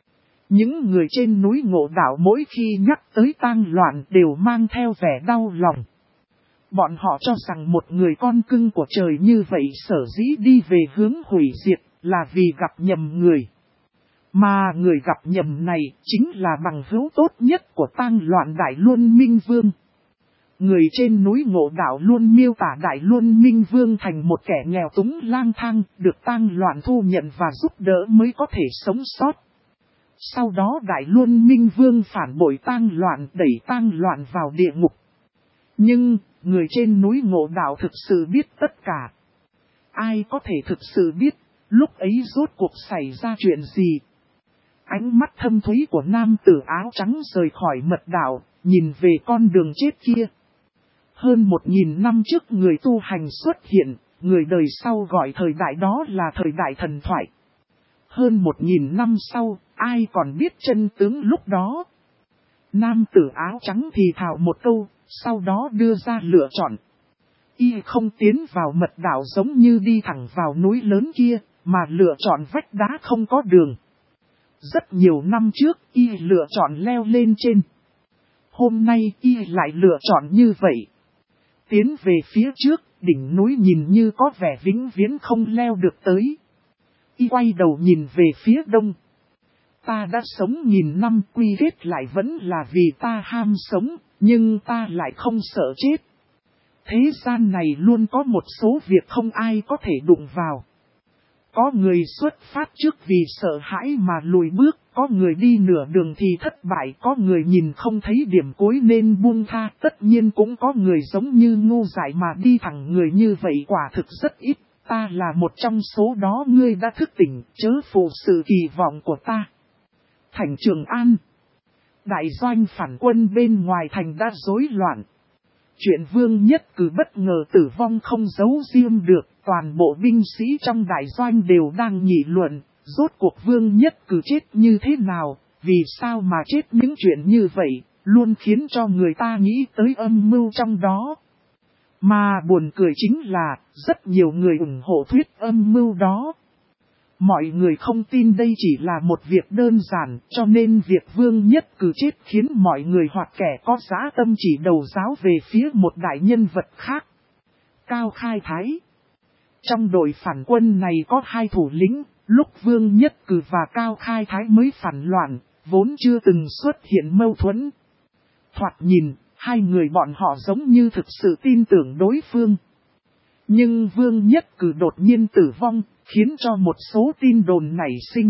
[SPEAKER 1] Những người trên núi Ngộ Đạo mỗi khi nhắc tới Tang Loạn đều mang theo vẻ đau lòng. Bọn họ cho rằng một người con cưng của trời như vậy sở dĩ đi về hướng hủy diệt là vì gặp nhầm người. Mà người gặp nhầm này chính là bằng hữu tốt nhất của Tang Loạn Đại Luân Minh Vương. Người trên núi Ngộ Đạo luôn miêu tả Đại Luân Minh Vương thành một kẻ nghèo túng lang thang, được Tang Loạn thu nhận và giúp đỡ mới có thể sống sót. Sau đó Đại Luân Minh Vương phản bội Tang Loạn, đẩy Tang Loạn vào địa ngục. Nhưng, người trên núi Ngộ Đạo thực sự biết tất cả. Ai có thể thực sự biết, lúc ấy rốt cuộc xảy ra chuyện gì? Ánh mắt thâm thúy của nam tử áo trắng rời khỏi mật đảo, nhìn về con đường chết kia. Hơn 1000 năm trước người tu hành xuất hiện, người đời sau gọi thời đại đó là thời đại thần thoại. Hơn 1000 năm sau, ai còn biết chân tướng lúc đó? Nam tử áo trắng thì thào một câu, sau đó đưa ra lựa chọn. Y không tiến vào mật đảo giống như đi thẳng vào núi lớn kia, mà lựa chọn vách đá không có đường. Rất nhiều năm trước, y lựa chọn leo lên trên. hôm nay y lại lựa chọn như vậy. Tiến về phía trước, đỉnh núi nhìn như có vẻ vĩnh viễn không leo được tới. Y quay đầu nhìn về phía đông. Ta đã sống 1000 năm, quy kết lại vẫn là vì ta ham sống, nhưng ta lại không sợ chết. Thế gian này luôn có một số việc không ai có thể đụng vào. Có người xuất phát trước vì sợ hãi mà lùi bước, có người đi nửa đường thì thất bại, có người nhìn không thấy điểm cuối nên buông tha, tất nhiên cũng có người giống như ngu dại mà đi thẳng, người như vậy quả thực rất ít, ta là một trong số đó. Ngươi đã thức tỉnh, chớ phụ sự kỳ vọng của ta. Thành Trường An, đại doanh phản quân bên ngoài thành đã rối loạn. Chuyện Vương Nhất Cử bất ngờ tử vong không giấu riêng được, toàn bộ binh sĩ trong đại doanh đều đang nghị luận, rốt cuộc Vương Nhất Cử chết như thế nào, vì sao mà chết. Những chuyện như vậy, luôn khiến cho người ta nghĩ tới âm mưu trong đó. Mà buồn cười chính là, rất nhiều người ủng hộ thuyết âm mưu đó. Mọi người không tin đây chỉ là một việc đơn giản, cho nên việc Vương Nhất Cử chết khiến mọi người hoặc kẻ có dã tâm chỉ đầu giáo về phía một đại nhân vật khác. Cao Khai Thái. Trong đội phản quân này có hai thủ lĩnh, lúc Vương Nhất Cử và Cao Khai Thái mới phản loạn, vốn chưa từng xuất hiện mâu thuẫn. Thoạt nhìn, hai người bọn họ giống như thực sự tin tưởng đối phương. Nhưng Vương Nhất Cử đột nhiên tử vong, khiến cho một số tin đồn nảy sinh.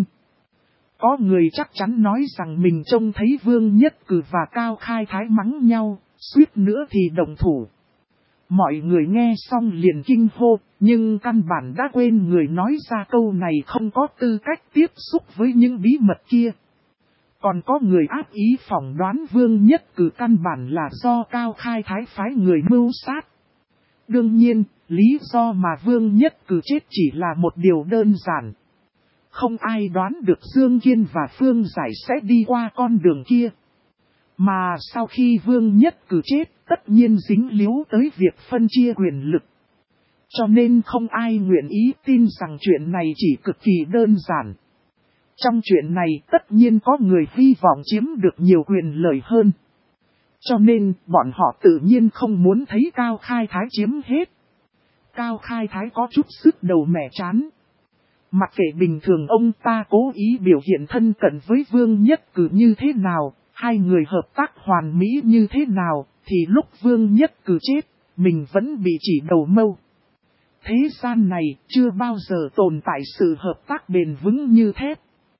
[SPEAKER 1] Có người chắc chắn nói rằng mình trông thấy Vương Nhất Cử và Cao Khai Thái mắng nhau, suýt nữa thì động thủ. Mọi người nghe xong liền kinh hô, nhưng căn bản đã quên người nói ra câu này không có tư cách tiếp xúc với những bí mật kia. Còn có người ác ý phỏng đoán Vương Nhất Cử căn bản là do Cao Khai Thái phái người mưu sát. Đương nhiên, lý do mà Vương Nhất Cử chết chỉ là một điều đơn giản. Không ai đoán được Dương Kiên và Phương Giải sẽ đi qua con đường kia. Mà sau khi Vương Nhất Cử chết, tất nhiên dính líu tới việc phân chia quyền lực. Cho nên không ai nguyện ý tin rằng chuyện này chỉ cực kỳ đơn giản. Trong chuyện này tất nhiên có người hy vọng chiếm được nhiều quyền lợi hơn. Cho nên bọn họ tự nhiên không muốn thấy Cao Khai Thái chiếm hết. Cao Khai Thái có chút sức đầu mẻ chán. Mặc kệ bình thường ông ta cố ý biểu hiện thân cận với Vương Nhất Cử như thế nào, hai người hợp tác hoàn mỹ như thế nào, thì lúc Vương Nhất Cử chết, mình vẫn bị chỉ đầu mâu. Thế gian này chưa bao giờ tồn tại sự hợp tác bền vững như thép.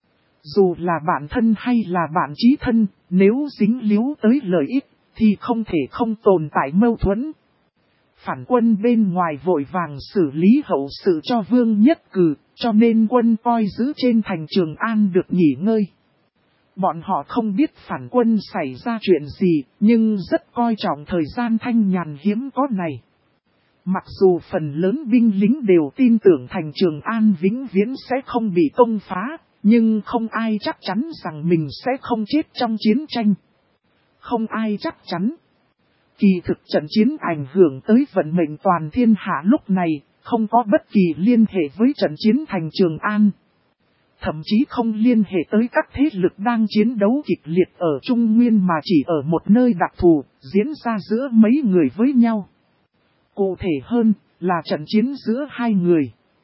[SPEAKER 1] Dù là bạn thân hay là bạn chí thân, nếu dính líu tới lợi ích, thì không thể không tồn tại mâu thuẫn. Phản quân bên ngoài vội vàng xử lý hậu sự cho Vương Nhất Cử, cho nên quân coi giữ trên thành Trường An được nghỉ ngơi. Bọn họ không biết phản quân xảy ra chuyện gì, nhưng rất coi trọng thời gian thanh nhàn hiếm có này. Mặc dù phần lớn binh lính đều tin tưởng thành Trường An vĩnh viễn sẽ không bị công phá, nhưng không ai chắc chắn rằng mình sẽ không chết trong chiến tranh. Không ai chắc chắn. Kỳ thực trận chiến ảnh hưởng tới vận mệnh toàn thiên hạ lúc này, không có bất kỳ liên hệ với trận chiến thành Trường An. Thậm chí không liên hệ tới các thế lực đang chiến đấu kịch liệt ở Trung Nguyên mà chỉ ở một nơi đặc thù, diễn ra giữa mấy người với nhau. Cụ thể hơn, là trận chiến giữa hai người.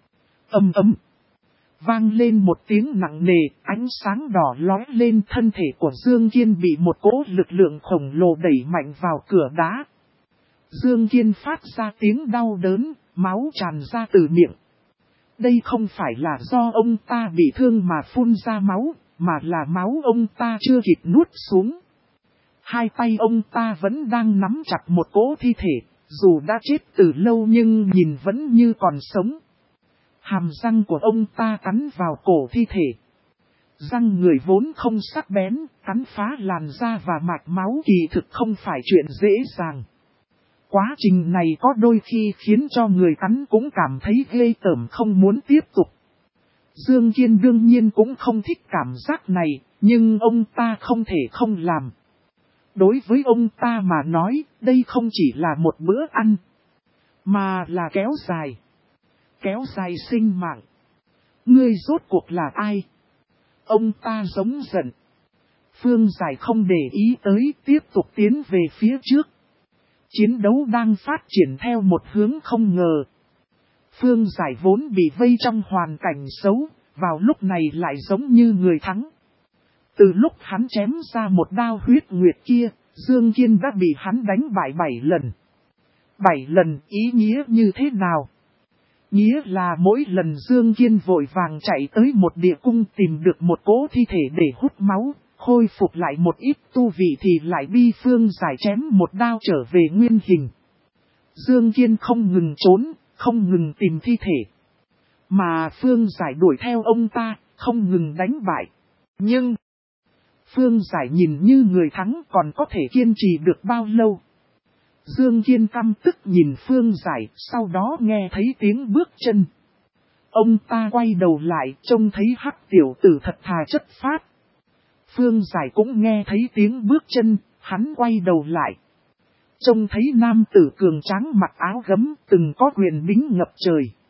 [SPEAKER 1] Ầm ầm. Vang lên một tiếng nặng nề, ánh sáng đỏ lóe lên, thân thể của Dương Kiên bị một cỗ lực lượng khổng lồ đẩy mạnh vào cửa đá. Dương Kiên phát ra tiếng đau đớn, máu tràn ra từ miệng. Đây không phải là do ông ta bị thương mà phun ra máu, mà là máu ông ta chưa kịp nuốt xuống. Hai tay ông ta vẫn đang nắm chặt một cỗ thi thể, dù đã chết từ lâu nhưng nhìn vẫn như còn sống. Hàm răng của ông ta cắn vào cổ thi thể. Răng người vốn không sắc bén, cắn phá làn da và mạch máu kỳ thực không phải chuyện dễ dàng. Quá trình này có đôi khi khiến cho người cắn cũng cảm thấy ghê tởm không muốn tiếp tục. Dương Kiên đương nhiên cũng không thích cảm giác này, nhưng ông ta không thể không làm. Đối với ông ta mà nói, đây không chỉ là một bữa ăn, mà là kéo dài. Kéo dài sinh mạng. Ngươi rốt cuộc là ai? Ông ta giống giận. Phương Giải không để ý tới, tiếp tục tiến về phía trước. Chiến đấu đang phát triển theo một hướng không ngờ. Phương Giải vốn bị vây trong hoàn cảnh xấu, vào lúc này lại giống như người thắng. Từ lúc hắn chém ra một đao huyết nguyệt kia, Dương Kiên đã bị hắn đánh bại 7 lần. 7 lần ý nghĩa như thế nào? Nghĩa là mỗi lần Dương Kiên vội vàng chạy tới một địa cung tìm được một cỗ thi thể để hút máu, khôi phục lại một ít tu vị thì lại bi Phương Giải chém một đao trở về nguyên hình. Dương Kiên không ngừng trốn, không ngừng tìm thi thể. Mà Phương Giải đuổi theo ông ta, không ngừng đánh bại. Nhưng, Phương Giải nhìn như người thắng còn có thể kiên trì được bao lâu? Dương Kiên căm tức nhìn Phương Giải, sau đó nghe thấy tiếng bước chân. Ông ta quay đầu lại, trông thấy Hắc tiểu tử thật thà chất phát. Phương Giải cũng nghe thấy tiếng bước chân, hắn quay đầu lại. Trông thấy nam tử cường tráng mặc áo gấm, từng có quyền bính ngập trời.